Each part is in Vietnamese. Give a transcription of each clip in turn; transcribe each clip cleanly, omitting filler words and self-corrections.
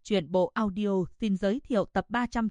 Truyện bộ audio xin giới thiệu tập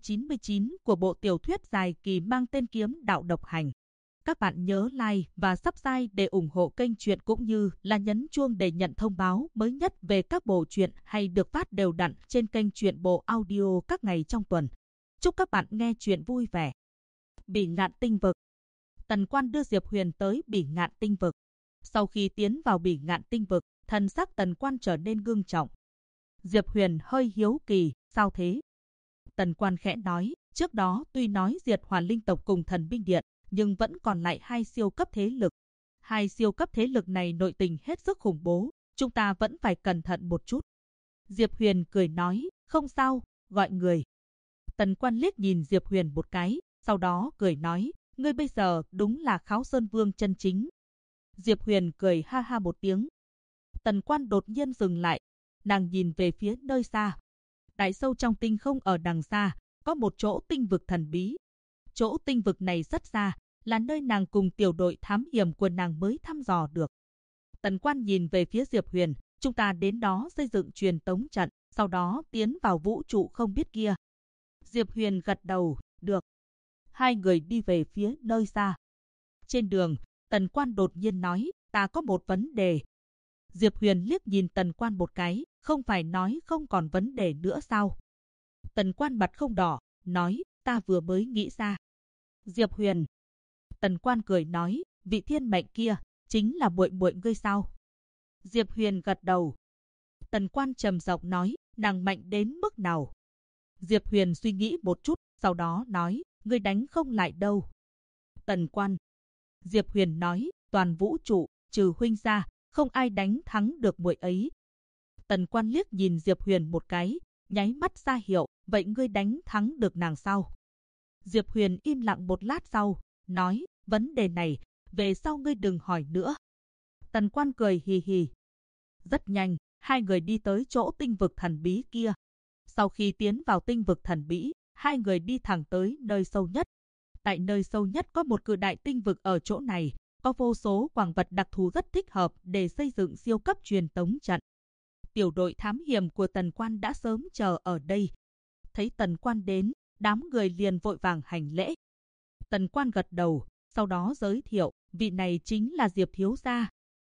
399 của bộ tiểu thuyết dài kỳ mang tên Kiếm Đạo Độc Hành. Các bạn nhớ like và subscribe để ủng hộ kênh truyện cũng như là nhấn chuông để nhận thông báo mới nhất về các bộ truyện hay được phát đều đặn trên kênh truyện bộ audio các ngày trong tuần. Chúc các bạn nghe truyện vui vẻ. Bỉ Ngạn Tinh Vực. Tần Quan đưa Diệp Huyền tới Bỉ Ngạn Tinh Vực. Sau khi tiến vào Bỉ Ngạn Tinh Vực, thần sắc Tần Quan trở nên ngưng trọng. Diệp Huyền hơi hiếu kỳ, sao thế? Tần Quan khẽ nói, trước đó tuy nói diệt Hỏa Linh tộc cùng Thần Binh Điện, nhưng vẫn còn lại hai siêu cấp thế lực. Hai siêu cấp thế lực này nội tình hết sức khủng bố, chúng ta vẫn phải cẩn thận một chút. Diệp Huyền cười nói, không sao, gọi người. Tần Quan liếc nhìn Diệp Huyền một cái, sau đó cười nói, ngươi bây giờ đúng là Kháo Sơn Vương chân chính. Diệp Huyền cười ha ha một tiếng. Tần Quan đột nhiên dừng lại, nàng nhìn về phía nơi xa. Đại sâu trong tinh không ở đằng xa, có một chỗ tinh vực thần bí. Chỗ tinh vực này rất xa, là nơi nàng cùng tiểu đội thám hiểm của nàng mới thăm dò được. Tần Quan nhìn về phía Diệp Huyền, chúng ta đến đó xây dựng truyền tống trận, sau đó tiến vào vũ trụ không biết kia. Diệp Huyền gật đầu, được. Hai người đi về phía nơi xa. Trên đường, Tần Quan đột nhiên nói, ta có một vấn đề. Diệp Huyền liếc nhìn Tần Quan một cái, không phải nói không còn vấn đề nữa sao? Tần Quan mặt không đỏ, nói, ta vừa mới nghĩ ra. Diệp Huyền. Tần Quan cười nói, vị thiên mệnh kia, chính là muội muội ngươi sao? Diệp Huyền gật đầu. Tần Quan trầm giọng nói, nàng mạnh đến mức nào? Diệp Huyền suy nghĩ một chút, sau đó nói, ngươi đánh không lại đâu. Tần Quan. Diệp Huyền nói, toàn vũ trụ, trừ huynh ra, không ai đánh thắng được muội ấy. Tần Quan liếc nhìn Diệp Huyền một cái, nháy mắt ra hiệu, vậy ngươi đánh thắng được nàng sao? Diệp Huyền im lặng một lát sau, nói, vấn đề này, về sau ngươi đừng hỏi nữa. Tần Quan cười hì hì. Rất nhanh, hai người đi tới chỗ tinh vực thần bí kia. Sau khi tiến vào tinh vực thần bí, hai người đi thẳng tới nơi sâu nhất. Tại nơi sâu nhất có một cự đại tinh vực ở chỗ này, có vô số quặng vật đặc thù rất thích hợp để xây dựng siêu cấp truyền tống trận. Tiểu đội thám hiểm của Tần Quan đã sớm chờ ở đây. Thấy Tần Quan đến, đám người liền vội vàng hành lễ. Tần Quan gật đầu, sau đó giới thiệu, vị này chính là Diệp thiếu gia.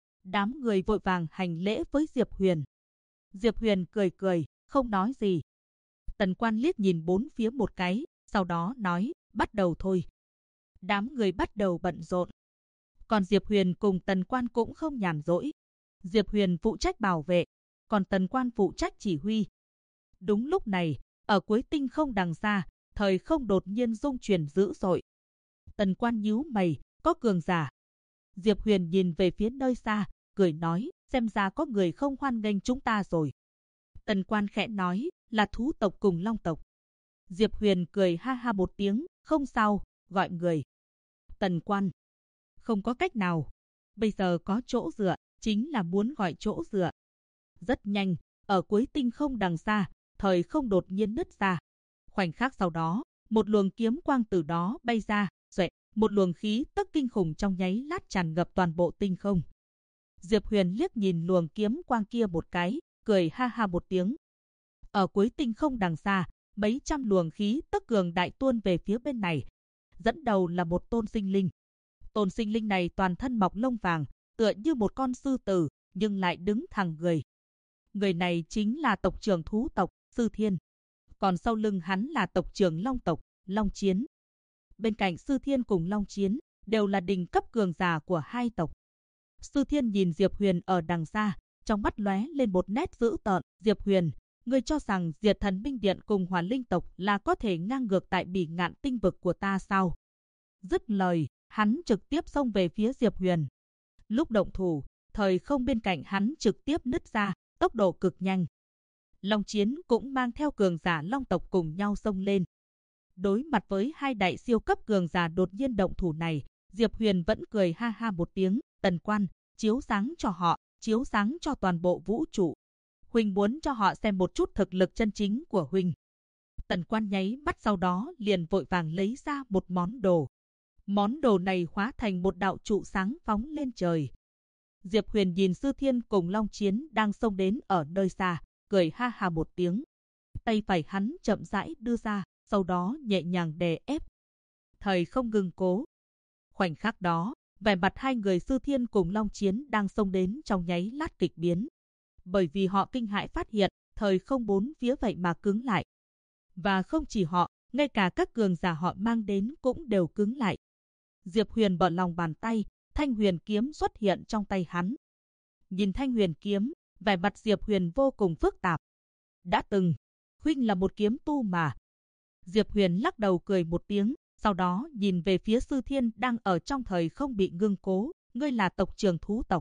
Đám người vội vàng hành lễ với Diệp Huyền. Diệp Huyền cười cười, không nói gì. Tần Quan liếc nhìn bốn phía một cái, sau đó nói, bắt đầu thôi. Đám người bắt đầu bận rộn. Còn Diệp Huyền cùng Tần Quan cũng không nhàn rỗi. Diệp Huyền phụ trách bảo vệ, còn Tần Quan phụ trách chỉ huy. Đúng lúc này, ở cuối tinh không đằng xa, thời không đột nhiên rung chuyển dữ dội. Tần Quan nhíu mày, có cường giả. Diệp Huyền nhìn về phía nơi xa, cười nói, xem ra có người không hoan nghênh chúng ta rồi. Tần Quan khẽ nói, là thú tộc cùng long tộc. Diệp Huyền cười ha ha một tiếng, không sao, gọi người. Tần Quan. Không có cách nào. Bây giờ có chỗ dựa, chính là muốn gọi chỗ dựa. Rất nhanh, ở cuối tinh không đằng xa, thời không đột nhiên nứt ra. Khoảnh khắc sau đó, một luồng kiếm quang từ đó bay ra, xoẹt, một luồng khí tức kinh khủng trong nháy lát tràn ngập toàn bộ tinh không. Diệp Huyền liếc nhìn luồng kiếm quang kia một cái, cười ha ha một tiếng. Ở cuối tinh không đằng xa, mấy trăm luồng khí tức cường đại tuôn về phía bên này. Dẫn đầu là một tôn sinh linh. Tôn sinh linh này toàn thân mọc lông vàng, tựa như một con sư tử, nhưng lại đứng thẳng người. Người này chính là tộc trưởng thú tộc, Sư Thiên. Còn sau lưng hắn là tộc trưởng long tộc, Long Chiến. Bên cạnh Sư Thiên cùng Long Chiến, đều là đỉnh cấp cường giả của hai tộc. Sư Thiên nhìn Diệp Huyền ở đằng xa, trong mắt lóe lên một nét dữ tợn. Diệp Huyền, ngươi cho rằng diệt Thần Binh Điện cùng Hỏa Linh tộc là có thể ngang ngược tại Bỉ Ngạn Tinh vực của ta sao? Dứt lời, hắn trực tiếp xông về phía Diệp Huyền. Lúc động thủ, thời không bên cạnh hắn trực tiếp nứt ra, tốc độ cực nhanh. Long Chiến cũng mang theo cường giả long tộc cùng nhau xông lên. Đối mặt với hai đại siêu cấp cường giả đột nhiên động thủ này, Diệp Huyền vẫn cười ha ha một tiếng, Tần Quan, chiếu sáng cho họ, chiếu sáng cho toàn bộ vũ trụ. Huynh muốn cho họ xem một chút thực lực chân chính của huynh. Tần Quan nháy mắt sau đó liền vội vàng lấy ra một món đồ. Món đồ này hóa thành một đạo trụ sáng phóng lên trời. Diệp Huyền nhìn Sư Thiên cùng Long Chiến đang xông đến ở nơi xa, cười ha ha một tiếng. tay phải hắn chậm rãi đưa ra, sau đó nhẹ nhàng đè ép. Thời không ngừng cố. Khoảnh khắc đó, vẻ mặt hai người Sư Thiên cùng Long Chiến đang xông đến trong nháy lát kịch biến. Bởi vì họ kinh hãi phát hiện, thời không bốn phía vậy mà cứng lại. Và không chỉ họ, ngay cả các cường giả họ mang đến cũng đều cứng lại. Diệp Huyền bật lòng bàn tay, Thanh Huyền kiếm xuất hiện trong tay hắn. Nhìn Thanh Huyền kiếm, vẻ mặt Diệp Huyền vô cùng phức tạp. Đã từng, huynh là một kiếm tu mà. Diệp Huyền lắc đầu cười một tiếng, sau đó nhìn về phía Sư Thiên đang ở trong thời không bị ngưng cố, ngươi là tộc trưởng thú tộc.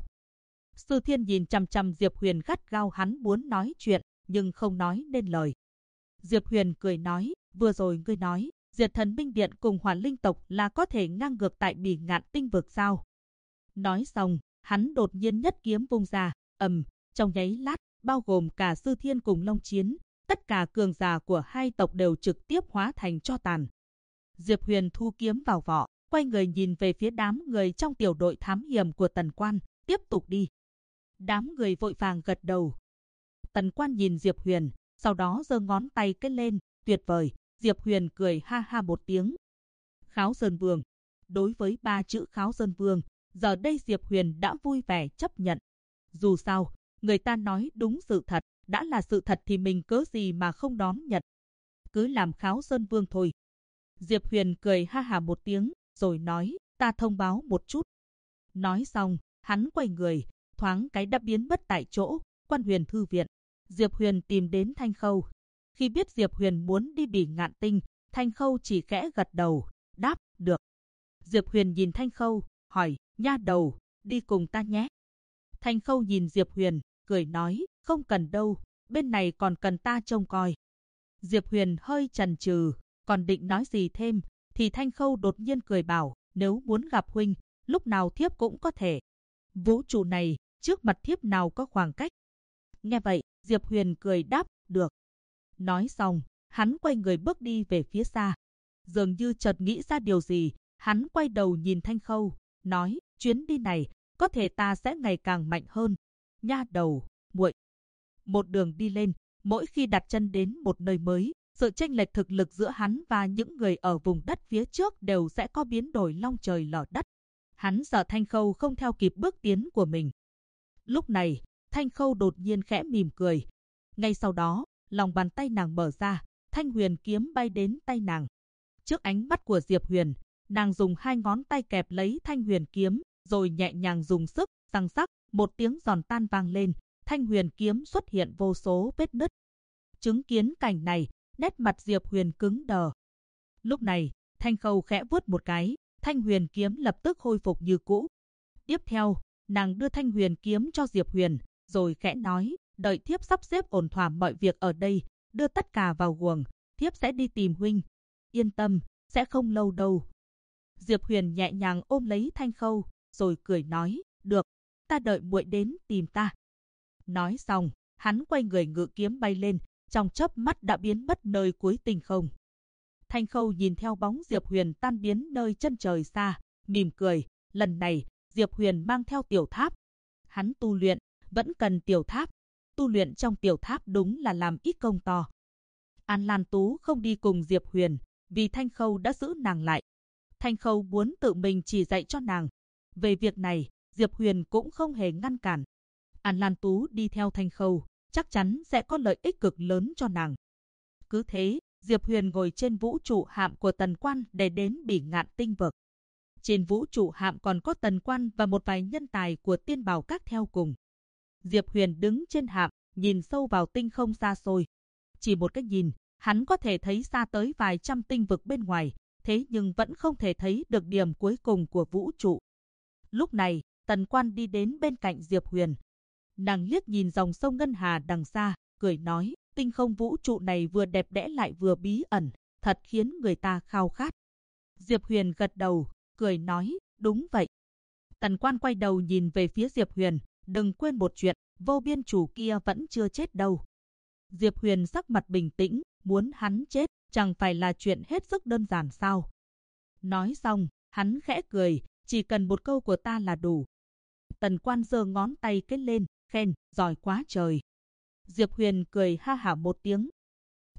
Sư Thiên nhìn chằm chằm Diệp Huyền gắt gao, hắn muốn nói chuyện, nhưng không nói nên lời. Diệp Huyền cười nói, vừa rồi ngươi nói, Diệt Thần Minh Điện cùng Hỏa Linh tộc là có thể ngang ngược tại Bỉ Ngạn Tinh vực sao? Nói xong, hắn đột nhiên nhất kiếm vung ra, trong nháy lát, bao gồm cả Sư Thiên cùng Long Chiến, tất cả cường giả của hai tộc đều trực tiếp hóa thành tro tàn. Diệp Huyền thu kiếm vào vỏ, quay người nhìn về phía đám người trong tiểu đội thám hiểm của Tần Quan, tiếp tục đi. Đám người vội vàng gật đầu. Tần Quan nhìn Diệp Huyền, sau đó giơ ngón tay kết lên, tuyệt vời. Diệp Huyền cười ha ha một tiếng. Kháo Sơn Vương. Đối với 3 chữ Kháo Sơn Vương, giờ đây Diệp Huyền đã vui vẻ chấp nhận. Dù sao, người ta nói đúng sự thật, đã là sự thật thì mình cớ gì mà không đón nhận. Cứ làm Kháo Sơn Vương thôi. Diệp Huyền cười ha ha một tiếng, rồi nói, ta thông báo một chút. Nói xong, hắn quay người, thoáng cái đã biến mất tại chỗ, Quan Huyền thư viện. Diệp Huyền tìm đến Thanh Khâu. Khi biết Diệp Huyền muốn đi Bỉ Ngạn Tinh, Thanh Khâu chỉ khẽ gật đầu, đáp, được. Diệp Huyền nhìn Thanh Khâu, hỏi, nha đầu, đi cùng ta nhé. Thanh Khâu nhìn Diệp Huyền, cười nói, không cần đâu, bên này còn cần ta trông coi. Diệp Huyền hơi chần chừ, còn định nói gì thêm, thì Thanh Khâu đột nhiên cười bảo, nếu muốn gặp huynh, lúc nào thiếp cũng có thể. Vũ trụ này, trước mặt thiếp nào có khoảng cách. Nghe vậy, Diệp Huyền cười đáp, được. Nói xong, hắn quay người bước đi về phía xa. Dường như chợt nghĩ ra điều gì, hắn quay đầu nhìn Thanh Khâu, nói, chuyến đi này, có thể ta sẽ ngày càng mạnh hơn. Nha đầu, muội. Một đường đi lên, mỗi khi đặt chân đến một nơi mới, sự chênh lệch thực lực giữa hắn và những người ở vùng đất phía trước đều sẽ có biến đổi long trời lở đất. Hắn sợ Thanh Khâu không theo kịp bước tiến của mình. Lúc này, Thanh Khâu đột nhiên khẽ mỉm cười. Ngay sau đó, lòng bàn tay nàng mở ra, Thanh Huyền kiếm bay đến tay nàng. Trước ánh mắt của Diệp Huyền, nàng dùng 2 ngón tay kẹp lấy Thanh Huyền kiếm, rồi nhẹ nhàng dùng sức, răng rắc, một tiếng giòn tan vang lên, Thanh Huyền kiếm xuất hiện vô số vết nứt. Chứng kiến cảnh này, nét mặt Diệp Huyền cứng đờ. Lúc này, Thanh Khâu khẽ vuốt một cái, Thanh Huyền kiếm lập tức khôi phục như cũ. Tiếp theo, nàng đưa Thanh Huyền kiếm cho Diệp Huyền, rồi khẽ nói, đợi thiếp sắp xếp ổn thỏa mọi việc ở đây, đưa tất cả vào guồng, thiếp sẽ đi tìm huynh. Yên tâm, sẽ không lâu đâu. Diệp Huyền nhẹ nhàng ôm lấy Thanh Khâu, rồi cười nói, được, ta đợi muội đến tìm ta. Nói xong, hắn quay người ngự kiếm bay lên, trong chớp mắt đã biến mất nơi cuối tinh không. Thanh Khâu nhìn theo bóng Diệp Huyền tan biến nơi chân trời xa, mỉm cười, lần này, Diệp Huyền mang theo tiểu tháp. Hắn tu luyện, vẫn cần tiểu tháp. Tu luyện trong tiểu tháp đúng là làm ít công to. An Lan Tú không đi cùng Diệp Huyền, vì Thanh Khâu đã giữ nàng lại. Thanh Khâu muốn tự mình chỉ dạy cho nàng. Về việc này, Diệp Huyền cũng không hề ngăn cản. An Lan Tú đi theo Thanh Khâu, chắc chắn sẽ có lợi ích cực lớn cho nàng. Cứ thế, Diệp Huyền ngồi trên vũ trụ hạm của Tần Quan để đến Bỉ Ngạn Tinh vực. Trên vũ trụ hạm còn có Tần Quan và một vài nhân tài của Tiên Bảo Các theo cùng. Diệp Huyền đứng trên hạm, nhìn sâu vào tinh không xa xôi. Chỉ một cách nhìn, hắn có thể thấy xa tới vài trăm tinh vực bên ngoài, thế nhưng vẫn không thể thấy được điểm cuối cùng của vũ trụ. Lúc này, Tần Quan đi đến bên cạnh Diệp Huyền. Nàng liếc nhìn dòng sông Ngân Hà đằng xa, cười nói, tinh không vũ trụ này vừa đẹp đẽ lại vừa bí ẩn, thật khiến người ta khao khát. Diệp Huyền gật đầu, cười nói, đúng vậy. Tần Quan quay đầu nhìn về phía Diệp Huyền, đừng quên một chuyện, vô biên chủ kia vẫn chưa chết đâu. Diệp Huyền sắc mặt bình tĩnh, muốn hắn chết, chẳng phải là chuyện hết sức đơn giản sao. Nói xong, hắn khẽ cười, chỉ cần một câu của ta là đủ. Tần Quan giơ ngón tay kết lên, khen, giỏi quá trời. Diệp Huyền cười ha hả một tiếng.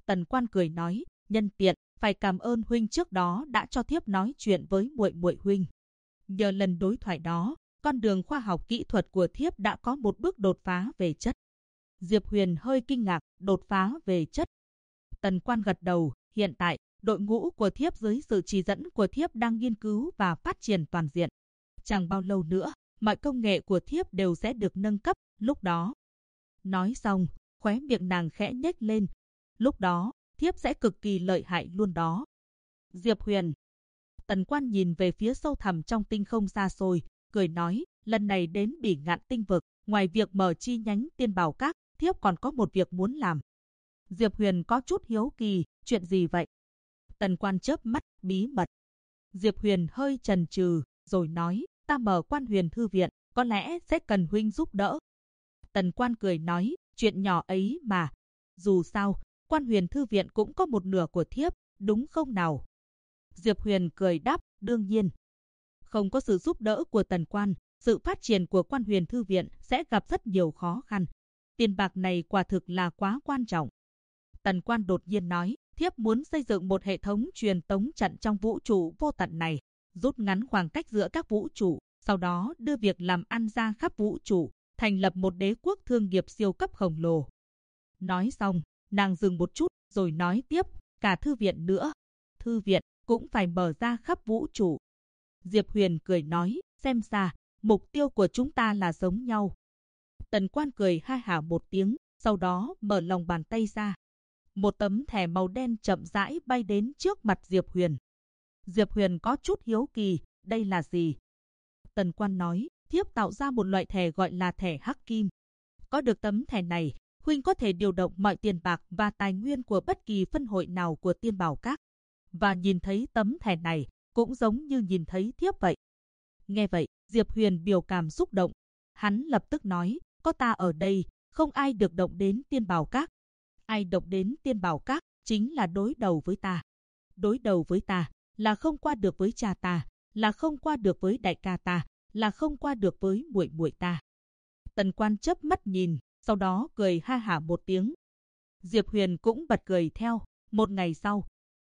Tần Quan cười nói, nhân tiện, phải cảm ơn huynh trước đó đã cho thiếp nói chuyện với muội muội huynh. Nhờ lần đối thoại đó, con đường khoa học kỹ thuật của thiếp đã có một bước đột phá về chất. Diệp Huyền hơi kinh ngạc, đột phá về chất. Tần Quan gật đầu, hiện tại, đội ngũ của thiếp dưới sự chỉ dẫn của thiếp đang nghiên cứu và phát triển toàn diện. Chẳng bao lâu nữa, mọi công nghệ của thiếp đều sẽ được nâng cấp, lúc đó. Nói xong, khóe miệng nàng khẽ nhếch lên. Lúc đó, thiếp sẽ cực kỳ lợi hại luôn đó. Diệp Huyền. Tần Quan nhìn về phía sâu thẳm trong tinh không xa xôi, cười nói, lần này đến Bỉ Ngạn tinh vực, ngoài việc mở chi nhánh Tiên Bảo Các, thiếp còn có một việc muốn làm. Diệp Huyền có chút hiếu kỳ, chuyện gì vậy? Tần Quan chớp mắt, bí mật. Diệp Huyền hơi chần chừ, rồi nói, ta mở Quan Huyền thư viện, có lẽ sẽ cần huynh giúp đỡ. Tần Quan cười nói, chuyện nhỏ ấy mà. Dù sao, Quan Huyền thư viện cũng có một nửa của thiếp, đúng không nào? Diệp Huyền cười đáp, đương nhiên. Không có sự giúp đỡ của Tần Quan, sự phát triển của Quan Huyền thư viện sẽ gặp rất nhiều khó khăn. Tiền bạc này quả thực là quá quan trọng. Tần Quan đột nhiên nói, thiếp muốn xây dựng một hệ thống truyền tống trận trong vũ trụ vô tận này, rút ngắn khoảng cách giữa các vũ trụ, sau đó đưa việc làm ăn ra khắp vũ trụ, thành lập một đế quốc thương nghiệp siêu cấp khổng lồ. Nói xong, nàng dừng một chút, rồi nói tiếp, cả thư viện nữa. Thư viện cũng phải mở ra khắp vũ trụ. Diệp Huyền cười nói, xem ra, mục tiêu của chúng ta là giống nhau. Tần Quan cười ha hả một tiếng, sau đó mở lòng bàn tay ra. Một tấm thẻ màu đen chậm rãi bay đến trước mặt Diệp Huyền. Diệp Huyền có chút hiếu kỳ, đây là gì? Tần Quan nói, thiếp tạo ra một loại thẻ gọi là thẻ hắc kim. Có được tấm thẻ này, huynh có thể điều động mọi tiền bạc và tài nguyên của bất kỳ phân hội nào của Tiên Bảo Các. Và nhìn thấy tấm thẻ này, cũng giống như nhìn thấy thiếp vậy. Nghe vậy, Diệp Huyền biểu cảm xúc động. Hắn lập tức nói, có ta ở đây, không ai được động đến Tiên Bảo Các. Ai động đến Tiên Bảo Các, chính là đối đầu với ta. Đối đầu với ta, là không qua được với cha ta, là không qua được với đại ca ta, là không qua được với muội muội ta. Tần Quan chớp mắt nhìn, sau đó cười ha hả một tiếng. Diệp Huyền cũng bật cười theo. Một ngày sau,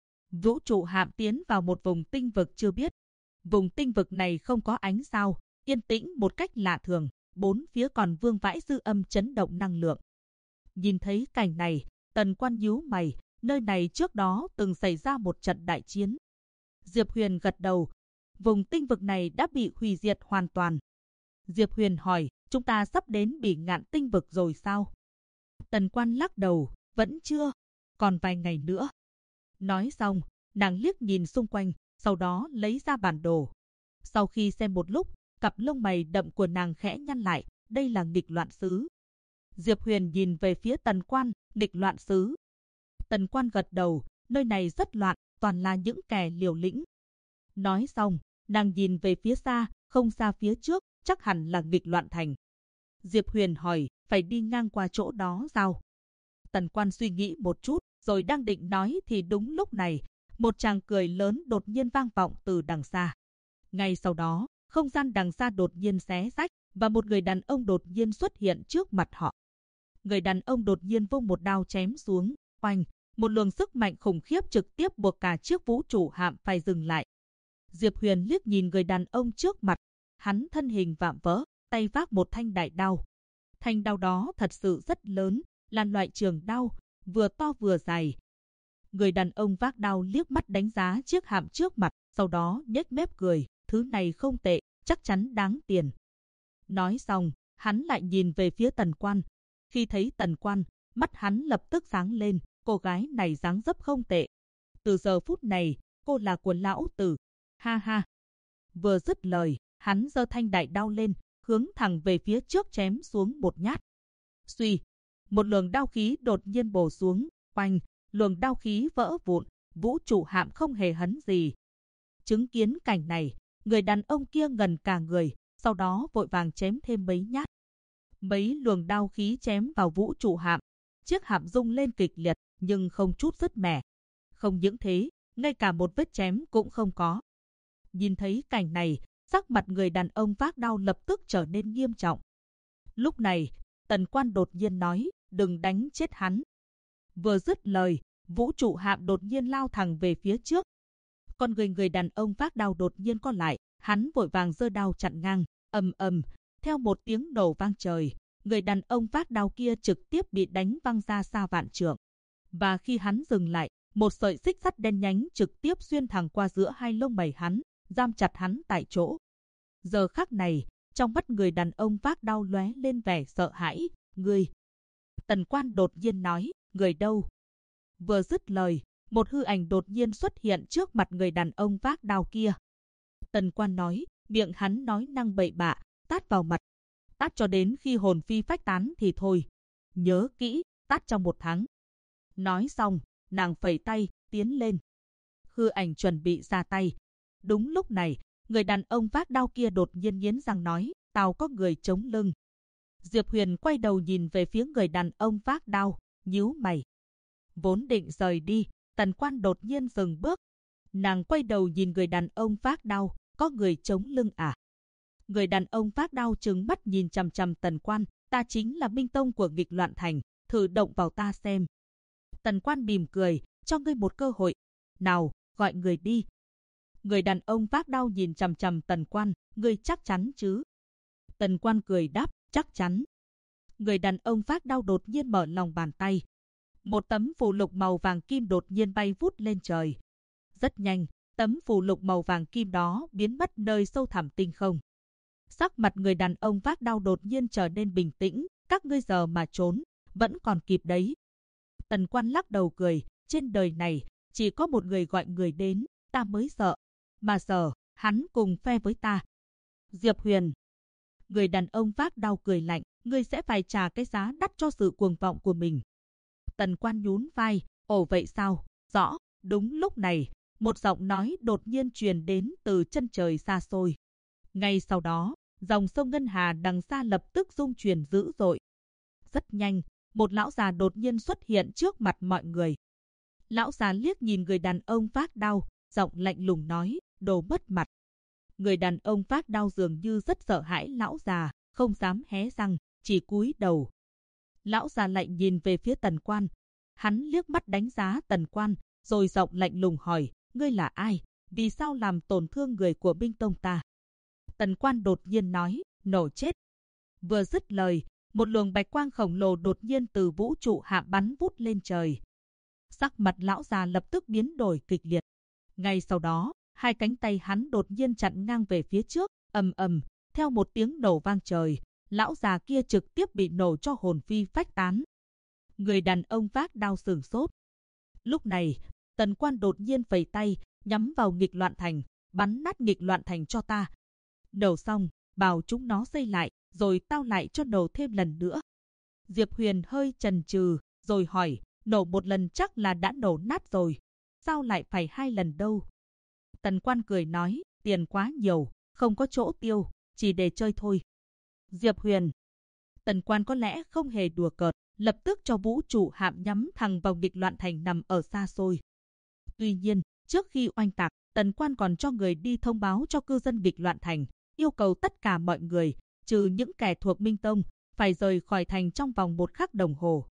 vũ trụ hạm tiến vào một vùng tinh vực chưa biết. Vùng tinh vực này không có ánh sao, yên tĩnh một cách lạ thường, bốn phía còn vương vãi dư âm chấn động năng lượng. Nhìn thấy cảnh này, Tần Quan nhíu mày, nơi này trước đó từng xảy ra một trận đại chiến. Diệp Huyền gật đầu, vùng tinh vực này đã bị hủy diệt hoàn toàn. Diệp Huyền hỏi, chúng ta sắp đến Bỉ Ngạn tinh vực rồi sao? Tần Quan lắc đầu, vẫn chưa, còn vài ngày nữa. Nói xong, nàng liếc nhìn xung quanh, sau đó lấy ra bản đồ. Sau khi xem một lúc, cặp lông mày đậm của nàng khẽ nhăn lại, đây là nghịch loạn xứ. Diệp Huyền nhìn về phía Tần Quan, nghịch loạn xứ. Tần Quan gật đầu, nơi này rất loạn, toàn là những kẻ liều lĩnh. Nói xong, nàng nhìn về phía xa, không xa phía trước, chắc hẳn là nghịch loạn thành. Diệp Huyền hỏi, phải đi ngang qua chỗ đó sao? Tần Quan suy nghĩ một chút, rồi đang định nói thì đúng lúc này, một tràng cười lớn đột nhiên vang vọng từ đằng xa. Ngay sau đó, không gian đằng xa đột nhiên xé rách, và một người đàn ông đột nhiên xuất hiện trước mặt họ. Người đàn ông đột nhiên vung một đao chém xuống, oanh, một luồng sức mạnh khủng khiếp trực tiếp buộc cả chiếc vũ trụ hạm phải dừng lại. Diệp Huyền liếc nhìn người đàn ông trước mặt, hắn thân hình vạm vỡ, tay vác một thanh đại đao. Thanh đao đó thật sự rất lớn, là loại trường đao, vừa to vừa dài. Người đàn ông vác đao liếc mắt đánh giá chiếc hạm trước mặt, sau đó nhếch mép cười, thứ này không tệ, chắc chắn đáng tiền. Nói xong, hắn lại nhìn về phía Tần Quan. Khi thấy Tần Quan, mắt hắn lập tức sáng lên, cô gái này dáng dấp không tệ. Từ giờ phút này, cô là của lão tử. Ha ha. Vừa dứt lời, hắn giơ thanh đại đao lên, hướng thẳng về phía trước chém xuống một nhát. Suy, một luồng đao khí đột nhiên bổ xuống, oanh, luồng đao khí vỡ vụn, vũ trụ hạm không hề hấn gì. Chứng kiến cảnh này, người đàn ông kia ngần cả người, sau đó vội vàng chém thêm mấy nhát. Mấy luồng đao khí chém vào vũ trụ hạm, chiếc hạm rung lên kịch liệt, nhưng không chút sứt mẻ. Không những thế, ngay cả một vết chém cũng không có. Nhìn thấy cảnh này, sắc mặt người đàn ông vác đao lập tức trở nên nghiêm trọng. Lúc này, Tần Quan đột nhiên nói, đừng đánh chết hắn. Vừa dứt lời, vũ trụ hạm đột nhiên lao thẳng về phía trước. Con người đàn ông vác đao đột nhiên co lại, hắn vội vàng giơ đao chặn ngang, ầm ầm, theo một tiếng nổ vang trời, người đàn ông vác đao kia trực tiếp bị đánh văng ra xa vạn trượng. Và khi hắn dừng lại, một sợi xích sắt đen nhánh trực tiếp xuyên thẳng qua giữa hai lông mày hắn, giam chặt hắn tại chỗ. Giờ khắc này, trong mắt người đàn ông vác đao lóe lên vẻ sợ hãi. Người. Tần Quan đột nhiên nói, người đâu? Vừa dứt lời, một hư ảnh đột nhiên xuất hiện trước mặt người đàn ông vác đao kia. Tần Quan nói, miệng hắn nói năng bậy bạ, tát vào mặt. Tát cho đến khi hồn phi phách tán thì thôi. Nhớ kỹ, tát trong 1 tháng. Nói xong, nàng phẩy tay, tiến lên. Hư ảnh chuẩn bị ra tay. Đúng lúc này, người đàn ông vác đao kia đột nhiên nghiến răng nói, tao có người chống lưng. Diệp Huyền quay đầu nhìn về phía người đàn ông vác đao, nhíu mày. Vốn định rời đi, Tần Quan đột nhiên dừng bước. Nàng quay đầu nhìn người đàn ông vác đao, có người chống lưng à? Người đàn ông vác đao trừng mắt nhìn chằm chằm Tần Quan, ta chính là Minh Tông của Nghịch Loạn Thành, thử động vào ta xem. Tần Quan mỉm cười, cho ngươi một cơ hội. Nào, gọi người đi. Người đàn ông vác đao nhìn chằm chằm Tần Quan, ngươi chắc chắn chứ? Tần Quan cười đáp, chắc chắn. Người đàn ông vác đao đột nhiên mở lòng bàn tay. Một tấm phù lục màu vàng kim đột nhiên bay vút lên trời. Rất nhanh, tấm phù lục màu vàng kim đó biến mất nơi sâu thẳm tinh không. Sắc mặt người đàn ông vác đao đột nhiên trở nên bình tĩnh, các ngươi giờ mà trốn, vẫn còn kịp đấy. Tần Quan lắc đầu cười, trên đời này, chỉ có một người gọi người đến, ta mới sợ. Mà giờ, hắn cùng phe với ta. Diệp Huyền. Người đàn ông vác đao cười lạnh, ngươi sẽ phải trả cái giá đắt cho sự cuồng vọng của mình. Tần Quan nhún vai, ồ vậy sao, rõ. Đúng lúc này, một giọng nói đột nhiên truyền đến từ chân trời xa xôi. Ngay sau đó, dòng sông Ngân Hà đằng xa lập tức rung chuyển dữ dội. Rất nhanh, một lão già đột nhiên xuất hiện trước mặt mọi người. Lão già liếc nhìn người đàn ông vác đao, giọng lạnh lùng nói, đồ mất mặt. Người đàn ông vác đao dường như rất sợ hãi lão già, không dám hé răng, chỉ cúi đầu. Lão già lạnh nhìn về phía Tần Quan. Hắn liếc mắt đánh giá Tần Quan, rồi giọng lạnh lùng hỏi, ngươi là ai? Vì sao làm tổn thương người của Minh Tông ta? Tần Quan đột nhiên nói, nổ chết. Vừa dứt lời, một luồng bạch quang khổng lồ đột nhiên từ vũ trụ hạ bắn vút lên trời. Sắc mặt lão già lập tức biến đổi kịch liệt. Ngay sau đó, hai cánh tay hắn đột nhiên chặn ngang về phía trước, ầm ầm, theo một tiếng nổ vang trời, lão già kia trực tiếp bị nổ cho hồn phi phách tán. Người đàn ông vác đao sửng sốt. Lúc này, Tần Quan đột nhiên phẩy tay, nhắm vào Nghịch Loạn Thành, bắn nát Nghịch Loạn Thành cho ta. Nổ xong, bảo chúng nó xây lại, rồi tao lại cho nổ thêm lần nữa. Diệp Huyền hơi chần chừ, rồi hỏi, nổ một lần chắc là đã nổ nát rồi. Sao lại phải 2 lần đâu? Tần Quan cười nói, tiền quá nhiều, không có chỗ tiêu, chỉ để chơi thôi. Diệp Huyền. Tần Quan có lẽ không hề đùa cợt, lập tức cho vũ trụ hạm nhắm thẳng vào Nghịch Loạn Thành nằm ở xa xôi. Tuy nhiên, trước khi oanh tạc, Tần Quan còn cho người đi thông báo cho cư dân Nghịch Loạn Thành, yêu cầu tất cả mọi người, trừ những kẻ thuộc Minh Tông, phải rời khỏi thành trong vòng 1 khắc đồng hồ.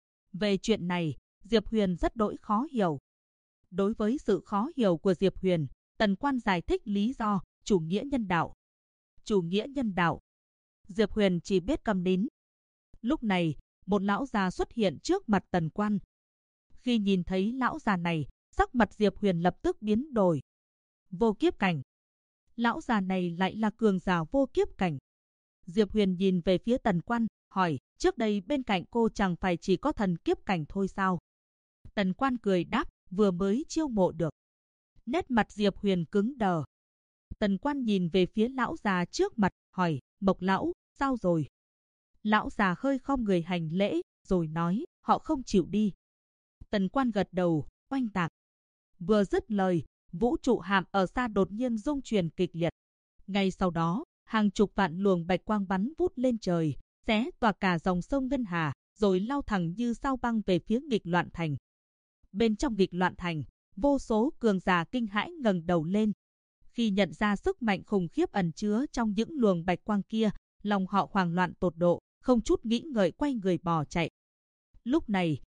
Về chuyện này, Diệp Huyền rất đỗi khó hiểu. Đối với sự khó hiểu của Diệp Huyền, Tần Quan giải thích lý do, chủ nghĩa nhân đạo. Chủ nghĩa nhân đạo. Diệp Huyền chỉ biết câm nín. Lúc này, một lão già xuất hiện trước mặt Tần Quan. Khi nhìn thấy lão già này, sắc mặt Diệp Huyền lập tức biến đổi. Vô kiếp cảnh. Lão già này lại là cường giả vô kiếp cảnh. Diệp Huyền nhìn về phía Tần Quan, hỏi, trước đây bên cạnh cô chẳng phải chỉ có thần kiếp cảnh thôi sao? Tần Quan cười đáp, vừa mới chiêu mộ được. Nét mặt Diệp Huyền cứng đờ. Tần Quan nhìn về phía lão già trước mặt, hỏi, Mộc lão, sao rồi? Lão già hơi khom người hành lễ, rồi nói, họ không chịu đi. Tần Quan gật đầu, oanh tạc. Vừa dứt lời, vũ trụ hạm ở xa đột nhiên rung chuyển kịch liệt. Ngay sau đó, hàng chục vạn luồng bạch quang bắn vút lên trời, xé toạc cả dòng sông Ngân Hà, rồi lao thẳng như sao băng về phía Nghịch Loạn Thành. Bên trong Nghịch Loạn Thành, vô số cường giả kinh hãi ngẩng đầu lên. Khi nhận ra sức mạnh khủng khiếp ẩn chứa trong những luồng bạch quang kia, lòng họ hoảng loạn tột độ, không chút nghĩ ngợi quay người bỏ chạy. Lúc này,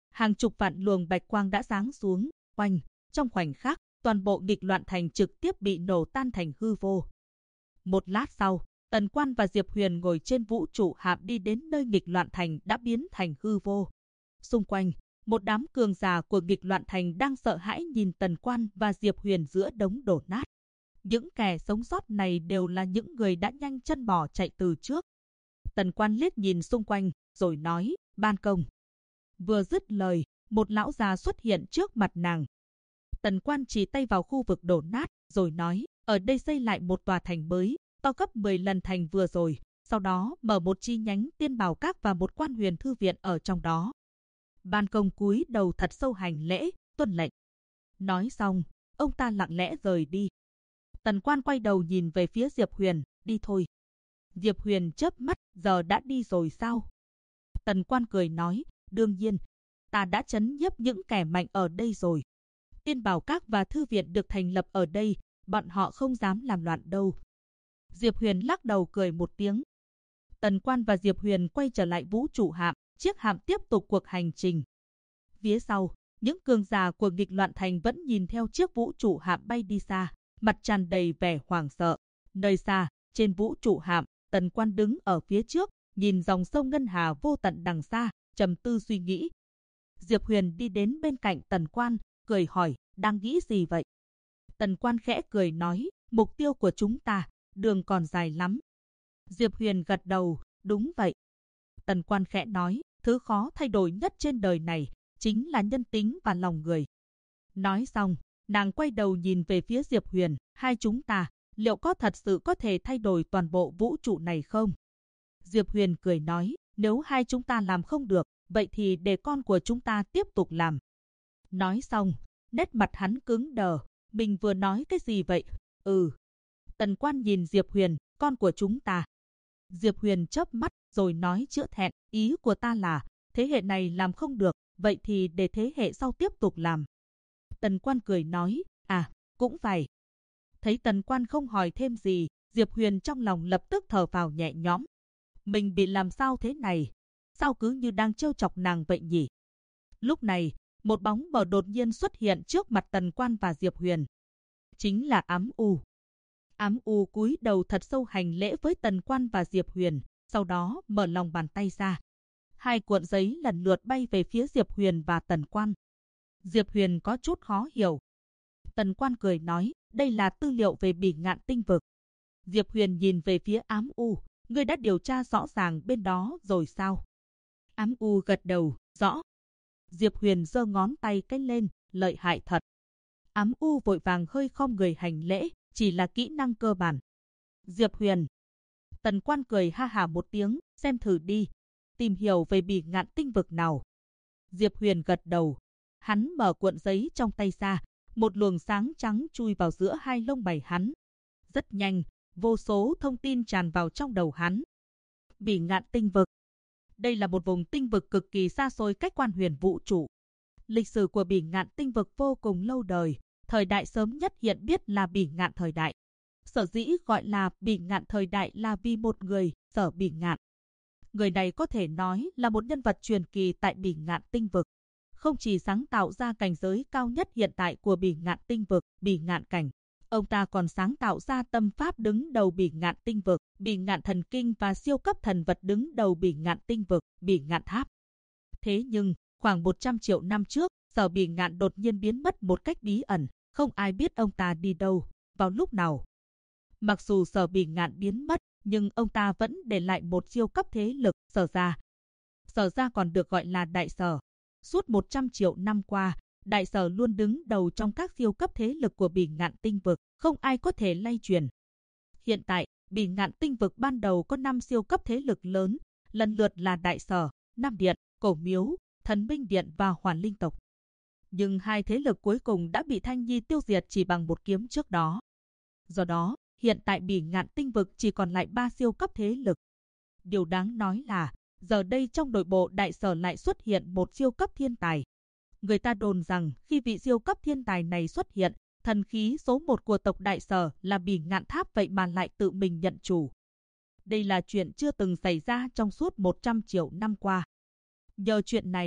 hàng chục vạn luồng bạch quang đã giáng xuống, oanh, trong khoảnh khắc, toàn bộ nghịch loạn thành trực tiếp bị nổ tan thành hư vô. Một lát sau, Tần Quan và Diệp Huyền ngồi trên vũ trụ hạm đi đến nơi nghịch loạn thành đã biến thành hư vô. Xung quanh, một đám cường giả của nghịch loạn thành đang sợ hãi nhìn Tần Quan và Diệp Huyền giữa đống đổ nát. Những kẻ sống sót này đều là những người đã nhanh chân bỏ chạy từ trước. Tần Quan liếc nhìn xung quanh, rồi nói, ban công. Vừa dứt lời, một lão già xuất hiện trước mặt nàng. Tần Quan chỉ tay vào khu vực đổ nát, rồi nói, ở đây xây lại một tòa thành mới, to gấp 10 lần thành vừa rồi, sau đó mở một chi nhánh Tiên Bảo Các và một quan huyền thư viện ở trong đó. Ban công cúi đầu thật sâu hành lễ, tuân lệnh. Nói xong, ông ta lặng lẽ rời đi. Tần Quan quay đầu nhìn về phía Diệp Huyền, đi thôi. Diệp Huyền chớp mắt, giờ đã đi rồi sao? Tần Quan cười nói, đương nhiên, ta đã trấn nhiếp những kẻ mạnh ở đây rồi. Tiên Bảo Các và thư viện được thành lập ở đây, bọn họ không dám làm loạn đâu. Diệp Huyền lắc đầu cười một tiếng. Tần Quan và Diệp Huyền quay trở lại vũ trụ hạm, chiếc hạm tiếp tục cuộc hành trình. Phía sau, những cường giả của nghịch loạn thành vẫn nhìn theo chiếc vũ trụ hạm bay đi xa, mặt tràn đầy vẻ hoảng sợ. Nơi xa, trên vũ trụ hạm, Tần Quan đứng ở phía trước, nhìn dòng sông ngân hà vô tận đằng xa, trầm tư suy nghĩ. Diệp Huyền đi đến bên cạnh Tần Quan, cười hỏi, đang nghĩ gì vậy? Tần Quan khẽ cười nói, mục tiêu của chúng ta, đường còn dài lắm. Diệp Huyền gật đầu, đúng vậy. Tần Quan khẽ nói, thứ khó thay đổi nhất trên đời này, chính là nhân tính và lòng người. Nói xong, nàng quay đầu nhìn về phía Diệp Huyền, hai chúng ta, liệu có thật sự có thể thay đổi toàn bộ vũ trụ này không? Diệp Huyền cười nói, nếu hai chúng ta làm không được, vậy thì để con của chúng ta tiếp tục làm. Nói xong, nét mặt hắn cứng đờ, mình vừa nói cái gì vậy? Tần Quan nhìn Diệp Huyền, con của chúng ta. Diệp Huyền chớp mắt rồi nói chữa thẹn, ý của ta là, thế hệ này làm không được, vậy thì để thế hệ sau tiếp tục làm. Tần Quan cười nói, cũng phải. Thấy Tần Quan không hỏi thêm gì, Diệp Huyền trong lòng lập tức thở phào nhẹ nhõm. Mình bị làm sao thế này? Sao cứ như đang trêu chọc nàng vậy nhỉ? Lúc này, một bóng mờ đột nhiên xuất hiện trước mặt Tần Quan và Diệp Huyền. Chính là Ám U. Ám U cúi đầu thật sâu hành lễ với Tần Quan và Diệp Huyền, sau đó mở lòng bàn tay ra. Hai cuộn giấy lần lượt bay về phía Diệp Huyền và Tần Quan. Diệp Huyền có chút khó hiểu. Tần Quan cười nói, đây là tư liệu về Bỉ Ngạn Tinh Vực. Diệp Huyền nhìn về phía Ám U, ngươi đã điều tra rõ ràng bên đó rồi sao? Ám U gật đầu, rõ. Diệp Huyền giơ ngón tay cái lên, lợi hại thật. Ám U vội vàng hơi khom người hành lễ, chỉ là kỹ năng cơ bản. Diệp Huyền. Tần Quan cười ha hả một tiếng, xem thử đi. Tìm hiểu về Bỉ Ngạn Tinh Vực nào. Diệp Huyền gật đầu. Hắn mở cuộn giấy trong tay ra, một luồng sáng trắng chui vào giữa hai lông mày hắn. Rất nhanh, vô số thông tin tràn vào trong đầu hắn. Bỉ Ngạn Tinh Vực. Đây là một vùng tinh vực cực kỳ xa xôi cách quan huyền vũ trụ. Lịch sử của Bỉ Ngạn Tinh Vực vô cùng lâu đời, thời đại sớm nhất hiện biết là Bỉ Ngạn thời đại. Sở dĩ gọi là Bỉ Ngạn thời đại là vì một người, Sở Bỉ Ngạn. Người này có thể nói là một nhân vật truyền kỳ tại Bỉ Ngạn Tinh Vực. Không chỉ sáng tạo ra cảnh giới cao nhất hiện tại của Bỉ Ngạn Tinh Vực, Bỉ Ngạn Cảnh. Ông ta còn sáng tạo ra tâm pháp đứng đầu Bỉ Ngạn Tinh Vực, Bỉ Ngạn Thần Kinh và siêu cấp thần vật đứng đầu Bỉ Ngạn Tinh Vực, Bỉ Ngạn Tháp. Thế nhưng, khoảng 100 triệu năm trước, Sở Bỉ Ngạn đột nhiên biến mất một cách bí ẩn, không ai biết ông ta đi đâu, vào lúc nào. Mặc dù Sở Bỉ Ngạn biến mất, nhưng ông ta vẫn để lại một siêu cấp thế lực, Sở Gia. Sở Gia còn được gọi là Đại Sở. Suốt 100 triệu năm qua, Đại Sở luôn đứng đầu trong các siêu cấp thế lực của Bỉ Ngạn Tinh Vực, không ai có thể lay chuyển. Hiện tại, Bỉ Ngạn Tinh Vực ban đầu có 5 siêu cấp thế lực lớn, lần lượt là Đại Sở, Nam Điện, Cổ Miếu, Thần Minh Điện và Hoàn Linh Tộc. Nhưng hai thế lực cuối cùng đã bị Thanh Nhi tiêu diệt chỉ bằng một kiếm trước đó. Do đó, hiện tại Bỉ Ngạn Tinh Vực chỉ còn lại 3 siêu cấp thế lực. Điều đáng nói là, giờ đây trong nội bộ Đại Sở lại xuất hiện một siêu cấp thiên tài. Người ta đồn rằng khi vị siêu cấp thiên tài này xuất hiện, thần khí số 1 của tộc Đại Sở là Bỉ Ngạn Tháp vậy mà lại tự mình nhận chủ. Đây là chuyện chưa từng xảy ra trong suốt 100 triệu năm qua. Nhờ chuyện này,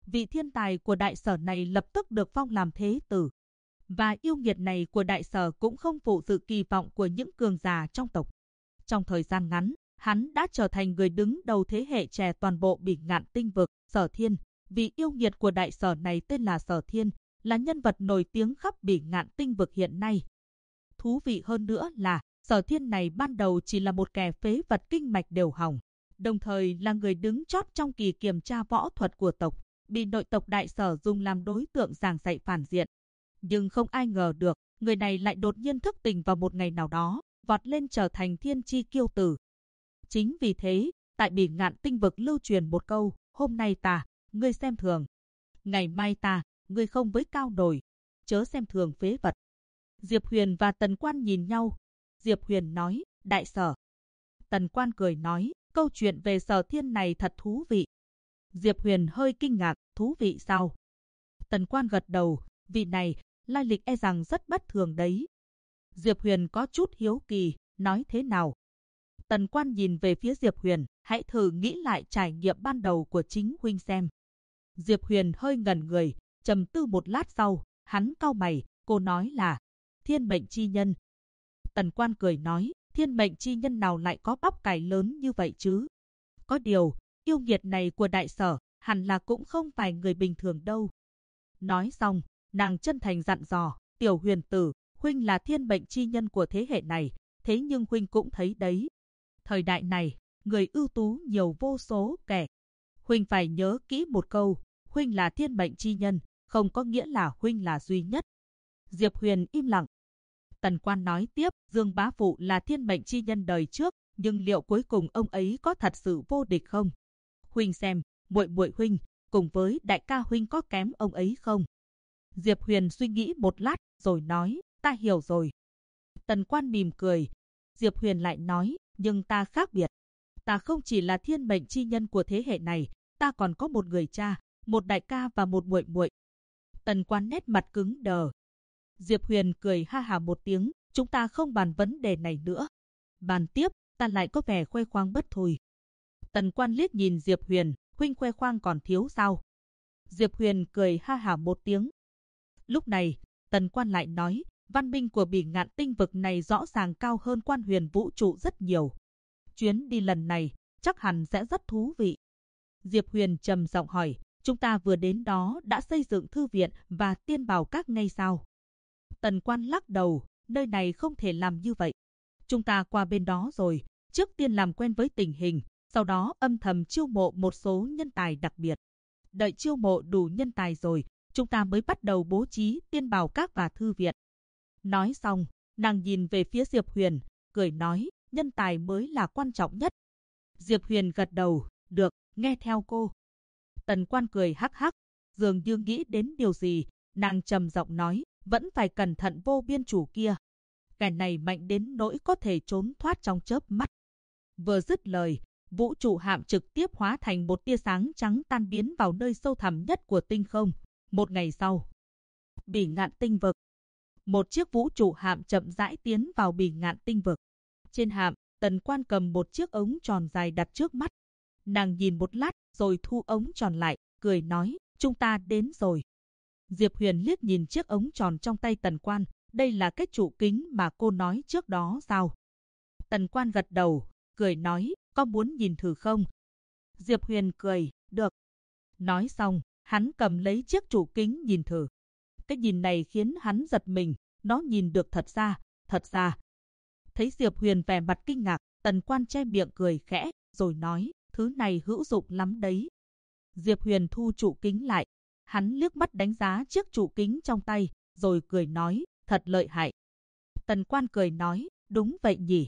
vị thiên tài của đại sở này lập tức được phong làm thế tử. Và yêu nghiệt này của đại sở cũng không phụ sự kỳ vọng của những cường giả trong tộc. Trong thời gian ngắn, hắn đã trở thành người đứng đầu thế hệ trẻ toàn bộ Bỉ Ngạn Tinh vực. Sở Thiên, vị yêu nghiệt của đại sở này tên là Sở Thiên, là nhân vật nổi tiếng khắp Bỉ Ngạn Tinh vực hiện nay. Thú vị hơn nữa là, Sở Thiên này ban đầu chỉ là một kẻ phế vật kinh mạch đều hỏng, đồng thời là người đứng chót trong kỳ kiểm tra võ thuật của tộc, bị nội tộc đại sở dùng làm đối tượng giảng dạy phản diện. Nhưng không ai ngờ được, người này lại đột nhiên thức tỉnh vào một ngày nào đó, vọt lên trở thành thiên chi kiêu tử. Chính vì thế, tại Bỉ Ngạn Tinh vực lưu truyền một câu, hôm nay ta, ngươi xem thường. Ngày mai ta, ngươi không với cao nổi, chớ xem thường phế vật. Diệp Huyền và Tần Quan nhìn nhau. Diệp Huyền nói, đại sở. Tần Quan cười nói, câu chuyện về Sở Thiên này thật thú vị. Diệp Huyền hơi kinh ngạc, thú vị sao? Tần Quan gật đầu, vị này, lai lịch e rằng rất bất thường đấy. Diệp Huyền có chút hiếu kỳ, nói thế nào? Tần Quan nhìn về phía Diệp Huyền, hãy thử nghĩ lại trải nghiệm ban đầu của chính huynh xem. Diệp Huyền hơi ngẩn người, trầm tư một lát sau, hắn cau mày, cô nói là thiên mệnh chi nhân. Tần Quan cười nói, thiên mệnh chi nhân nào lại có bắp cải lớn như vậy chứ? Có điều, yêu nghiệt này của đại sở, hẳn là cũng không phải người bình thường đâu. Nói xong, nàng chân thành dặn dò, Tiểu Huyền tử, huynh là thiên mệnh chi nhân của thế hệ này, thế nhưng huynh cũng thấy đấy. Thời đại này, người ưu tú nhiều vô số kẻ. Huynh phải nhớ kỹ một câu, huynh là thiên mệnh chi nhân, không có nghĩa là huynh là duy nhất. Diệp Huyền im lặng. Tần Quan nói tiếp, Dương Bá Phụ là thiên mệnh chi nhân đời trước, nhưng liệu cuối cùng ông ấy có thật sự vô địch không? Huynh xem, muội muội huynh, cùng với đại ca huynh có kém ông ấy không? Diệp Huyền suy nghĩ một lát, rồi nói, ta hiểu rồi. Tần Quan mỉm cười. Diệp Huyền lại nói, nhưng ta khác biệt. Ta không chỉ là thiên mệnh chi nhân của thế hệ này, ta còn có một người cha, một đại ca và một muội muội. Tần Quan nét mặt cứng đờ. Diệp Huyền cười ha hả một tiếng, chúng ta không bàn vấn đề này nữa. Bàn tiếp, ta lại có vẻ khoe khoang bất thôi. Tần Quan liếc nhìn Diệp Huyền, huynh khoe khoang còn thiếu sao? Diệp Huyền cười ha hả một tiếng. Lúc này, Tần Quan lại nói, văn minh của Bỉ Ngạn Tinh vực này rõ ràng cao hơn Quan Huyền vũ trụ rất nhiều. Chuyến đi lần này, chắc hẳn sẽ rất thú vị. Diệp Huyền trầm giọng hỏi, chúng ta vừa đến đó đã xây dựng thư viện và tiên bảo các ngay sao? Tần Quan lắc đầu, nơi này không thể làm như vậy. Chúng ta qua bên đó rồi, trước tiên làm quen với tình hình, sau đó âm thầm chiêu mộ một số nhân tài đặc biệt. Đợi chiêu mộ đủ nhân tài rồi, chúng ta mới bắt đầu bố trí tiên bảo các và thư viện. Nói xong, nàng nhìn về phía Diệp Huyền, cười nói, nhân tài mới là quan trọng nhất. Diệp Huyền gật đầu, được, nghe theo cô. Tần Quan cười hắc hắc, dường như nghĩ đến điều gì, nàng trầm giọng nói, vẫn phải cẩn thận vô biên chủ kia. Kẻ này mạnh đến nỗi có thể trốn thoát trong chớp mắt. Vừa dứt lời, vũ trụ hạm trực tiếp hóa thành một tia sáng trắng tan biến vào nơi sâu thẳm nhất của tinh không. Một ngày sau, Bỉ Ngạn Tinh vực. Một chiếc vũ trụ hạm chậm rãi tiến vào Bỉ Ngạn Tinh vực. Trên hạm, Tần Quan cầm một chiếc ống tròn dài đặt trước mắt. Nàng nhìn một lát rồi thu ống tròn lại, cười nói, chúng ta đến rồi. Diệp Huyền liếc nhìn chiếc ống tròn trong tay Tần Quan, đây là cái trụ kính mà cô nói trước đó sao? Tần Quan gật đầu, cười nói, có muốn nhìn thử không? Diệp Huyền cười, được. Nói xong, hắn cầm lấy chiếc trụ kính nhìn thử. Cái nhìn này khiến hắn giật mình, nó nhìn được thật ra. Thấy Diệp Huyền vẻ mặt kinh ngạc, Tần Quan che miệng cười khẽ, rồi nói, thứ này hữu dụng lắm đấy. Diệp Huyền thu trụ kính lại, hắn liếc mắt đánh giá chiếc trụ kính trong tay, rồi cười nói, thật lợi hại. Tần Quan cười nói, đúng vậy nhỉ.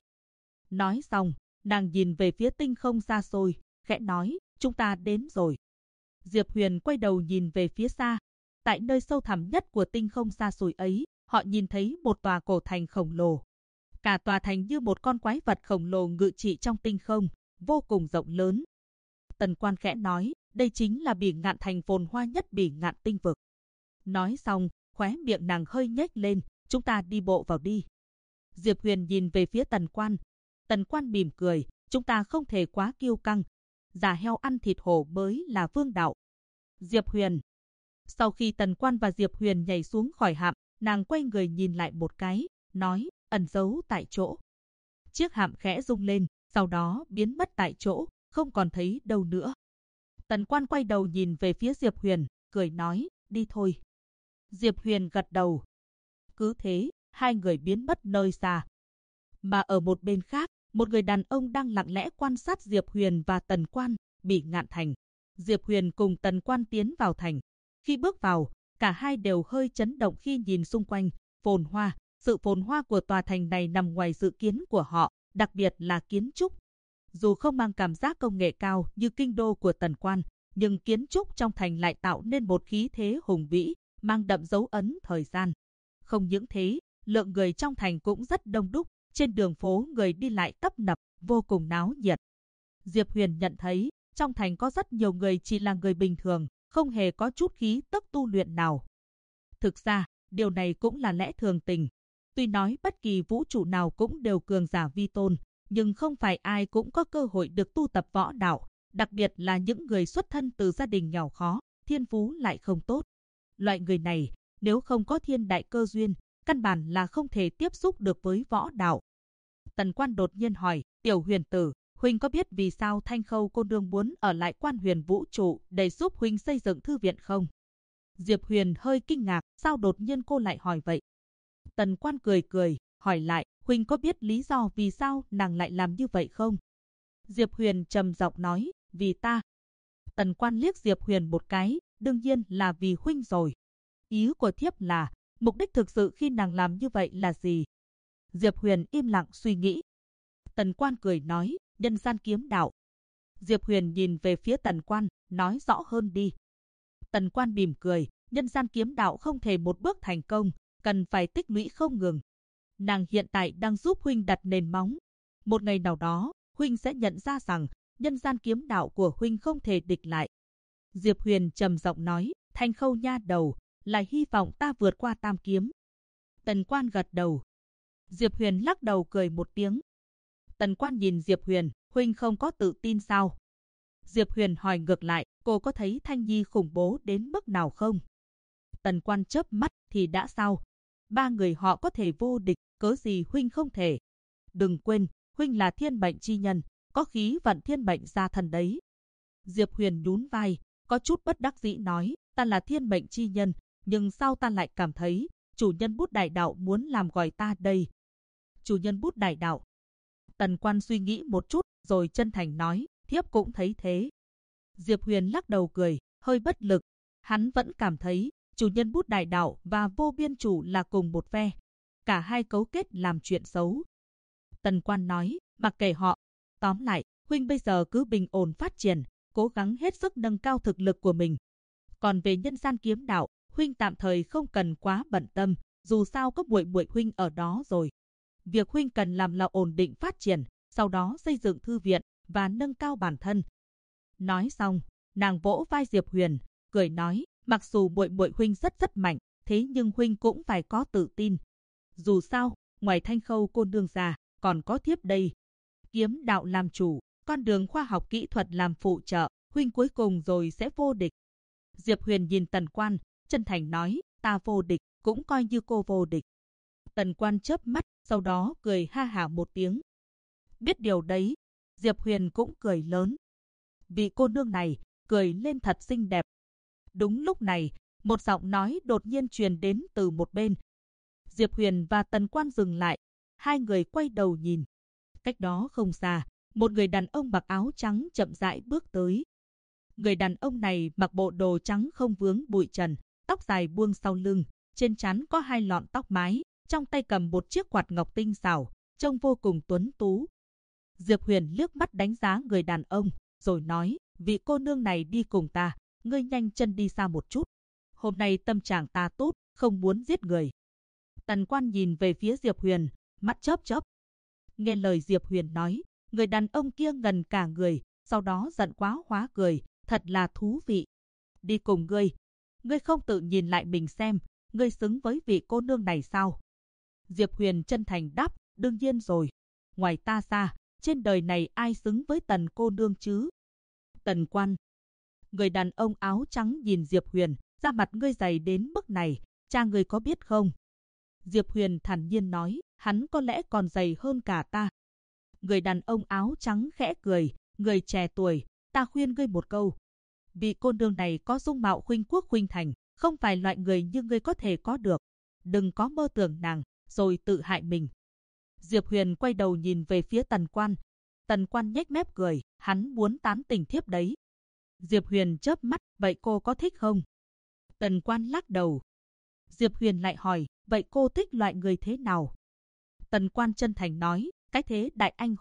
Nói xong, nàng nhìn về phía tinh không xa xôi, khẽ nói, chúng ta đến rồi. Diệp Huyền quay đầu nhìn về phía xa. Tại nơi sâu thẳm nhất của tinh không xa xôi ấy, họ nhìn thấy một tòa cổ thành khổng lồ. Cả tòa thành như một con quái vật khổng lồ ngự trị trong tinh không, vô cùng rộng lớn. Tần Quan khẽ nói, đây chính là Bỉ Ngạn thành phồn hoa nhất Bỉ Ngạn Tinh vực. Nói xong, khóe miệng nàng hơi nhếch lên, chúng ta đi bộ vào đi. Diệp Huyền nhìn về phía Tần Quan. Tần Quan mỉm cười, chúng ta không thể quá kiêu căng. Già heo ăn thịt hổ mới là vương đạo. Diệp Huyền. Sau khi Tần Quan và Diệp Huyền nhảy xuống khỏi hạm, nàng quay người nhìn lại một cái, nói, ẩn giấu tại chỗ. Chiếc hạm khẽ rung lên, sau đó biến mất tại chỗ, không còn thấy đâu nữa. Tần Quan quay đầu nhìn về phía Diệp Huyền, cười nói, đi thôi. Diệp Huyền gật đầu. Cứ thế, hai người biến mất nơi xa. Mà ở một bên khác, một người đàn ông đang lặng lẽ quan sát Diệp Huyền và Tần Quan, Bỉ Ngạn Thành. Diệp Huyền cùng Tần Quan tiến vào thành. Khi bước vào, cả hai đều hơi chấn động khi nhìn xung quanh, phồn hoa. Sự phồn hoa của tòa thành này nằm ngoài dự kiến của họ, đặc biệt là kiến trúc. Dù không mang cảm giác công nghệ cao như kinh đô của Tần Quan, nhưng kiến trúc trong thành lại tạo nên một khí thế hùng vĩ, mang đậm dấu ấn thời gian. Không những thế, lượng người trong thành cũng rất đông đúc, trên đường phố người đi lại tấp nập, vô cùng náo nhiệt. Diệp Huyền nhận thấy, trong thành có rất nhiều người chỉ là người bình thường, không hề có chút khí tức tu luyện nào. Thực ra, điều này cũng là lẽ thường tình. Tuy nói bất kỳ vũ trụ nào cũng đều cường giả vi tôn, nhưng không phải ai cũng có cơ hội được tu tập võ đạo, đặc biệt là những người xuất thân từ gia đình nghèo khó, thiên phú lại không tốt. Loại người này, nếu không có thiên đại cơ duyên, căn bản là không thể tiếp xúc được với võ đạo. Tần Quan đột nhiên hỏi, Tiểu Huyền tử, huynh có biết vì sao Thanh Khâu cô nương muốn ở lại Quan Huyền vũ trụ để giúp huynh xây dựng thư viện không? Diệp Huyền hơi kinh ngạc, sao đột nhiên cô lại hỏi vậy? Tần Quan cười cười, hỏi lại, huynh có biết lý do vì sao nàng lại làm như vậy không? Diệp Huyền trầm giọng nói, vì ta. Tần Quan liếc Diệp Huyền một cái, đương nhiên là vì huynh rồi. Ý của thiếp là, mục đích thực sự khi nàng làm như vậy là gì? Diệp Huyền im lặng suy nghĩ. Tần Quan cười nói, nhân gian kiếm đạo. Diệp Huyền nhìn về phía Tần Quan, nói rõ hơn đi. Tần Quan mỉm cười, nhân gian kiếm đạo không thể một bước thành công, cần phải tích lũy không ngừng. Nàng hiện tại đang giúp huynh đặt nền móng. Một ngày nào đó, huynh sẽ nhận ra rằng nhân gian kiếm đạo của huynh không thể địch lại. Diệp Huyền trầm giọng nói, Thanh Khâu nha đầu, là hy vọng ta vượt qua tam kiếm. Tần Quan gật đầu. Diệp Huyền lắc đầu cười một tiếng. Tần Quan nhìn Diệp Huyền, huynh không có tự tin sao? Diệp Huyền hỏi ngược lại, cô có thấy Thanh Nhi khủng bố đến mức nào không? Tần Quan chớp mắt, thì đã sao? Ba người họ có thể vô địch, cớ gì huynh không thể? Đừng quên, huynh là thiên mệnh chi nhân, có khí vận thiên mệnh gia thân đấy. Diệp Huyền nhún vai, có chút bất đắc dĩ nói, ta là thiên mệnh chi nhân, nhưng sao ta lại cảm thấy chủ nhân bút đại đạo muốn làm gọi ta đây? Chủ nhân bút đại đạo. Tần Quan suy nghĩ một chút, rồi chân thành nói, thiếp cũng thấy thế. Diệp Huyền lắc đầu cười, hơi bất lực. Hắn vẫn cảm thấy chủ nhân bút đại đạo và vô biên chủ là cùng một phe. Cả hai cấu kết làm chuyện xấu. Tần Quan nói, mặc kệ họ. Tóm lại, huynh bây giờ cứ bình ổn phát triển, cố gắng hết sức nâng cao thực lực của mình. Còn về nhân gian kiếm đạo, huynh tạm thời không cần quá bận tâm, dù sao có muội muội huynh ở đó rồi. Việc huynh cần làm là ổn định phát triển, sau đó xây dựng thư viện và nâng cao bản thân. Nói xong, nàng vỗ vai Diệp Huyền, cười nói, mặc dù muội muội huynh rất mạnh, thế nhưng huynh cũng phải có tự tin. Dù sao, ngoài Thanh Khâu cô nương ra, còn có thiếp đây. Kiếm đạo làm chủ, con đường khoa học kỹ thuật làm phụ trợ, huynh cuối cùng rồi sẽ vô địch. Diệp Huyền nhìn Tần Quan, chân thành nói, ta vô địch, cũng coi như cô vô địch. Tần Quan chớp mắt, sau đó cười ha hả một tiếng. Biết điều đấy, Diệp Huyền cũng cười lớn. Vị cô nương này, cười lên thật xinh đẹp. Đúng lúc này, một giọng nói đột nhiên truyền đến từ một bên. Diệp Huyền và Tần Quan dừng lại, hai người quay đầu nhìn. Cách đó không xa, một người đàn ông mặc áo trắng chậm rãi bước tới. Người đàn ông này mặc bộ đồ trắng không vướng bụi trần, tóc dài buông sau lưng, trên trán có hai lọn tóc mái, trong tay cầm một chiếc quạt ngọc tinh xảo, trông vô cùng tuấn tú. Diệp Huyền liếc mắt đánh giá người đàn ông, rồi nói, vị cô nương này đi cùng ta, ngươi nhanh chân đi xa một chút. Hôm nay tâm trạng ta tốt, không muốn giết người. Tần Quan nhìn về phía Diệp Huyền, mắt chớp chớp. Nghe lời Diệp Huyền nói, người đàn ông kia ngần cả người, sau đó giận quá hóa cười, thật là thú vị. Đi cùng ngươi. Ngươi không tự nhìn lại mình xem, ngươi xứng với vị cô nương này sao? Diệp Huyền chân thành đáp, đương nhiên rồi. Ngoài ta ra, trên đời này ai xứng với Tần cô nương chứ? Tần Quan. Người đàn ông áo trắng nhìn Diệp Huyền, da mặt ngươi dày đến mức này, cha ngươi có biết không? Diệp Huyền thản nhiên nói, hắn có lẽ còn dày hơn cả ta. Người đàn ông áo trắng khẽ cười, người trẻ tuổi, ta khuyên ngươi một câu. Vị cô nương này có dung mạo khuynh quốc khuynh thành, không phải loại người như ngươi có thể có được. Đừng có mơ tưởng nàng, rồi tự hại mình. Diệp Huyền quay đầu nhìn về phía Tần Quan. Tần Quan nhếch mép cười, hắn muốn tán tỉnh thiếp đấy. Diệp Huyền chớp mắt, vậy cô có thích không? Tần Quan lắc đầu. Diệp Huyền lại hỏi, vậy cô thích loại người thế nào? Tần Quan chân thành nói, cái thế đại anh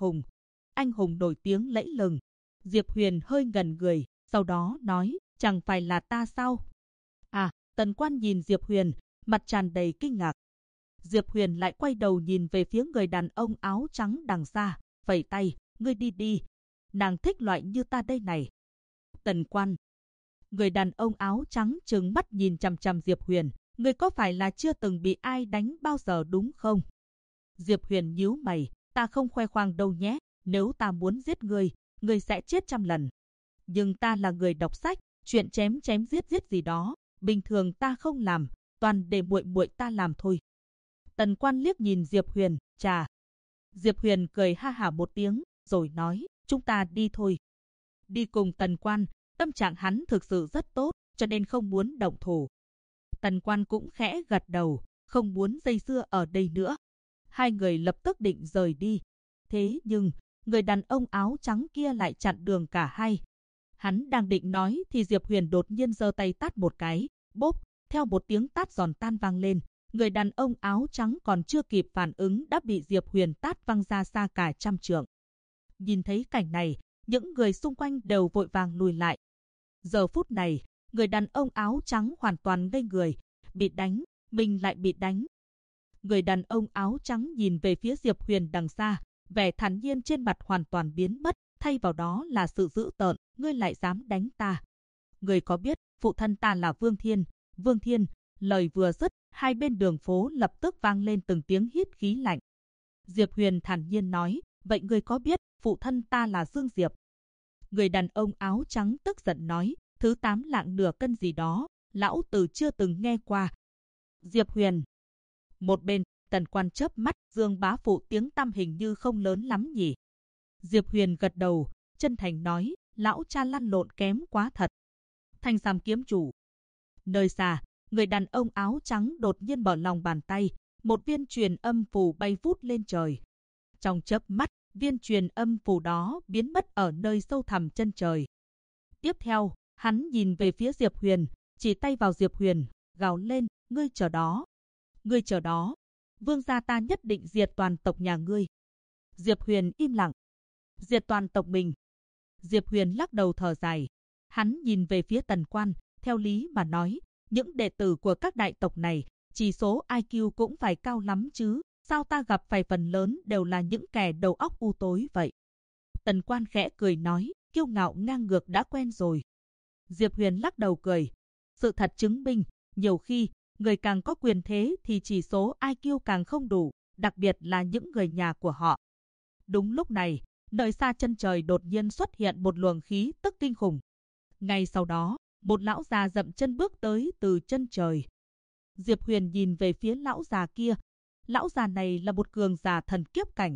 hùng nổi tiếng lẫy lừng. Diệp Huyền hơi ngẩn người, sau đó nói, chẳng phải là ta sao? À, Tần Quan nhìn Diệp Huyền, mặt tràn đầy kinh ngạc. Diệp Huyền lại quay đầu nhìn về phía người đàn ông áo trắng đằng xa, vẫy tay, ngươi đi đi. Nàng thích loại như ta đây này. Tần Quan. Người đàn ông áo trắng trừng mắt nhìn chằm chằm Diệp Huyền, ngươi có phải là chưa từng bị ai đánh bao giờ đúng không? Diệp Huyền nhíu mày, ta không khoe khoang đâu nhé, nếu ta muốn giết ngươi, ngươi sẽ chết trăm lần. Nhưng ta là người đọc sách, chuyện chém chém giết gì đó, bình thường ta không làm, toàn để muội muội ta làm thôi. Tần Quan liếc nhìn Diệp Huyền, chà. Diệp Huyền cười ha hả một tiếng, rồi nói, chúng ta đi thôi. Đi cùng Tần Quan, tâm trạng hắn thực sự rất tốt, cho nên không muốn động thủ. Tần Quan cũng khẽ gật đầu, không muốn dây dưa ở đây nữa. Hai người lập tức định rời đi. Thế nhưng, người đàn ông áo trắng kia lại chặn đường cả hai. Hắn đang định nói thì Diệp Huyền đột nhiên giơ tay tát một cái, bốp, theo một tiếng tát giòn tan vang lên. Người đàn ông áo trắng còn chưa kịp phản ứng đã bị Diệp Huyền tát văng ra xa cả trăm trượng. Nhìn thấy cảnh này, những người xung quanh đều vội vàng lùi lại. Giờ phút này, người đàn ông áo trắng hoàn toàn ngây người, bị đánh, mình lại bị đánh. Người đàn ông áo trắng nhìn về phía Diệp Huyền đằng xa, vẻ thản nhiên trên mặt hoàn toàn biến mất, thay vào đó là sự dữ tợn, ngươi lại dám đánh ta. Ngươi có biết, phụ thân ta là Vương Thiên, Vương Thiên, lời vừa dứt, hai bên đường phố lập tức vang lên từng tiếng hít khí lạnh. Diệp Huyền thản nhiên nói, vậy ngươi có biết, phụ thân ta là Dương Diệp. Người đàn ông áo trắng tức giận nói, thứ 8 lạng nửa cân gì đó, lão tử chưa từng nghe qua. Diệp Huyền. Một bên, Tần Quan chớp mắt, Dương bá phụ tiếng tăm hình như không lớn lắm nhỉ. Diệp Huyền gật đầu, chân thành nói, lão cha lăn lộn kém quá thật. Thanh Sam kiếm chủ. Nơi xa, người đàn ông áo trắng đột nhiên mở lòng bàn tay, một viên truyền âm phù bay vút lên trời. Trong chớp mắt, viên truyền âm phù đó biến mất ở nơi sâu thẳm chân trời. Tiếp theo, hắn nhìn về phía Diệp Huyền, chỉ tay vào Diệp Huyền, gào lên, ngươi chờ đó. Ngươi chờ đó. Vương gia ta nhất định diệt toàn tộc nhà ngươi. Diệp Huyền im lặng. Diệt toàn tộc mình. Diệp Huyền lắc đầu thở dài. Hắn nhìn về phía Tần Quan, theo lý mà nói, những đệ tử của các đại tộc này, chỉ số IQ cũng phải cao lắm chứ, sao ta gặp phải phần lớn đều là những kẻ đầu óc u tối vậy? Tần Quan khẽ cười nói, kiêu ngạo ngang ngược đã quen rồi. Diệp Huyền lắc đầu cười. Sự thật chứng minh, nhiều khi, người càng có quyền thế thì chỉ số IQ càng không đủ, đặc biệt là những người nhà của họ. Đúng lúc này, nơi xa chân trời đột nhiên xuất hiện một luồng khí tức kinh khủng. Ngay sau đó, một lão già dậm chân bước tới từ chân trời. Diệp Huyền nhìn về phía lão già kia. Lão già này là một cường giả thần kiếp cảnh.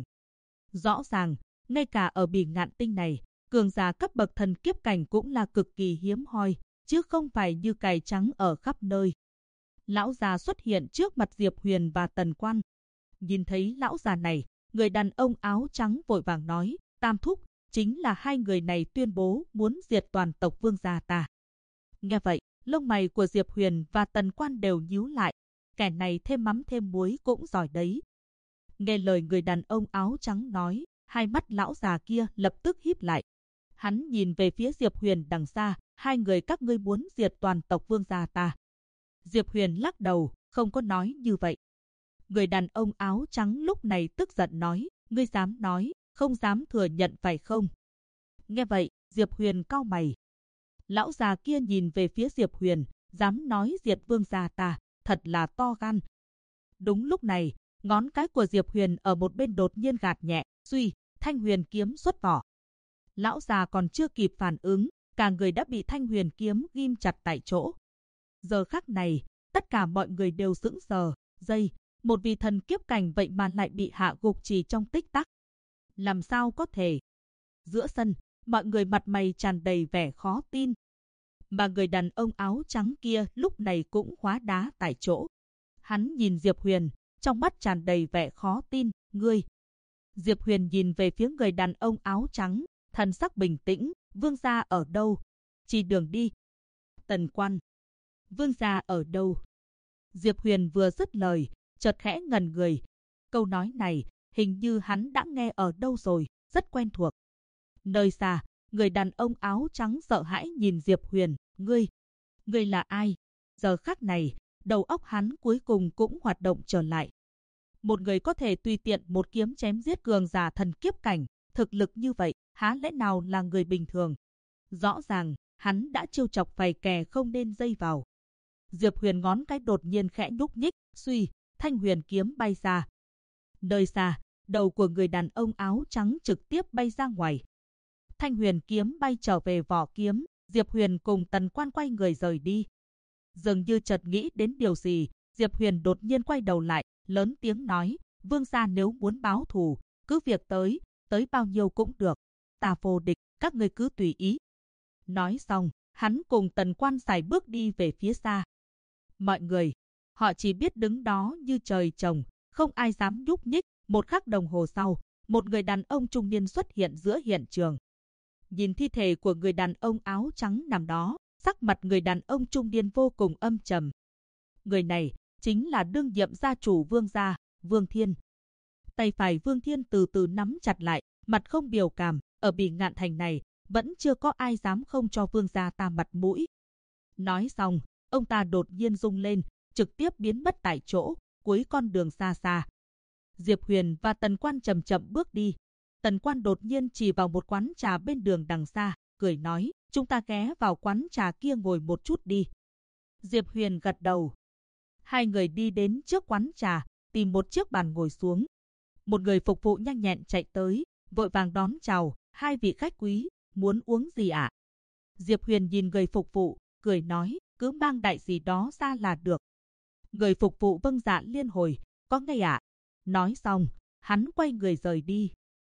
Rõ ràng, ngay cả ở Bỉ Ngạn Tinh này, cường giả cấp bậc thần kiếp cảnh cũng là cực kỳ hiếm hoi, chứ không phải như cày trắng ở khắp nơi. Lão già xuất hiện trước mặt Diệp Huyền và Tần Quan. Nhìn thấy lão già này, người đàn ông áo trắng vội vàng nói, Tam thúc, chính là hai người này tuyên bố muốn diệt toàn tộc Vương gia ta. Nghe vậy, lông mày của Diệp Huyền và Tần Quan đều nhíu lại. Kẻ này thêm mắm thêm muối cũng giỏi đấy. Nghe lời người đàn ông áo trắng nói, hai mắt lão già kia lập tức híp lại. Hắn nhìn về phía Diệp Huyền đằng xa, hai người các ngươi muốn diệt toàn tộc Vương gia ta. Diệp Huyền lắc đầu, không có nói như vậy. Người đàn ông áo trắng lúc này tức giận nói, ngươi dám nói, không dám thừa nhận phải không? Nghe vậy, Diệp Huyền cau mày. Lão già kia nhìn về phía Diệp Huyền, dám nói diệt Vương gia ta, thật là to gan. Đúng lúc này, ngón cái của Diệp Huyền ở một bên đột nhiên gạt nhẹ, suy, thanh huyền kiếm xuất vỏ. Lão già còn chưa kịp phản ứng, cả người đã bị thanh huyền kiếm ghim chặt tại chỗ. Giờ khắc này, tất cả mọi người đều sững sờ, một vị thần kiếp cảnh vậy mà lại bị hạ gục chỉ trong tích tắc. Làm sao có thể? Giữa sân, mọi người mặt mày tràn đầy vẻ khó tin. Mà người đàn ông áo trắng kia lúc này cũng hóa đá tại chỗ. Hắn nhìn Diệp Huyền, trong mắt tràn đầy vẻ khó tin, ngươi. Diệp Huyền nhìn về phía người đàn ông áo trắng, thần sắc bình tĩnh, vương gia ở đâu? Chỉ đường đi. Tần Quan. Vương gia ở đâu? Diệp Huyền vừa dứt lời, chợt khẽ ngẩn người. Câu nói này, hình như hắn đã nghe ở đâu rồi, rất quen thuộc. Nơi xa, người đàn ông áo trắng sợ hãi nhìn Diệp Huyền, ngươi là ai? Giờ khắc này, đầu óc hắn cuối cùng cũng hoạt động trở lại. Một người có thể tùy tiện một kiếm chém giết cường giả thần kiếp cảnh, thực lực như vậy, há lẽ nào là người bình thường? Rõ ràng, hắn đã trêu chọc vài kẻ không nên dây vào. Diệp Huyền ngón cái đột nhiên khẽ nhúc nhích, suy, thanh huyền kiếm bay ra. Nơi xa, đầu của người đàn ông áo trắng trực tiếp bay ra ngoài. Thanh huyền kiếm bay trở về vỏ kiếm, Diệp Huyền cùng Tần Quan quay người rời đi. Dường như chợt nghĩ đến điều gì, Diệp Huyền đột nhiên quay đầu lại, lớn tiếng nói, vương gia nếu muốn báo thù, cứ việc tới bao nhiêu cũng được. Ta vô địch, các ngươi cứ tùy ý. Nói xong, hắn cùng Tần Quan sải bước đi về phía xa. Mọi người, họ chỉ biết đứng đó như trời trồng, không ai dám nhúc nhích. Một khắc đồng hồ sau, một người đàn ông trung niên xuất hiện giữa hiện trường. Nhìn thi thể của người đàn ông áo trắng nằm đó, sắc mặt người đàn ông trung niên vô cùng âm trầm. Người này chính là đương nhiệm gia chủ Vương gia, Vương Thiên. Tay phải Vương Thiên từ từ nắm chặt lại, mặt không biểu cảm, ở Bỉ Ngạn Thành này vẫn chưa có ai dám không cho Vương gia ta mặt mũi. Nói xong, ông ta đột nhiên rung lên, trực tiếp biến mất tại chỗ, cuối con đường xa xa. Diệp Huyền và Tần Quan chậm chậm bước đi. Tần Quan đột nhiên chỉ vào một quán trà bên đường đằng xa, cười nói, chúng ta ghé vào quán trà kia ngồi một chút đi. Diệp Huyền gật đầu. Hai người đi đến trước quán trà, tìm một chiếc bàn ngồi xuống. Một người phục vụ nhanh nhẹn chạy tới, vội vàng đón chào, hai vị khách quý, muốn uống gì ạ? Diệp Huyền nhìn người phục vụ, cười nói, cứ mang đại gì đó ra là được. Người phục vụ vâng dạ liên hồi, có ngay ạ? Nói xong, hắn quay người rời đi.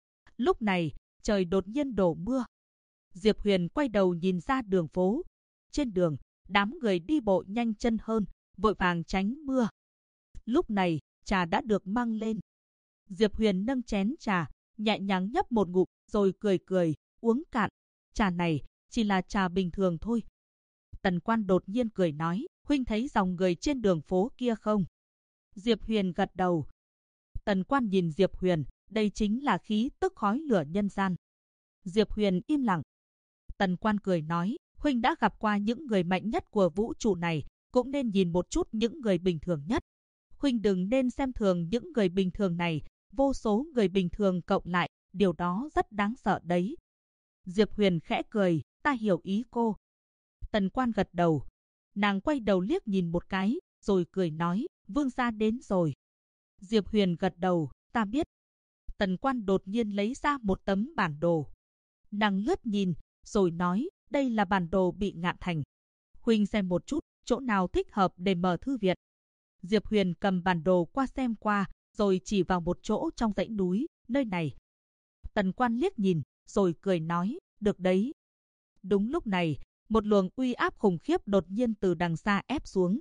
Lúc này, trời đột nhiên đổ mưa. Diệp Huyền quay đầu nhìn ra đường phố. Trên đường, đám người đi bộ nhanh chân hơn, vội vàng tránh mưa. Lúc này, trà đã được mang lên. Diệp Huyền nâng chén trà, nhẹ nhàng nhấp một ngụm, rồi cười, uống cạn. Trà này, chỉ là trà bình thường thôi. Tần Quan đột nhiên cười nói, huynh thấy dòng người trên đường phố kia không? Diệp Huyền gật đầu. Tần Quan nhìn Diệp Huyền, đây chính là khí tức khói lửa nhân gian. Diệp Huyền im lặng. Tần Quan cười nói, huynh đã gặp qua những người mạnh nhất của vũ trụ này, cũng nên nhìn một chút những người bình thường nhất. Huynh đừng nên xem thường những người bình thường này, vô số người bình thường cộng lại, điều đó rất đáng sợ đấy. Diệp Huyền khẽ cười, ta hiểu ý cô. Tần Quan gật đầu. Nàng quay đầu liếc nhìn một cái, rồi cười nói, vương gia đến rồi. Diệp Huyền gật đầu, ta biết. Tần Quan đột nhiên lấy ra một tấm bản đồ. Nàng lướt nhìn, rồi nói, đây là bản đồ Bỉ Ngạn Thành. Huynh xem một chút, chỗ nào thích hợp để mở thư viện. Diệp Huyền cầm bản đồ xem qua, rồi chỉ vào một chỗ trong dãy núi, nơi này. Tần Quan liếc nhìn, rồi cười nói, được đấy. Đúng lúc này, một luồng uy áp khủng khiếp đột nhiên từ đằng xa ép xuống.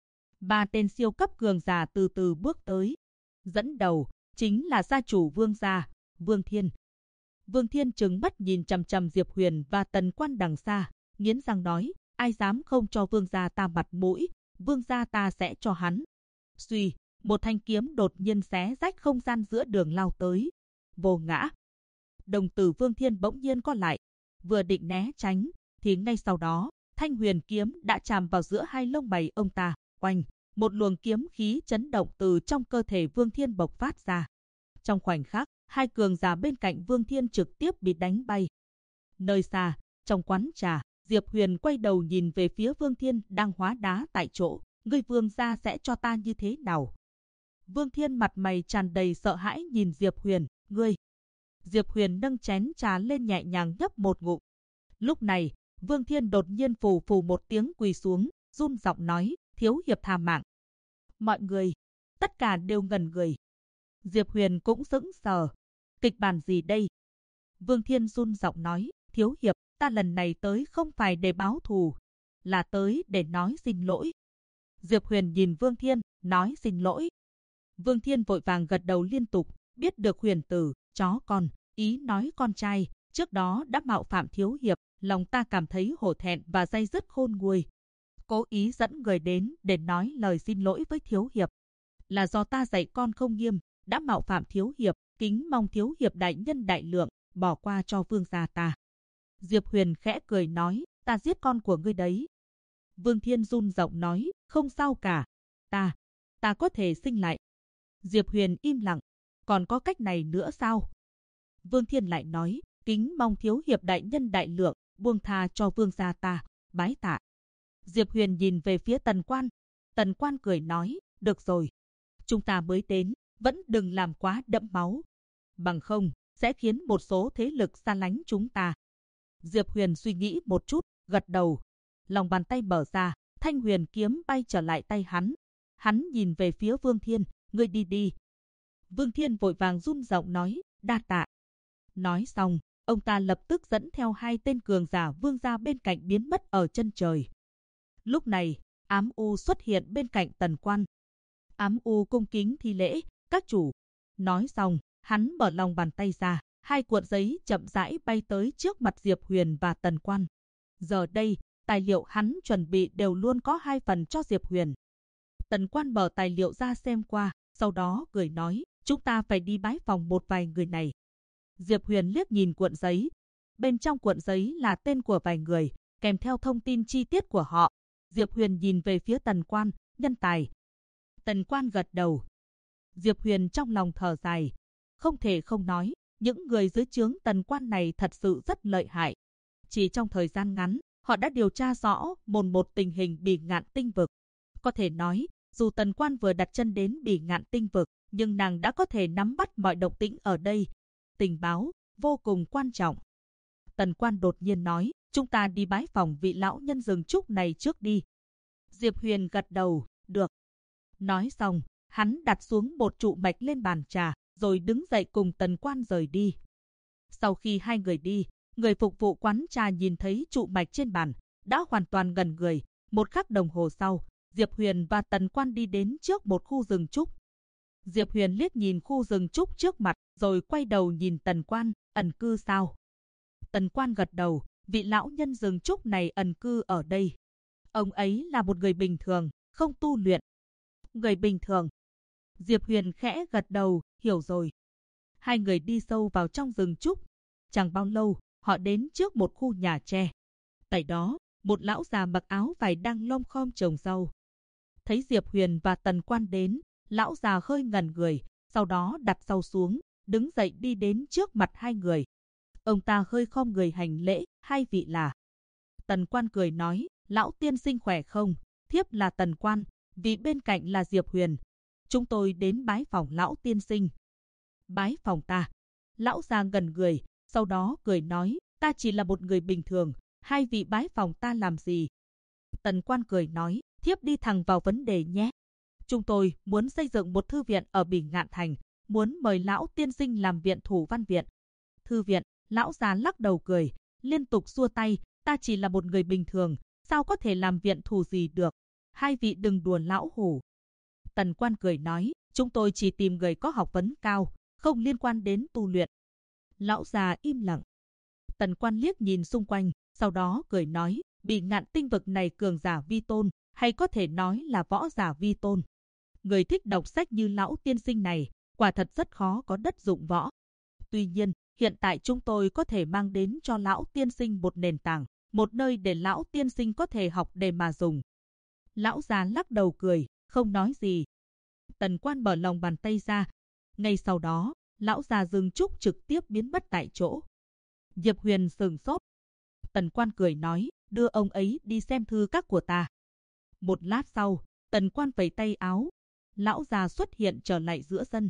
3 tên siêu cấp cường giả từ từ bước tới. Dẫn đầu chính là gia chủ Vương gia, Vương Thiên. Vương Thiên trừng mắt nhìn chằm chằm Diệp Huyền và Tần Quan đằng xa, nghiến răng nói, ai dám không cho Vương gia ta mặt mũi, Vương gia ta sẽ cho hắn. Suy, một thanh kiếm đột nhiên xé rách không gian giữa đường lao tới. Vô ngã. Đồng tử Vương Thiên bỗng nhiên co lại, vừa định né tránh, thì ngay sau đó, thanh huyền kiếm đã chạm vào giữa hai lông mày ông ta. Oanh, một luồng kiếm khí chấn động từ trong cơ thể Vương Thiên bộc phát ra. Trong khoảnh khắc, hai cường giả bên cạnh Vương Thiên trực tiếp bị đánh bay. Nơi xa, trong quán trà, Diệp Huyền quay đầu nhìn về phía Vương Thiên đang hóa đá tại chỗ. Ngươi Vương gia sẽ cho ta như thế nào? Vương Thiên mặt mày tràn đầy sợ hãi nhìn Diệp Huyền, ngươi. Diệp Huyền nâng chén trà lên nhẹ nhàng nhấp một ngụm. Lúc này, Vương Thiên đột nhiên phù phù một tiếng quỳ xuống, run giọng nói, thiếu hiệp tha mạng. Mọi người, tất cả đều ngẩn người. Diệp Huyền cũng sững sờ. Kịch bản gì đây? Vương Thiên run giọng nói, thiếu hiệp, ta lần này tới không phải để báo thù, là tới để nói xin lỗi. Diệp Huyền nhìn Vương Thiên, nói xin lỗi. Vương Thiên vội vàng gật đầu liên tục, biết được Huyền tử, chó con, ý nói con trai, trước đó đã mạo phạm thiếu hiệp, lòng ta cảm thấy hổ thẹn và day dứt khôn nguôi. Cố ý dẫn người đến để nói lời xin lỗi với thiếu hiệp. Là do ta dạy con không nghiêm, đã mạo phạm thiếu hiệp, kính mong thiếu hiệp đại nhân đại lượng, bỏ qua cho vương gia ta. Diệp Huyền khẽ cười nói, ta giết con của ngươi đấy. Vương Thiên run giọng nói, không sao cả, ta có thể sinh lại. Diệp Huyền im lặng, còn có cách này nữa sao? Vương Thiên lại nói, kính mong thiếu hiệp đại nhân đại lượng, buông tha cho vương gia ta, bái tạ. Diệp Huyền nhìn về phía Tần Quan. Tần Quan cười nói, được rồi, chúng ta mới đến, vẫn đừng làm quá đẫm máu. Bằng không, sẽ khiến một số thế lực xa lánh chúng ta. Diệp Huyền suy nghĩ một chút, gật đầu. Lòng bàn tay mở ra, thanh huyền kiếm bay trở lại tay hắn. Hắn nhìn về phía Vương Thiên, ngươi đi đi. Vương Thiên vội vàng run giọng nói, đa tạ. Nói xong, ông ta lập tức dẫn theo hai tên cường giả vương gia bên cạnh biến mất ở chân trời. Lúc này, Ám U xuất hiện bên cạnh Tần Quan. Ám U cung kính thi lễ, các chủ. Nói xong, hắn mở lòng bàn tay ra, hai cuộn giấy chậm rãi bay tới trước mặt Diệp Huyền và Tần Quan. Giờ đây, tài liệu hắn chuẩn bị đều luôn có 2 phần cho Diệp Huyền. Tần Quan mở tài liệu ra xem qua, sau đó cười nói, chúng ta phải đi bái phòng một vài người này. Diệp Huyền liếc nhìn cuộn giấy. Bên trong cuộn giấy là tên của vài người, kèm theo thông tin chi tiết của họ. Diệp Huyền nhìn về phía Tần Quan, nhân tài. Tần Quan gật đầu. Diệp Huyền trong lòng thở dài. Không thể không nói, những người dưới trướng Tần Quan này thật sự rất lợi hại. Chỉ trong thời gian ngắn, họ đã điều tra rõ một tình hình Bỉ Ngạn Tinh Vực. Có thể nói, dù Tần Quan vừa đặt chân đến Bỉ Ngạn Tinh Vực, nhưng nàng đã có thể nắm bắt mọi động tĩnh ở đây. Tình báo, vô cùng quan trọng. Tần Quan đột nhiên nói, chúng ta đi bái phòng vị lão nhân rừng trúc này trước đi. Diệp Huyền gật đầu, được. Nói xong, hắn đặt xuống một trụ mạch lên bàn trà, rồi đứng dậy cùng Tần Quan rời đi. Sau khi hai người đi, người phục vụ quán trà nhìn thấy trụ mạch trên bàn, đã hoàn toàn ngẩn người. Một khắc đồng hồ sau, Diệp Huyền và Tần Quan đi đến trước một khu rừng trúc. Diệp Huyền liếc nhìn khu rừng trúc trước mặt, rồi quay đầu nhìn Tần Quan, ẩn cư sao? Tần Quan gật đầu, vị lão nhân rừng trúc này ẩn cư ở đây. Ông ấy là một người bình thường, không tu luyện. Người bình thường. Diệp Huyền khẽ gật đầu, hiểu rồi. Hai người đi sâu vào trong rừng trúc. Chẳng bao lâu, họ đến trước một khu nhà tre. Tại đó, một lão già mặc áo vải đang lom khom trồng rau. Thấy Diệp Huyền và Tần Quan đến, lão già hơi ngẩn người, sau đó đặt rau xuống, đứng dậy đi đến trước mặt hai người. Ông ta hơi khom người hành lễ, hai vị là. Tần Quan cười nói, lão tiên sinh khỏe không? Thiếp là Tần Quan, vì bên cạnh là Diệp Huyền. Chúng tôi đến bái phòng lão tiên sinh. Bái phòng ta? Lão già ngẩn người, sau đó cười nói, ta chỉ là một người bình thường, hai vị bái phòng ta làm gì? Tần Quan cười nói, thiếp đi thẳng vào vấn đề nhé. Chúng tôi muốn xây dựng một thư viện ở Bỉ Ngạn Thành, muốn mời lão tiên sinh làm viện thủ văn viện. Thư viện, lão già lắc đầu cười, liên tục xua tay, ta chỉ là một người bình thường, sao có thể làm viện thủ gì được? Hai vị đừng đùa lão hủ. Tần Quan cười nói, chúng tôi chỉ tìm người có học vấn cao, không liên quan đến tu luyện. Lão già im lặng. Tần Quan liếc nhìn xung quanh, sau đó cười nói, Bỉ Ngạn Tinh Vực này cường giả vi tôn, hay có thể nói là võ giả vi tôn. Người thích đọc sách như lão tiên sinh này, quả thật rất khó có đất dụng võ. Tuy nhiên, hiện tại chúng tôi có thể mang đến cho lão tiên sinh một nền tảng, một nơi để lão tiên sinh có thể học để mà dùng. Lão già lắc đầu cười, không nói gì. Tần Quan mở lòng bàn tay ra. Ngay sau đó, lão già rừng trúc trực tiếp biến mất tại chỗ. Diệp Huyền sửng sốt. Tần Quan cười nói, đưa ông ấy đi xem thư các của ta. Một lát sau, Tần Quan vẫy tay áo. Lão già xuất hiện trở lại giữa sân.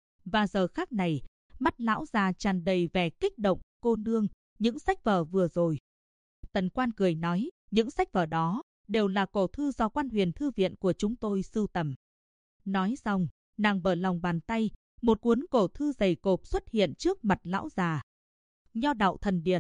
Và giờ khắc này, mắt lão già tràn đầy vẻ kích động, cô nương, những sách vở vừa rồi. Tần Quan cười nói, những sách vở đó đều là cổ thư do Quan Huyền Thư viện của chúng tôi sưu tầm. Nói xong, nàng mở lòng bàn tay, một cuốn cổ thư dày cộp xuất hiện trước mặt lão già. Nho đạo thần điển.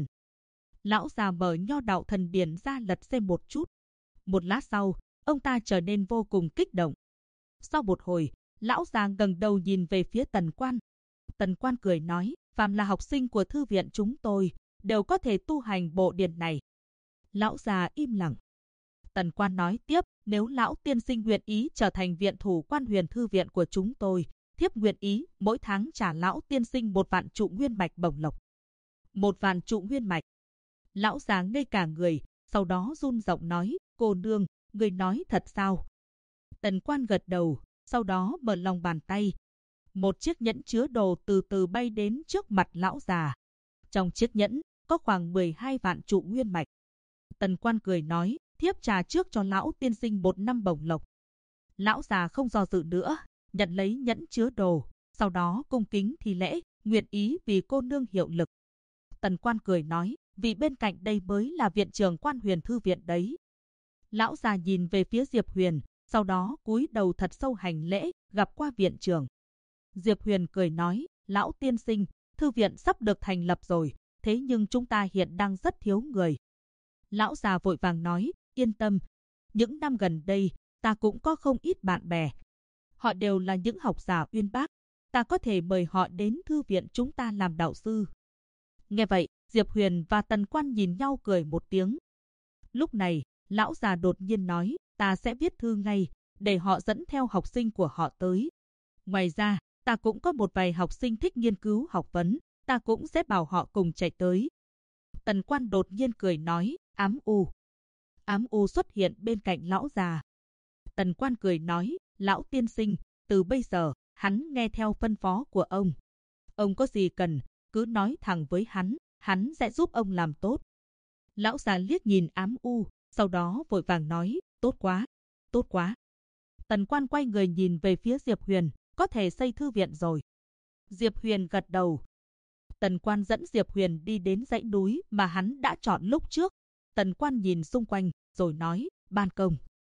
Lão già mở Nho đạo thần điển ra lật xem một chút. Một lát sau, ông ta trở nên vô cùng kích động. Sau một hồi, lão già ngẩng đầu nhìn về phía Tần Quan. Tần Quan cười nói, phàm là học sinh của thư viện chúng tôi, đều có thể tu hành bộ điển này. Lão già im lặng. Tần Quan nói tiếp, nếu lão tiên sinh nguyện ý trở thành viện thủ Quan Huyền Thư viện của chúng tôi, thiếp nguyện ý mỗi tháng trả lão tiên sinh 1.000 trụ nguyên mạch bổng lộc. 1.000 trụ nguyên mạch. Lão già ngây cả người, sau đó run giọng nói, cô nương, người nói thật sao? Tần Quan gật đầu, sau đó mở lòng bàn tay. Một chiếc nhẫn chứa đồ từ từ bay đến trước mặt lão già. Trong chiếc nhẫn có khoảng 12 vạn trụ nguyên mạch. Tần Quan cười nói, thiếp trả trước cho lão tiên sinh 1 năm bổng lộc. Lão già không do dự nữa, nhận lấy nhẫn chứa đồ, sau đó cung kính thi lễ, nguyện ý vì cô nương hiệu lực. Tần Quan cười nói, vì bên cạnh đây mới là viện trưởng Quan Huyền Thư viện đấy. Lão già nhìn về phía Diệp Huyền, sau đó cúi đầu thật sâu hành lễ, gặp qua viện trưởng. Diệp Huyền cười nói, lão tiên sinh, thư viện sắp được thành lập rồi, thế nhưng chúng ta hiện đang rất thiếu người. Lão già vội vàng nói, yên tâm, những năm gần đây, ta cũng có không ít bạn bè. Họ đều là những học giả uyên bác, ta có thể mời họ đến thư viện chúng ta làm đạo sư. Nghe vậy, Diệp Huyền và Tần Quan nhìn nhau cười một tiếng. Lúc này, lão già đột nhiên nói, ta sẽ viết thư ngay, để họ dẫn theo học sinh của họ tới. Ngoài ra, ta cũng có một vài học sinh thích nghiên cứu học vấn, ta cũng sẽ bảo họ cùng chạy tới. Tần Quan đột nhiên cười nói, ám u. Ám u xuất hiện bên cạnh lão già. Tần Quan cười nói, lão tiên sinh, từ bây giờ, hắn nghe theo phân phó của ông. Ông có gì cần, cứ nói thẳng với hắn sẽ giúp ông làm tốt. Lão già liếc nhìn ám u, sau đó vội vàng nói, tốt quá, tốt quá. Tần Quan quay người nhìn về phía Diệp Huyền, có thể xây thư viện rồi. Diệp Huyền gật đầu. Tần Quan dẫn Diệp Huyền đi đến dãy núi mà hắn đã chọn lúc trước. Tần Quan nhìn xung quanh, rồi nói, ban công.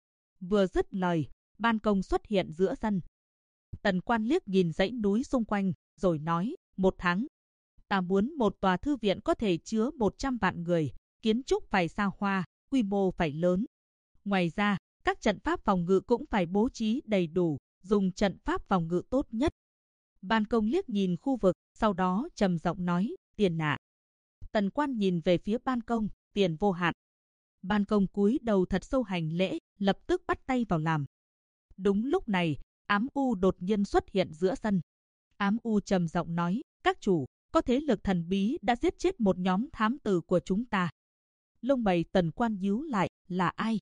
Vừa dứt lời, ban công xuất hiện giữa sân. Tần Quan liếc nhìn dãy núi xung quanh, rồi nói, 1 tháng. Ta muốn một tòa thư viện có thể chứa 100 vạn người, kiến trúc phải xa hoa, quy mô phải lớn. Ngoài ra, các trận pháp phòng ngự cũng phải bố trí đầy đủ, dùng trận pháp phòng ngự tốt nhất. Ban công liếc nhìn khu vực, sau đó trầm giọng nói, tiền ạ. Tần Quan nhìn về phía ban công, tiền vô hạn. Ban công cúi đầu thật sâu hành lễ, lập tức bắt tay vào làm. Đúng lúc này, ám u đột nhiên xuất hiện giữa sân. Ám u trầm giọng nói, các chủ, có thế lực thần bí đã giết chết một nhóm thám tử của chúng ta. Lông mày Tần Quan nhíu lại, là ai?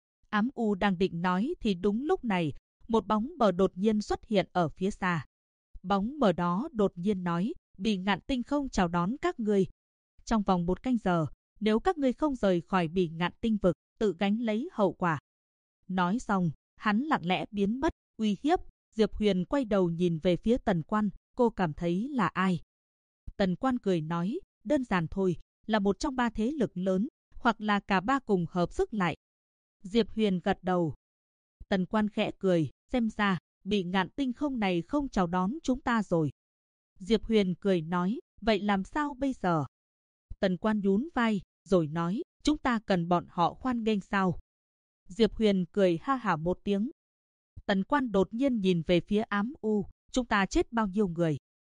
Ám u đang định nói thì đúng lúc này, một bóng mờ đột nhiên xuất hiện ở phía xa. Bóng mờ đó đột nhiên nói, Bỉ Ngạn Tinh không chào đón các ngươi. Trong vòng 1 canh giờ, nếu các ngươi không rời khỏi Bỉ Ngạn Tinh vực, tự gánh lấy hậu quả. Nói xong, hắn lặng lẽ biến mất, uy hiếp. Diệp Huyền quay đầu nhìn về phía Tần Quan, cô cảm thấy là ai? Tần Quan cười nói, đơn giản thôi, là một trong 3 thế lực lớn, hoặc là cả 3 cùng hợp sức lại. Diệp Huyền gật đầu. Tần Quan khẽ cười, xem ra, Bỉ Ngạn Tinh không này không chào đón chúng ta rồi. Diệp Huyền cười nói, vậy làm sao bây giờ? Tần Quan nhún vai, rồi nói, chúng ta cần bọn họ hoan nghênh sao? Diệp Huyền cười ha hả một tiếng. Tần Quan đột nhiên nhìn về phía ám u, chúng ta chết bao nhiêu người?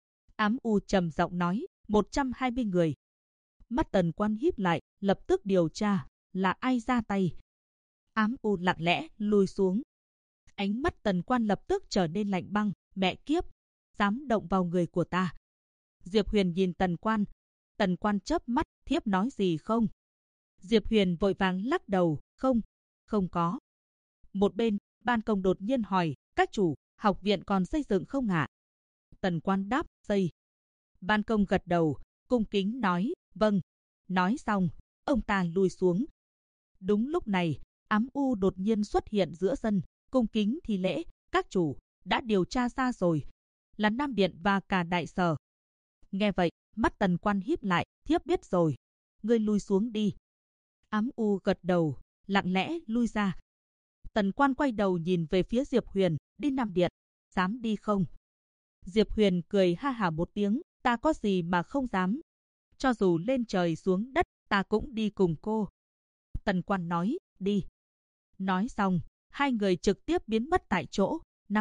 Ám u trầm giọng nói, 120 người. Mắt Tần Quan híp lại, lập tức điều tra, là ai ra tay? Ám u lặng lẽ lùi xuống. Ánh mắt Tần Quan lập tức trở nên lạnh băng, mẹ kiếp, dám động vào người của ta. Diệp Huyền nhìn Tần Quan chớp mắt, thiếp nói gì không? Diệp Huyền vội vàng lắc đầu, không có. Một bên, ban công đột nhiên hỏi, các chủ, học viện còn xây dựng không ạ? Tần Quan đáp, xây. Ban công gật đầu, cung kính nói, vâng. Nói xong, ông ta lùi xuống. Đúng lúc này, ám u đột nhiên xuất hiện giữa sân, cung kính thi lễ, các chủ, đã điều tra ra rồi, là Nam Điện và cả đại sở. Nghe vậy, mắt Tần Quan híp lại, thiếp biết rồi, ngươi lui xuống đi. Ám U gật đầu, lặng lẽ lui ra. Tần Quan quay đầu nhìn về phía Diệp Huyền, đi Nam Điện, dám đi không? Diệp Huyền cười ha hả một tiếng, ta có gì mà không dám. Cho dù lên trời xuống đất, ta cũng đi cùng cô. Tần Quan nói, đi. Nói xong, hai người trực tiếp biến mất tại chỗ.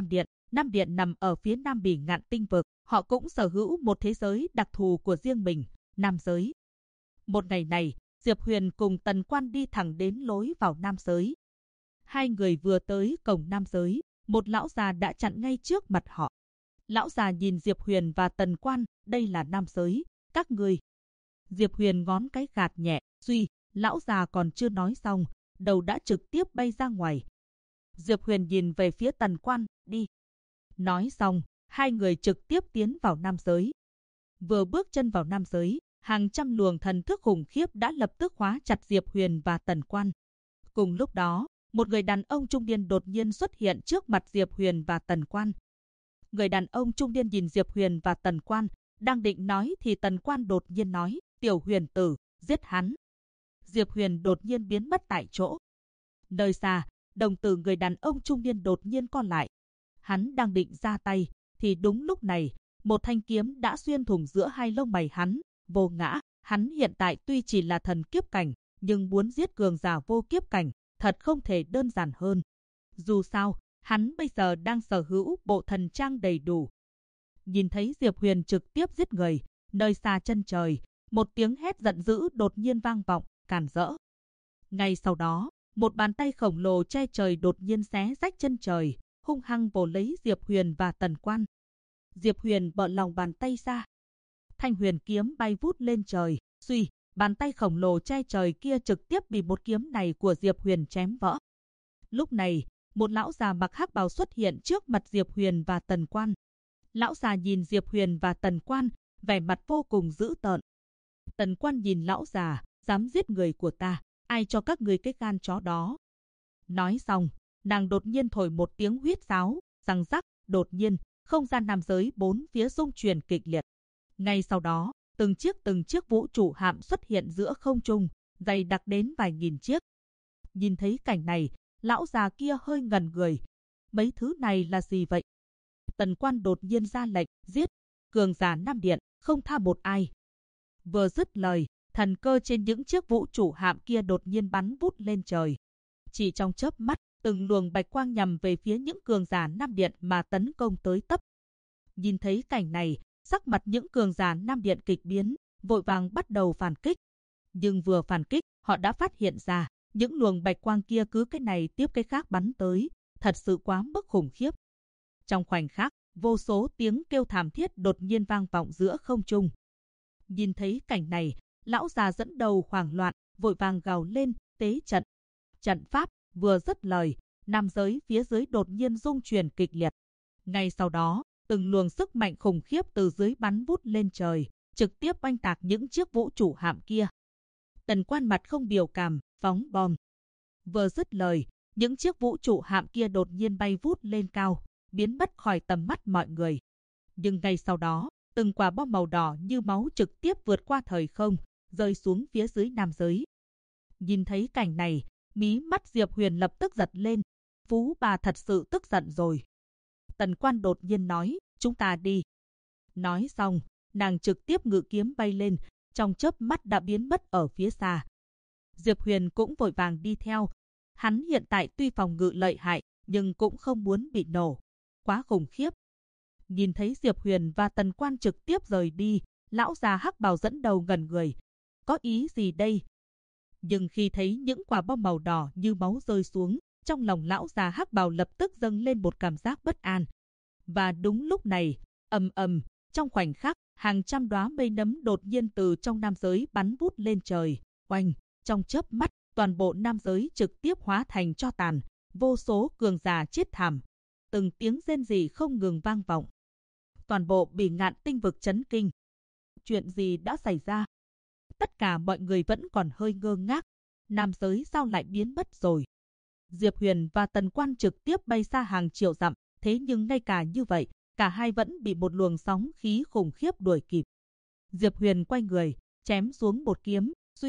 Nam Điện nằm ở phía nam Bỉ Ngạn tinh vực, họ cũng sở hữu một thế giới đặc thù của riêng mình, Nam giới. Một ngày này, Diệp Huyền cùng Tần Quan đi thẳng đến lối vào Nam giới. Hai người vừa tới cổng Nam giới, một lão già đã chặn ngay trước mặt họ. Lão già nhìn Diệp Huyền và Tần Quan, đây là Nam giới, các người. Diệp Huyền ngón cái gạt nhẹ, suy, lão già còn chưa nói xong, đầu đã trực tiếp bay ra ngoài. Diệp Huyền nhìn về phía Tần Quan, đi. Nói xong, hai người trực tiếp tiến vào Nam giới. Vừa bước chân vào Nam giới, hàng trăm luồng thần thức khủng khiếp đã lập tức khóa chặt Diệp Huyền và Tần Quan. Cùng lúc đó, một người đàn ông trung niên đột nhiên xuất hiện trước mặt Diệp Huyền và Tần Quan. Người đàn ông trung niên nhìn Diệp Huyền và Tần Quan, đang định nói thì Tần Quan đột nhiên nói, Tiểu Huyền tử, giết hắn. Diệp Huyền đột nhiên biến mất tại chỗ. Nơi xa, đồng tử người đàn ông trung niên đột nhiên co lại. Hắn đang định ra tay, thì đúng lúc này, một thanh kiếm đã xuyên thủng giữa hai lông mày hắn. Vô Ngã, hắn hiện tại tuy chỉ là thần kiếp cảnh, nhưng muốn giết cường giả vô kiếp cảnh, thật không thể đơn giản hơn. Dù sao, hắn bây giờ đang sở hữu bộ thần trang đầy đủ. Nhìn thấy Diệp Huyền trực tiếp giết người, nơi xa chân trời, một tiếng hét giận dữ đột nhiên vang vọng, càn rỡ. Ngay sau đó, một bàn tay khổng lồ che trời đột nhiên xé rách chân trời, hung hăng vồ lấy Diệp Huyền và Tần Quan. Diệp Huyền bợ lòng bàn tay ra. Thanh huyền kiếm bay vút lên trời, suy, bàn tay khổng lồ che trời kia trực tiếp bị một kiếm này của Diệp Huyền chém vỡ. Lúc này, một lão già mặc hắc bào xuất hiện trước mặt Diệp Huyền và Tần Quan. Lão già nhìn Diệp Huyền và Tần Quan, vẻ mặt vô cùng dữ tợn. Tần Quan nhìn lão già, dám giết người của ta, ai cho các ngươi cái gan chó đó. Nói xong, nàng đột nhiên thổi một tiếng huýt sáo, răng rắc, đột nhiên, không gian nam giới bốn phía rung chuyển kịch liệt. Ngay sau đó, từng chiếc vũ trụ hạm xuất hiện giữa không trung, dày đặc đến vài nghìn chiếc. Nhìn thấy cảnh này, lão già kia hơi ngẩn người. Mấy thứ này là gì vậy? Tần Quan đột nhiên ra lệnh, giết, cường giả Nam Điện, không tha một ai. Vừa dứt lời, thần cơ trên những chiếc vũ trụ hạm kia đột nhiên bắn vút lên trời. Chỉ trong chớp mắt, từng luồng bạch quang nhằm về phía những cường giả Nam Điện mà tấn công tới tấp. Nhìn thấy cảnh này, sắc mặt những cường giả Nam Điện kịch biến, vội vàng bắt đầu phản kích. Nhưng vừa phản kích, họ đã phát hiện ra, những luồng bạch quang kia cứ cái này tiếp cái khác bắn tới, thật sự quá mức khủng khiếp. Trong khoảnh khắc, vô số tiếng kêu thảm thiết đột nhiên vang vọng giữa không trung. Nhìn thấy cảnh này, lão già dẫn đầu hoảng loạn, vội vàng gào lên, tế trận. Trận pháp, vừa dứt lời, nam giới phía dưới đột nhiên rung chuyển kịch liệt. Ngay sau đó, từng luồng sức mạnh khủng khiếp từ dưới bắn vút lên trời, trực tiếp oanh tạc những chiếc vũ trụ hạm kia. Tần Quan mặt không biểu cảm, phóng bom. Vừa dứt lời, những chiếc vũ trụ hạm kia đột nhiên bay vút lên cao, biến mất khỏi tầm mắt mọi người. Nhưng ngay sau đó, từng quả bom màu đỏ như máu trực tiếp vượt qua thời không, rơi xuống phía dưới nam giới. Nhìn thấy cảnh này, mí mắt Diệp Huyền lập tức giật lên. Phú bà thật sự tức giận rồi. Tần Quan đột nhiên nói, chúng ta đi. Nói xong, nàng trực tiếp ngự kiếm bay lên, trong chớp mắt đã biến mất ở phía xa. Diệp Huyền cũng vội vàng đi theo. Hắn hiện tại tuy phòng ngự lợi hại, nhưng cũng không muốn bị nổ. Quá khủng khiếp. Nhìn thấy Diệp Huyền và Tần Quan trực tiếp rời đi, lão già hắc bào dẫn đầu ngẩn người. Có ý gì đây? Nhưng khi thấy những quả bom màu đỏ như máu rơi xuống, trong lòng lão già hắc bào lập tức dâng lên một cảm giác bất an. Và đúng lúc này, ầm ầm, trong khoảnh khắc, hàng trăm đóa mây nấm đột nhiên từ trong nam giới bắn vút lên trời. Oanh, trong chớp mắt, toàn bộ nam giới trực tiếp hóa thành tro tàn, vô số cường giả chết thảm. Từng tiếng rên rỉ không ngừng vang vọng. Toàn bộ Bỉ Ngạn tinh vực chấn kinh. Chuyện gì đã xảy ra? Tất cả mọi người vẫn còn hơi ngơ ngác. Nam giới sao lại biến mất rồi? Diệp Huyền và Tần Quan trực tiếp bay xa hàng triệu dặm, thế nhưng ngay cả như vậy, cả hai vẫn bị một luồng sóng khí khủng khiếp đuổi kịp. Diệp Huyền quay người, chém xuống một kiếm, suy,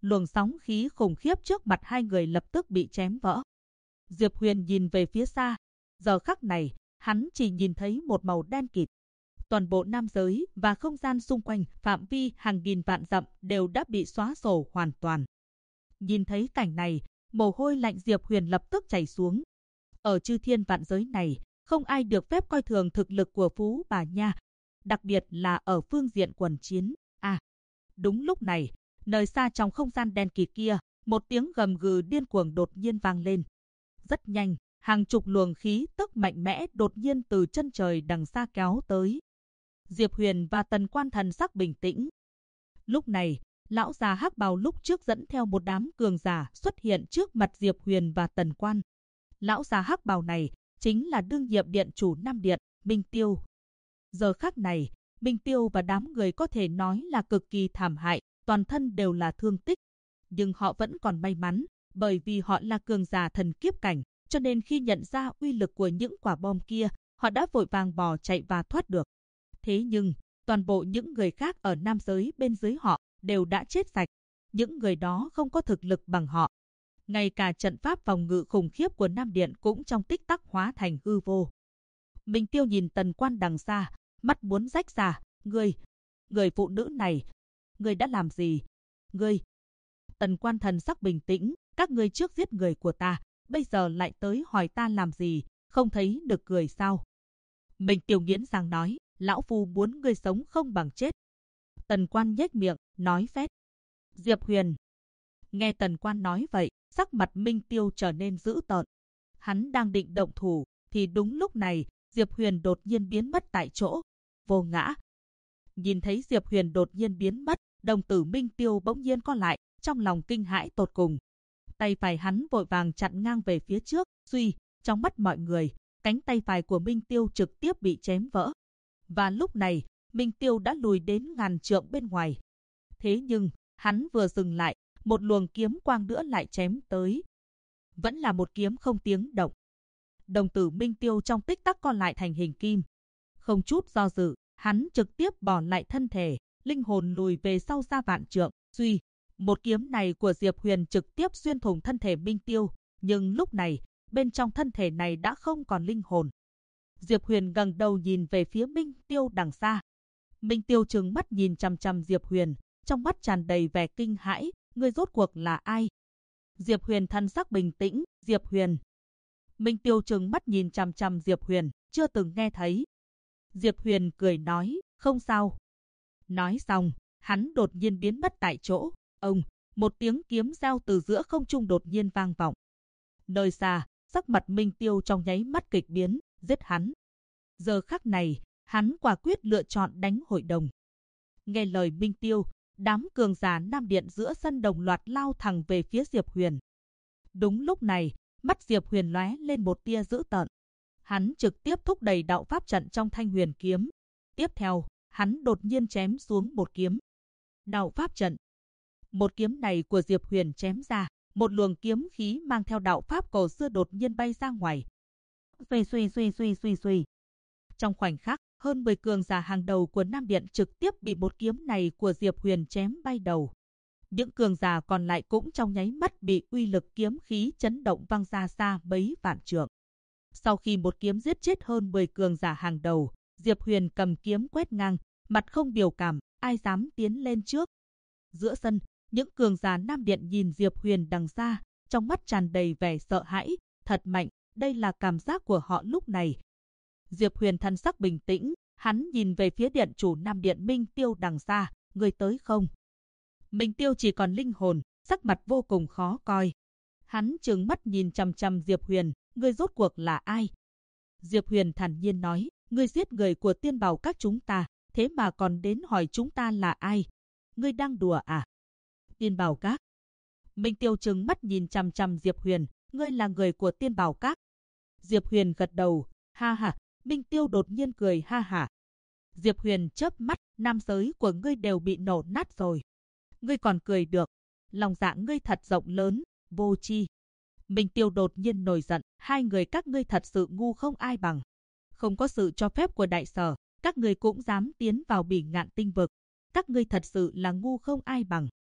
luồng sóng khí khủng khiếp trước mặt hai người lập tức bị chém vỡ. Diệp Huyền nhìn về phía xa, giờ khắc này, hắn chỉ nhìn thấy một màu đen kịt. Toàn bộ nam giới và không gian xung quanh phạm vi hàng nghìn vạn dặm đều đã bị xóa sổ hoàn toàn. Nhìn thấy cảnh này, mồ hôi lạnh Diệp Huyền lập tức chảy xuống. Ở chư thiên vạn giới này, không ai được phép coi thường thực lực của Phú Bà Nha, đặc biệt là ở phương diện quần chiến. Đúng lúc này, nơi xa trong không gian đen kịt kia, một tiếng gầm gừ điên cuồng đột nhiên vang lên. Rất nhanh, hàng chục luồng khí tức mạnh mẽ đột nhiên từ chân trời đằng xa kéo tới. Diệp Huyền và Tần Quan thần sắc bình tĩnh. Lúc này, lão già hắc bào lúc trước dẫn theo một đám cường giả xuất hiện trước mặt Diệp Huyền và Tần Quan. Lão già hắc bào này chính là đương nhiệm điện chủ Nam Điện, Minh Tiêu. Giờ khắc này, Minh Tiêu và đám người có thể nói là cực kỳ thảm hại, toàn thân đều là thương tích. Nhưng họ vẫn còn may mắn, bởi vì họ là cường giả thần kiếp cảnh, cho nên khi nhận ra uy lực của những quả bom kia, họ đã vội vàng bỏ chạy và thoát được. Thế nhưng, toàn bộ những người khác ở nam giới bên dưới họ đều đã chết sạch. Những người đó không có thực lực bằng họ. Ngay cả trận pháp phòng ngự khủng khiếp của Nam Điện cũng trong tích tắc hóa thành hư vô. Minh Tiêu nhìn Tần Quan đằng xa, mắt muốn rách ra. Người phụ nữ này, ngươi đã làm gì? Ngươi! Tần Quan thần sắc bình tĩnh, các ngươi trước giết người của ta, bây giờ lại tới hỏi ta làm gì, không thấy được cười sao? Minh Tiêu nghiến răng nói, lão phu muốn ngươi sống không bằng chết. Tần Quan nhếch miệng, nói phét. Diệp Huyền! Nghe Tần Quan nói vậy, sắc mặt Minh Tiêu trở nên dữ tợn. Hắn đang định động thủ, thì đúng lúc này, Diệp Huyền đột nhiên biến mất tại chỗ. Vô ngã! Nhìn thấy Diệp Huyền đột nhiên biến mất, đồng tử Minh Tiêu bỗng nhiên co lại, trong lòng kinh hãi tột cùng. Tay phải hắn vội vàng chặn ngang về phía trước, suy, trong mắt mọi người, cánh tay phải của Minh Tiêu trực tiếp bị chém vỡ. Và lúc này, Minh Tiêu đã lùi đến ngàn trượng bên ngoài. Thế nhưng, hắn vừa dừng lại, một luồng kiếm quang nữa lại chém tới. Vẫn là một kiếm không tiếng động. Đồng tử Minh Tiêu trong tích tắc co lại thành hình kim. Không chút do dự, hắn trực tiếp bỏ lại thân thể, linh hồn lùi về sau ra vạn trượng. Suy, một kiếm này của Diệp Huyền trực tiếp xuyên thủng thân thể Minh Tiêu, nhưng lúc này, bên trong thân thể này đã không còn linh hồn. Diệp Huyền ngẩng đầu nhìn về phía Minh Tiêu đằng xa. Minh Tiêu trừng mắt nhìn chằm chằm Diệp Huyền, trong mắt tràn đầy vẻ kinh hãi, người rốt cuộc là ai? Diệp Huyền thân sắc bình tĩnh, Diệp Huyền. Minh Tiêu trừng mắt nhìn chằm chằm Diệp Huyền, chưa từng nghe thấy. Diệp Huyền cười nói, không sao. Nói xong, hắn đột nhiên biến mất tại chỗ. Ông, một tiếng kiếm reo từ giữa không trung đột nhiên vang vọng. Nơi xa, sắc mặt Minh Tiêu trong nháy mắt kịch biến, giết hắn. Giờ khắc này, hắn quả quyết lựa chọn đánh hội đồng. Nghe lời Minh Tiêu, đám cường giả Nam Điện giữa sân đồng loạt lao thẳng về phía Diệp Huyền. Đúng lúc này, mắt Diệp Huyền lóe lên một tia dữ tợn. Hắn trực tiếp thúc đẩy đạo pháp trận trong Thanh Huyền kiếm. Tiếp theo, hắn đột nhiên chém xuống một kiếm. Đạo pháp trận. Một kiếm này của Diệp Huyền chém ra, một luồng kiếm khí mang theo đạo pháp cổ xưa đột nhiên bay ra ngoài. Suy. Trong khoảnh khắc, hơn 10 cường giả hàng đầu của Nam Điện trực tiếp bị một kiếm này của Diệp Huyền chém bay đầu. Những cường giả còn lại cũng trong nháy mắt bị uy lực kiếm khí chấn động văng ra xa mấy vạn trượng. Sau khi một kiếm giết chết hơn 10 cường giả hàng đầu, Diệp Huyền cầm kiếm quét ngang, mặt không biểu cảm, ai dám tiến lên trước. Giữa sân, những cường giả Nam Điện nhìn Diệp Huyền đằng xa, trong mắt tràn đầy vẻ sợ hãi, thật mạnh, đây là cảm giác của họ lúc này. Diệp Huyền thân sắc bình tĩnh, hắn nhìn về phía điện chủ Nam Điện Minh Tiêu đằng xa, người tới không? Minh Tiêu chỉ còn linh hồn, sắc mặt vô cùng khó coi. Hắn trừng mắt nhìn chằm chằm Diệp Huyền, người rốt cuộc là ai? Diệp Huyền thản nhiên nói, ngươi giết người của Tiên Bảo Các chúng ta, thế mà còn đến hỏi chúng ta là ai? Ngươi đang đùa à? Tiên Bảo Các. Minh Tiêu trừng mắt nhìn chằm chằm Diệp Huyền, ngươi là người của Tiên Bảo Các. Diệp Huyền gật đầu, ha ha. Minh Tiêu đột nhiên cười ha hả. Diệp Huyền chớp mắt, nam giới của ngươi đều bị nổ nát rồi. Ngươi còn cười được, lòng dạ ngươi thật rộng lớn, vô tri. Minh Tiêu đột nhiên nổi giận, hai người các ngươi thật sự ngu không ai bằng. Không có sự cho phép của đại sở, các ngươi cũng dám tiến vào Bỉ Ngạn Tinh vực. Các ngươi thật sự là ngu không ai bằng.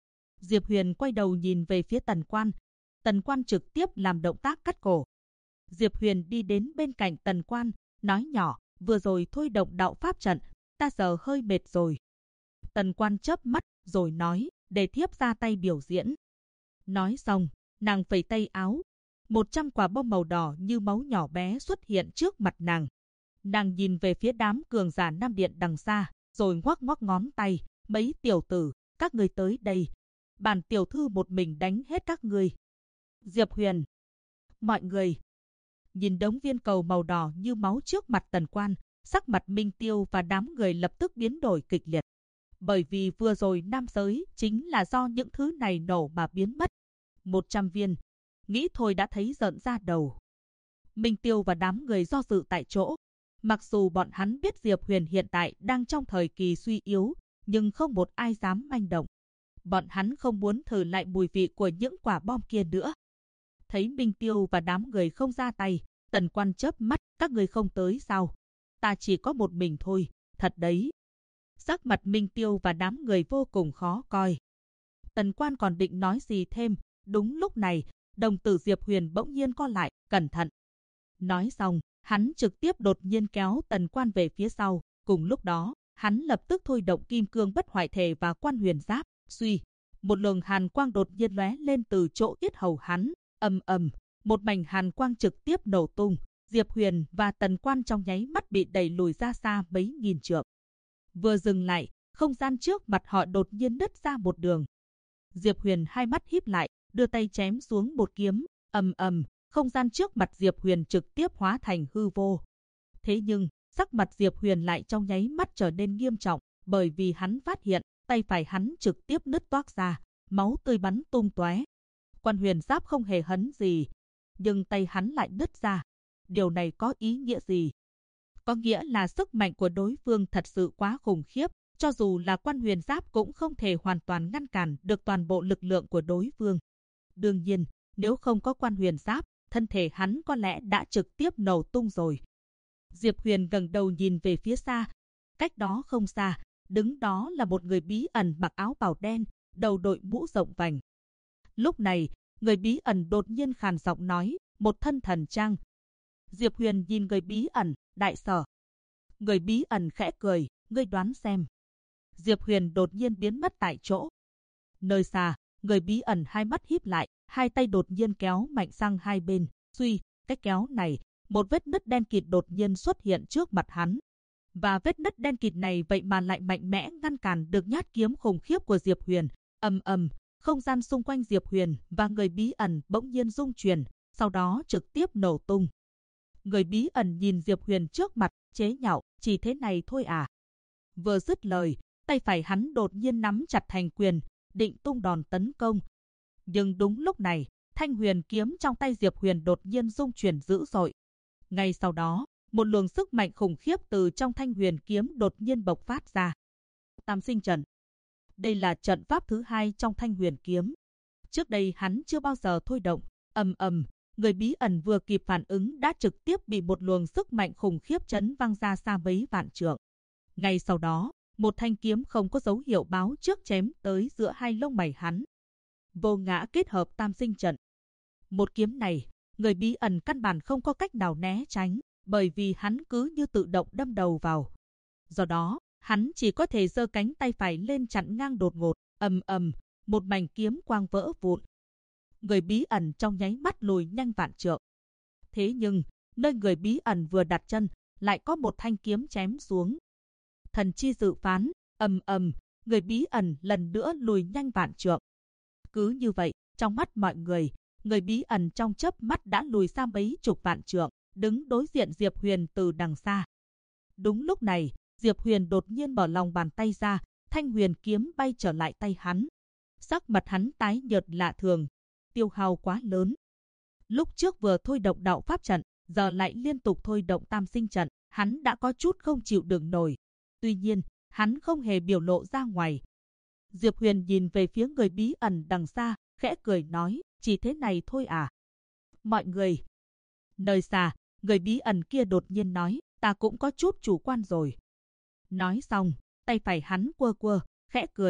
Diệp Huyền quay đầu nhìn về phía Tần Quan. Tần Quan trực tiếp làm động tác cắt cổ. Diệp Huyền đi đến bên cạnh Tần Quan, nói nhỏ, vừa rồi thôi động đạo pháp trận, ta giờ hơi mệt rồi. Tần Quan chớp mắt, rồi nói, để thiếp ra tay biểu diễn. Nói xong, nàng phẩy tay áo. 100 quả bom màu đỏ như máu nhỏ bé xuất hiện trước mặt nàng. Nàng nhìn về phía đám cường giả Nam Điện đằng xa, rồi ngoắc ngoắc ngón tay, mấy tiểu tử, các ngươi tới đây. Bản tiểu thư một mình đánh hết các ngươi. Diệp Huyền. Mọi người. Nhìn đống viên cầu màu đỏ như máu trước mặt Tần Quan, sắc mặt Minh Tiêu và đám người lập tức biến đổi kịch liệt. Bởi vì vừa rồi nam giới chính là do những thứ này nổ mà biến mất. 100 viên. Nghĩ thôi đã thấy giận ra đầu. Minh Tiêu và đám người do dự tại chỗ. Mặc dù bọn hắn biết Diệp Huyền hiện tại đang trong thời kỳ suy yếu, nhưng không một ai dám manh động. Bọn hắn không muốn thử lại mùi vị của những quả bom kia nữa. Thấy Minh Tiêu và đám người không ra tay, Tần Quan chớp mắt, các người không tới sao? Ta chỉ có một mình thôi, thật đấy. Sắc mặt Minh Tiêu và đám người vô cùng khó coi. Tần Quan còn định nói gì thêm, đúng lúc này, đồng tử Diệp Huyền bỗng nhiên co lại, cẩn thận. Nói xong, hắn trực tiếp đột nhiên kéo Tần Quan về phía sau. Cùng lúc đó, hắn lập tức thôi động kim cương bất hoại thể và quan huyền giáp. Suy, một luồng hàn quang đột nhiên lóe lên từ chỗ yết hầu hắn. Ầm ầm, một mảnh hàn quang trực tiếp nổ tung. Diệp Huyền và Tần Quan trong nháy mắt bị đẩy lùi ra xa mấy nghìn trượng. Vừa dừng lại, không gian trước mặt họ đột nhiên nứt ra một đường. Diệp Huyền hai mắt híp lại, đưa tay chém xuống một kiếm. Ầm ầm, không gian trước mặt Diệp Huyền trực tiếp hóa thành hư vô. Thế nhưng, sắc mặt Diệp Huyền lại trong nháy mắt trở nên nghiêm trọng, bởi vì hắn phát hiện tay phải hắn trực tiếp nứt toác ra, máu tươi bắn tung tóe. Quan huyền giáp không hề hấn gì, nhưng tay hắn lại nứt ra. Điều này có ý nghĩa gì? Có nghĩa là sức mạnh của đối phương thật sự quá khủng khiếp, cho dù là quan huyền giáp cũng không thể hoàn toàn ngăn cản được toàn bộ lực lượng của đối phương. Đương nhiên, nếu không có quan huyền giáp, thân thể hắn có lẽ đã trực tiếp nổ tung rồi. Diệp Huyền ngẩng đầu nhìn về phía xa. Cách đó không xa, đứng đó là một người bí ẩn mặc áo bào đen, đầu đội mũ rộng vành. Lúc này, người bí ẩn đột nhiên khàn giọng nói, một thân thần trang. Diệp Huyền nhìn người bí ẩn, đại sở. Người bí ẩn khẽ cười, ngươi đoán xem. Diệp Huyền đột nhiên biến mất tại chỗ. Nơi xa, người bí ẩn hai mắt híp lại, hai tay đột nhiên kéo mạnh sang hai bên. Suy, cách kéo này, một vết nứt đen kịt đột nhiên xuất hiện trước mặt hắn. Và vết nứt đen kịt này vậy mà lại mạnh mẽ ngăn cản được nhát kiếm khủng khiếp của Diệp Huyền. Ầm ầm, không gian xung quanh Diệp Huyền và người bí ẩn bỗng nhiên rung chuyển, sau đó trực tiếp nổ tung. Người bí ẩn nhìn Diệp Huyền trước mặt, chế nhạo, chỉ thế này thôi à? Vừa dứt lời, tay phải hắn đột nhiên nắm chặt thành quyền, định tung đòn tấn công. Nhưng đúng lúc này, thanh huyền kiếm trong tay Diệp Huyền đột nhiên rung chuyển dữ dội. Ngay sau đó, một luồng sức mạnh khủng khiếp từ trong thanh huyền kiếm đột nhiên bộc phát ra. Tam sinh trận. Đây là trận pháp thứ hai trong thanh huyền kiếm. Trước đây hắn chưa bao giờ thôi động. Ầm ầm, người bí ẩn vừa kịp phản ứng đã trực tiếp bị một luồng sức mạnh khủng khiếp chấn văng ra xa mấy vạn trượng. Ngay sau đó, một thanh kiếm không có dấu hiệu báo trước chém tới giữa hai lông mày hắn. Vô ngã kết hợp tam sinh trận. Một kiếm này, người bí ẩn căn bản không có cách nào né tránh, bởi vì hắn cứ như tự động đâm đầu vào. Do đó, hắn chỉ có thể giơ cánh tay phải lên chặn ngang đột ngột. Ầm ầm, một mảnh kiếm quang vỡ vụn. Người bí ẩn trong nháy mắt lùi nhanh vạn trượng. Thế nhưng, nơi người bí ẩn vừa đặt chân, lại có một thanh kiếm chém xuống. Thần chi dự phán, ầm ầm, người bí ẩn lần nữa lùi nhanh vạn trượng. Cứ như vậy, trong mắt mọi người bí ẩn trong chớp mắt đã lùi xa mấy chục vạn trượng, đứng đối diện Diệp Huyền từ đằng xa. Đúng lúc này, Diệp Huyền đột nhiên mở lòng bàn tay ra, thanh huyền kiếm bay trở lại tay hắn. Sắc mặt hắn tái nhợt lạ thường, tiêu hao quá lớn. Lúc trước vừa thôi động đạo pháp trận, giờ lại liên tục thôi động tam sinh trận, hắn đã có chút không chịu đựng nổi. Tuy nhiên, hắn không hề biểu lộ ra ngoài. Diệp Huyền nhìn về phía người bí ẩn đằng xa, khẽ cười nói, chỉ thế này thôi à? Mọi người. Nơi xa, người bí ẩn kia đột nhiên nói, ta cũng có chút chủ quan rồi. Nói xong, tay phải hắn quơ quơ, khẽ cười,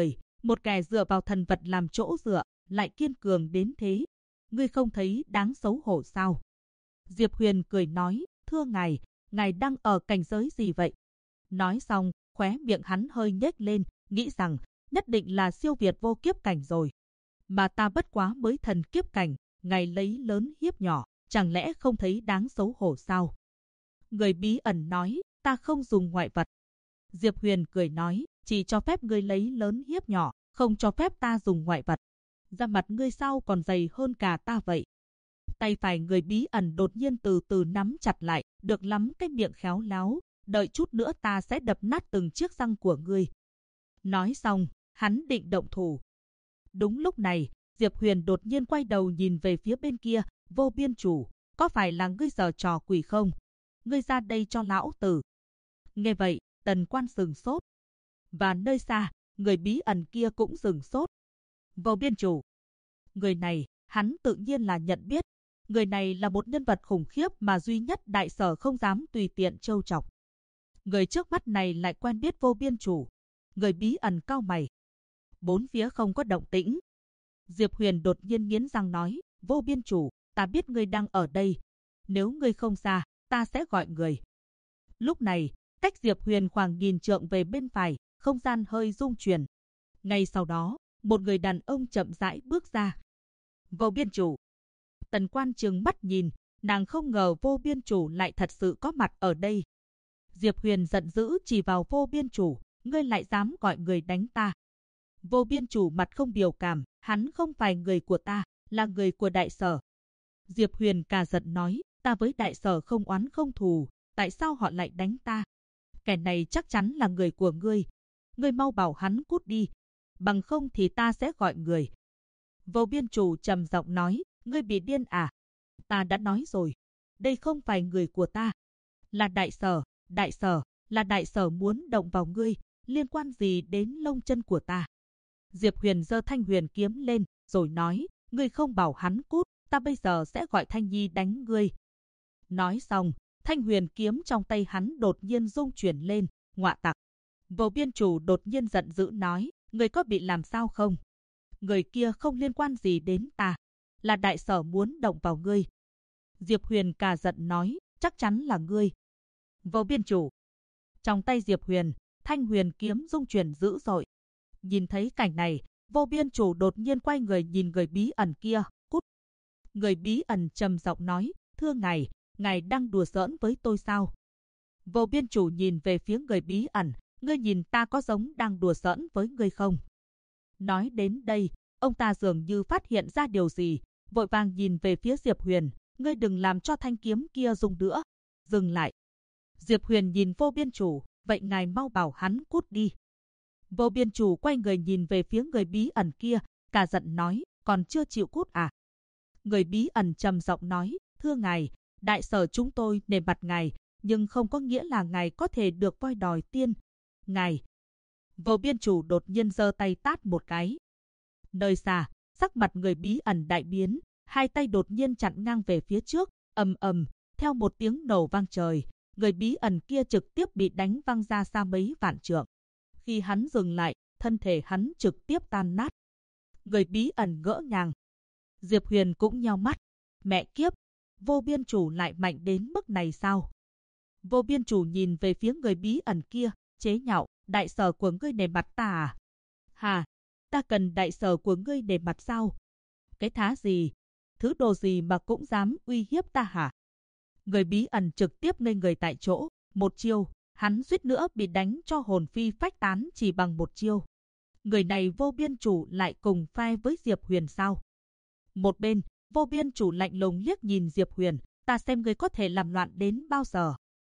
Một kẻ dựa vào thần vật làm chỗ dựa, lại kiên cường đến thế. Ngươi không thấy đáng xấu hổ sao? Diệp Huyền cười nói, thưa ngài đang ở cảnh giới gì vậy? Nói xong, khóe miệng hắn hơi nhếch lên, nghĩ rằng nhất định là siêu việt vô kiếp cảnh rồi. Mà ta bất quá mới thần kiếp cảnh, ngài lấy lớn hiếp nhỏ, chẳng lẽ không thấy đáng xấu hổ sao? Người bí ẩn nói, ta không dùng ngoại vật. Diệp Huyền cười nói, chỉ cho phép ngươi lấy lớn hiếp nhỏ, không cho phép ta dùng ngoại vật. Da mặt ngươi sao còn dày hơn cả ta vậy? Tay phải người bí ẩn đột nhiên từ từ nắm chặt lại, được lắm cái miệng khéo léo, đợi chút nữa ta sẽ đập nát từng chiếc răng của ngươi. Nói xong, hắn định động thủ. Đúng lúc này, Diệp Huyền đột nhiên quay đầu nhìn về phía bên kia, Vô Biên Chủ, có phải là ngươi giở trò quỷ không? Ngươi ra đây cho lão tử. Nghe vậy, Tần Quan sừng sốt. Và nơi xa, người bí ẩn kia cũng sừng sốt. Vô Biên Chủ. Người này, hắn tự nhiên là nhận biết. Người này là một nhân vật khủng khiếp mà duy nhất Đại Sở không dám tùy tiện trêu chọc. Người trước mắt này lại quen biết Vô Biên Chủ. Người bí ẩn cau mày. Bốn phía không có động tĩnh. Diệp Huyền đột nhiên nghiến răng nói, Vô Biên Chủ, ta biết ngươi đang ở đây. Nếu ngươi không ra, ta sẽ gọi người. Lúc này, cách Diệp Huyền khoảng 1000 trượng về bên phải, không gian hơi rung chuyển. Ngay sau đó, một người đàn ông chậm rãi bước ra. Vô Biên Chủ. Tần Quan trừng mắt nhìn, nàng không ngờ Vô Biên Chủ lại thật sự có mặt ở đây. Diệp Huyền giận dữ chỉ vào Vô Biên Chủ, ngươi lại dám gọi người đánh ta. Vô Biên Chủ mặt không biểu cảm, hắn không phải người của ta, là người của Đại Sở. Diệp Huyền cả giận nói, ta với Đại Sở không oán không thù, tại sao họ lại đánh ta? Kẻ này chắc chắn là người của ngươi. Ngươi mau bảo hắn cút đi, bằng không thì ta sẽ gọi người. Vô Biên Chủ trầm giọng nói, ngươi bị điên à? Ta đã nói rồi, đây không phải người của ta, là Đại Sở, là Đại Sở muốn động vào ngươi, liên quan gì đến lông chân của ta? Diệp Huyền giơ Thanh Huyền kiếm lên, rồi nói, ngươi không bảo hắn cút, ta bây giờ sẽ gọi Thanh Nhi đánh ngươi. Nói xong, Thanh Huyền kiếm trong tay hắn đột nhiên rung chuyển lên, ngọa tặc. Vô Biên Chủ đột nhiên giận dữ nói, ngươi có bị làm sao không? Người kia không liên quan gì đến ta, là Đại Sở muốn động vào ngươi. Diệp Huyền cả giận nói, chắc chắn là ngươi. Vô Biên Chủ. Trong tay Diệp Huyền, Thanh Huyền kiếm rung chuyển dữ dội. Nhìn thấy cảnh này, Vô Biên Chủ đột nhiên quay người nhìn người bí ẩn kia, cút. Người bí ẩn trầm giọng nói, thưa ngài đang đùa giỡn với tôi sao? Vô Biên Chủ nhìn về phía người bí ẩn, ngươi nhìn ta có giống đang đùa giỡn với ngươi không? Nói đến đây, ông ta dường như phát hiện ra điều gì, vội vàng nhìn về phía Diệp Huyền, ngươi đừng làm cho thanh kiếm kia rung nữa. Dừng lại. Diệp Huyền nhìn Vô Biên Chủ, vậy ngài mau bảo hắn cút đi. Vô Biên Chủ quay người nhìn về phía người bí ẩn kia, cả giận nói, còn chưa chịu cút à? Người bí ẩn trầm giọng nói, thưa ngài, Đại Sở chúng tôi nể mặt ngài, nhưng không có nghĩa là ngài có thể được voi đòi tiên. Ngài. Vô Biên Chủ đột nhiên giơ tay tát một cái. Nơi xa, sắc mặt người bí ẩn đại biến, hai tay đột nhiên chặn ngang về phía trước, ầm ầm, theo một tiếng nổ vang trời, người bí ẩn kia trực tiếp bị đánh văng ra xa mấy vạn trượng. Khi hắn dừng lại, thân thể hắn trực tiếp tan nát. Người bí ẩn ngỡ ngàng. Diệp Huyền cũng nheo mắt. Mẹ kiếp, Vô Biên Chủ lại mạnh đến mức này sao? Vô Biên Chủ nhìn về phía người bí ẩn kia, chế nhạo, Đại Sở của ngươi nể mặt ta à? Hà, ta cần Đại Sở của ngươi nể mặt sao? Cái thá gì? Thứ đồ gì mà cũng dám uy hiếp ta hả? Người bí ẩn trực tiếp ngây người tại chỗ, một chiêu, hắn suýt nữa bị đánh cho hồn phi phách tán chỉ bằng một chiêu. Người này Vô Biên Chủ lại cùng phe với Diệp Huyền sao? Một bên, Vô Biên Chủ lạnh lùng liếc nhìn Diệp Huyền, ta xem ngươi có thể làm loạn đến bao giờ.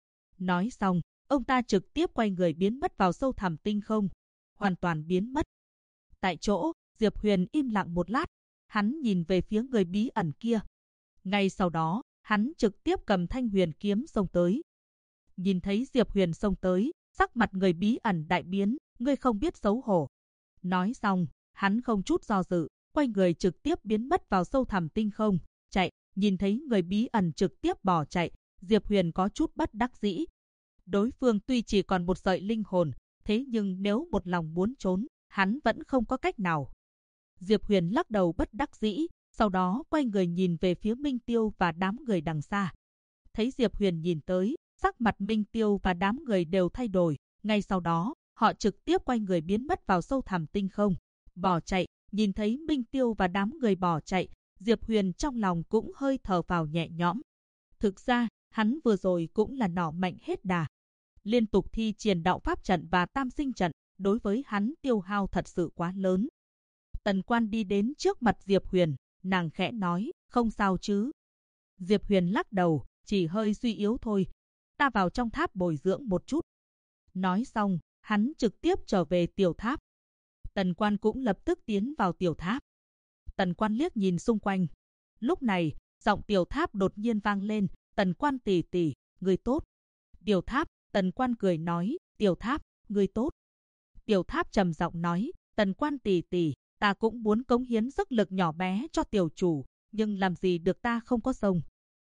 Nói xong, ông ta trực tiếp quay người biến mất vào sâu thẳm tinh không, hoàn toàn biến mất. Tại chỗ, Diệp Huyền im lặng một lát, hắn nhìn về phía người bí ẩn kia. Ngay sau đó, hắn trực tiếp cầm Thanh Huyền kiếm xông tới. Nhìn thấy Diệp Huyền xông tới, sắc mặt người bí ẩn đại biến, ngươi không biết xấu hổ. Nói xong, hắn không chút do dự, quay người trực tiếp biến mất vào sâu thẳm tinh không, chạy. Nhìn thấy người bí ẩn trực tiếp bỏ chạy, Diệp Huyền có chút bất đắc dĩ. Đối phương tuy chỉ còn một sợi linh hồn, thế nhưng nếu một lòng muốn trốn, hắn vẫn không có cách nào. Diệp Huyền lắc đầu bất đắc dĩ, sau đó quay người nhìn về phía Minh Tiêu và đám người đằng xa. Thấy Diệp Huyền nhìn tới, sắc mặt Minh Tiêu và đám người đều thay đổi. Ngay sau đó, họ trực tiếp quay người biến mất vào sâu thẳm tinh không, bỏ chạy. Nhìn thấy Minh Tiêu và đám người bỏ chạy, Diệp Huyền trong lòng cũng hơi thở vào nhẹ nhõm. Thực ra, hắn vừa rồi cũng là nỏ mạnh hết đà. Liên tục thi triển đạo pháp trận và tam sinh trận, đối với hắn tiêu hao thật sự quá lớn. Tần Quan đi đến trước mặt Diệp Huyền, nàng khẽ nói, không sao chứ. Diệp Huyền lắc đầu, chỉ hơi suy yếu thôi. Ta vào trong tháp bồi dưỡng một chút. Nói xong, hắn trực tiếp trở về tiểu tháp. Tần Quan cũng lập tức tiến vào tiểu tháp. Tần Quan liếc nhìn xung quanh. Lúc này, giọng tiểu tháp đột nhiên vang lên, Tần Quan tỷ tỷ, người tốt. Tiểu tháp, Tần Quan cười nói, tiểu tháp, người tốt. Tiểu tháp trầm giọng nói, Tần Quan tỷ tỷ, ta cũng muốn cống hiến sức lực nhỏ bé cho tiểu chủ, nhưng làm gì được ta không có sông.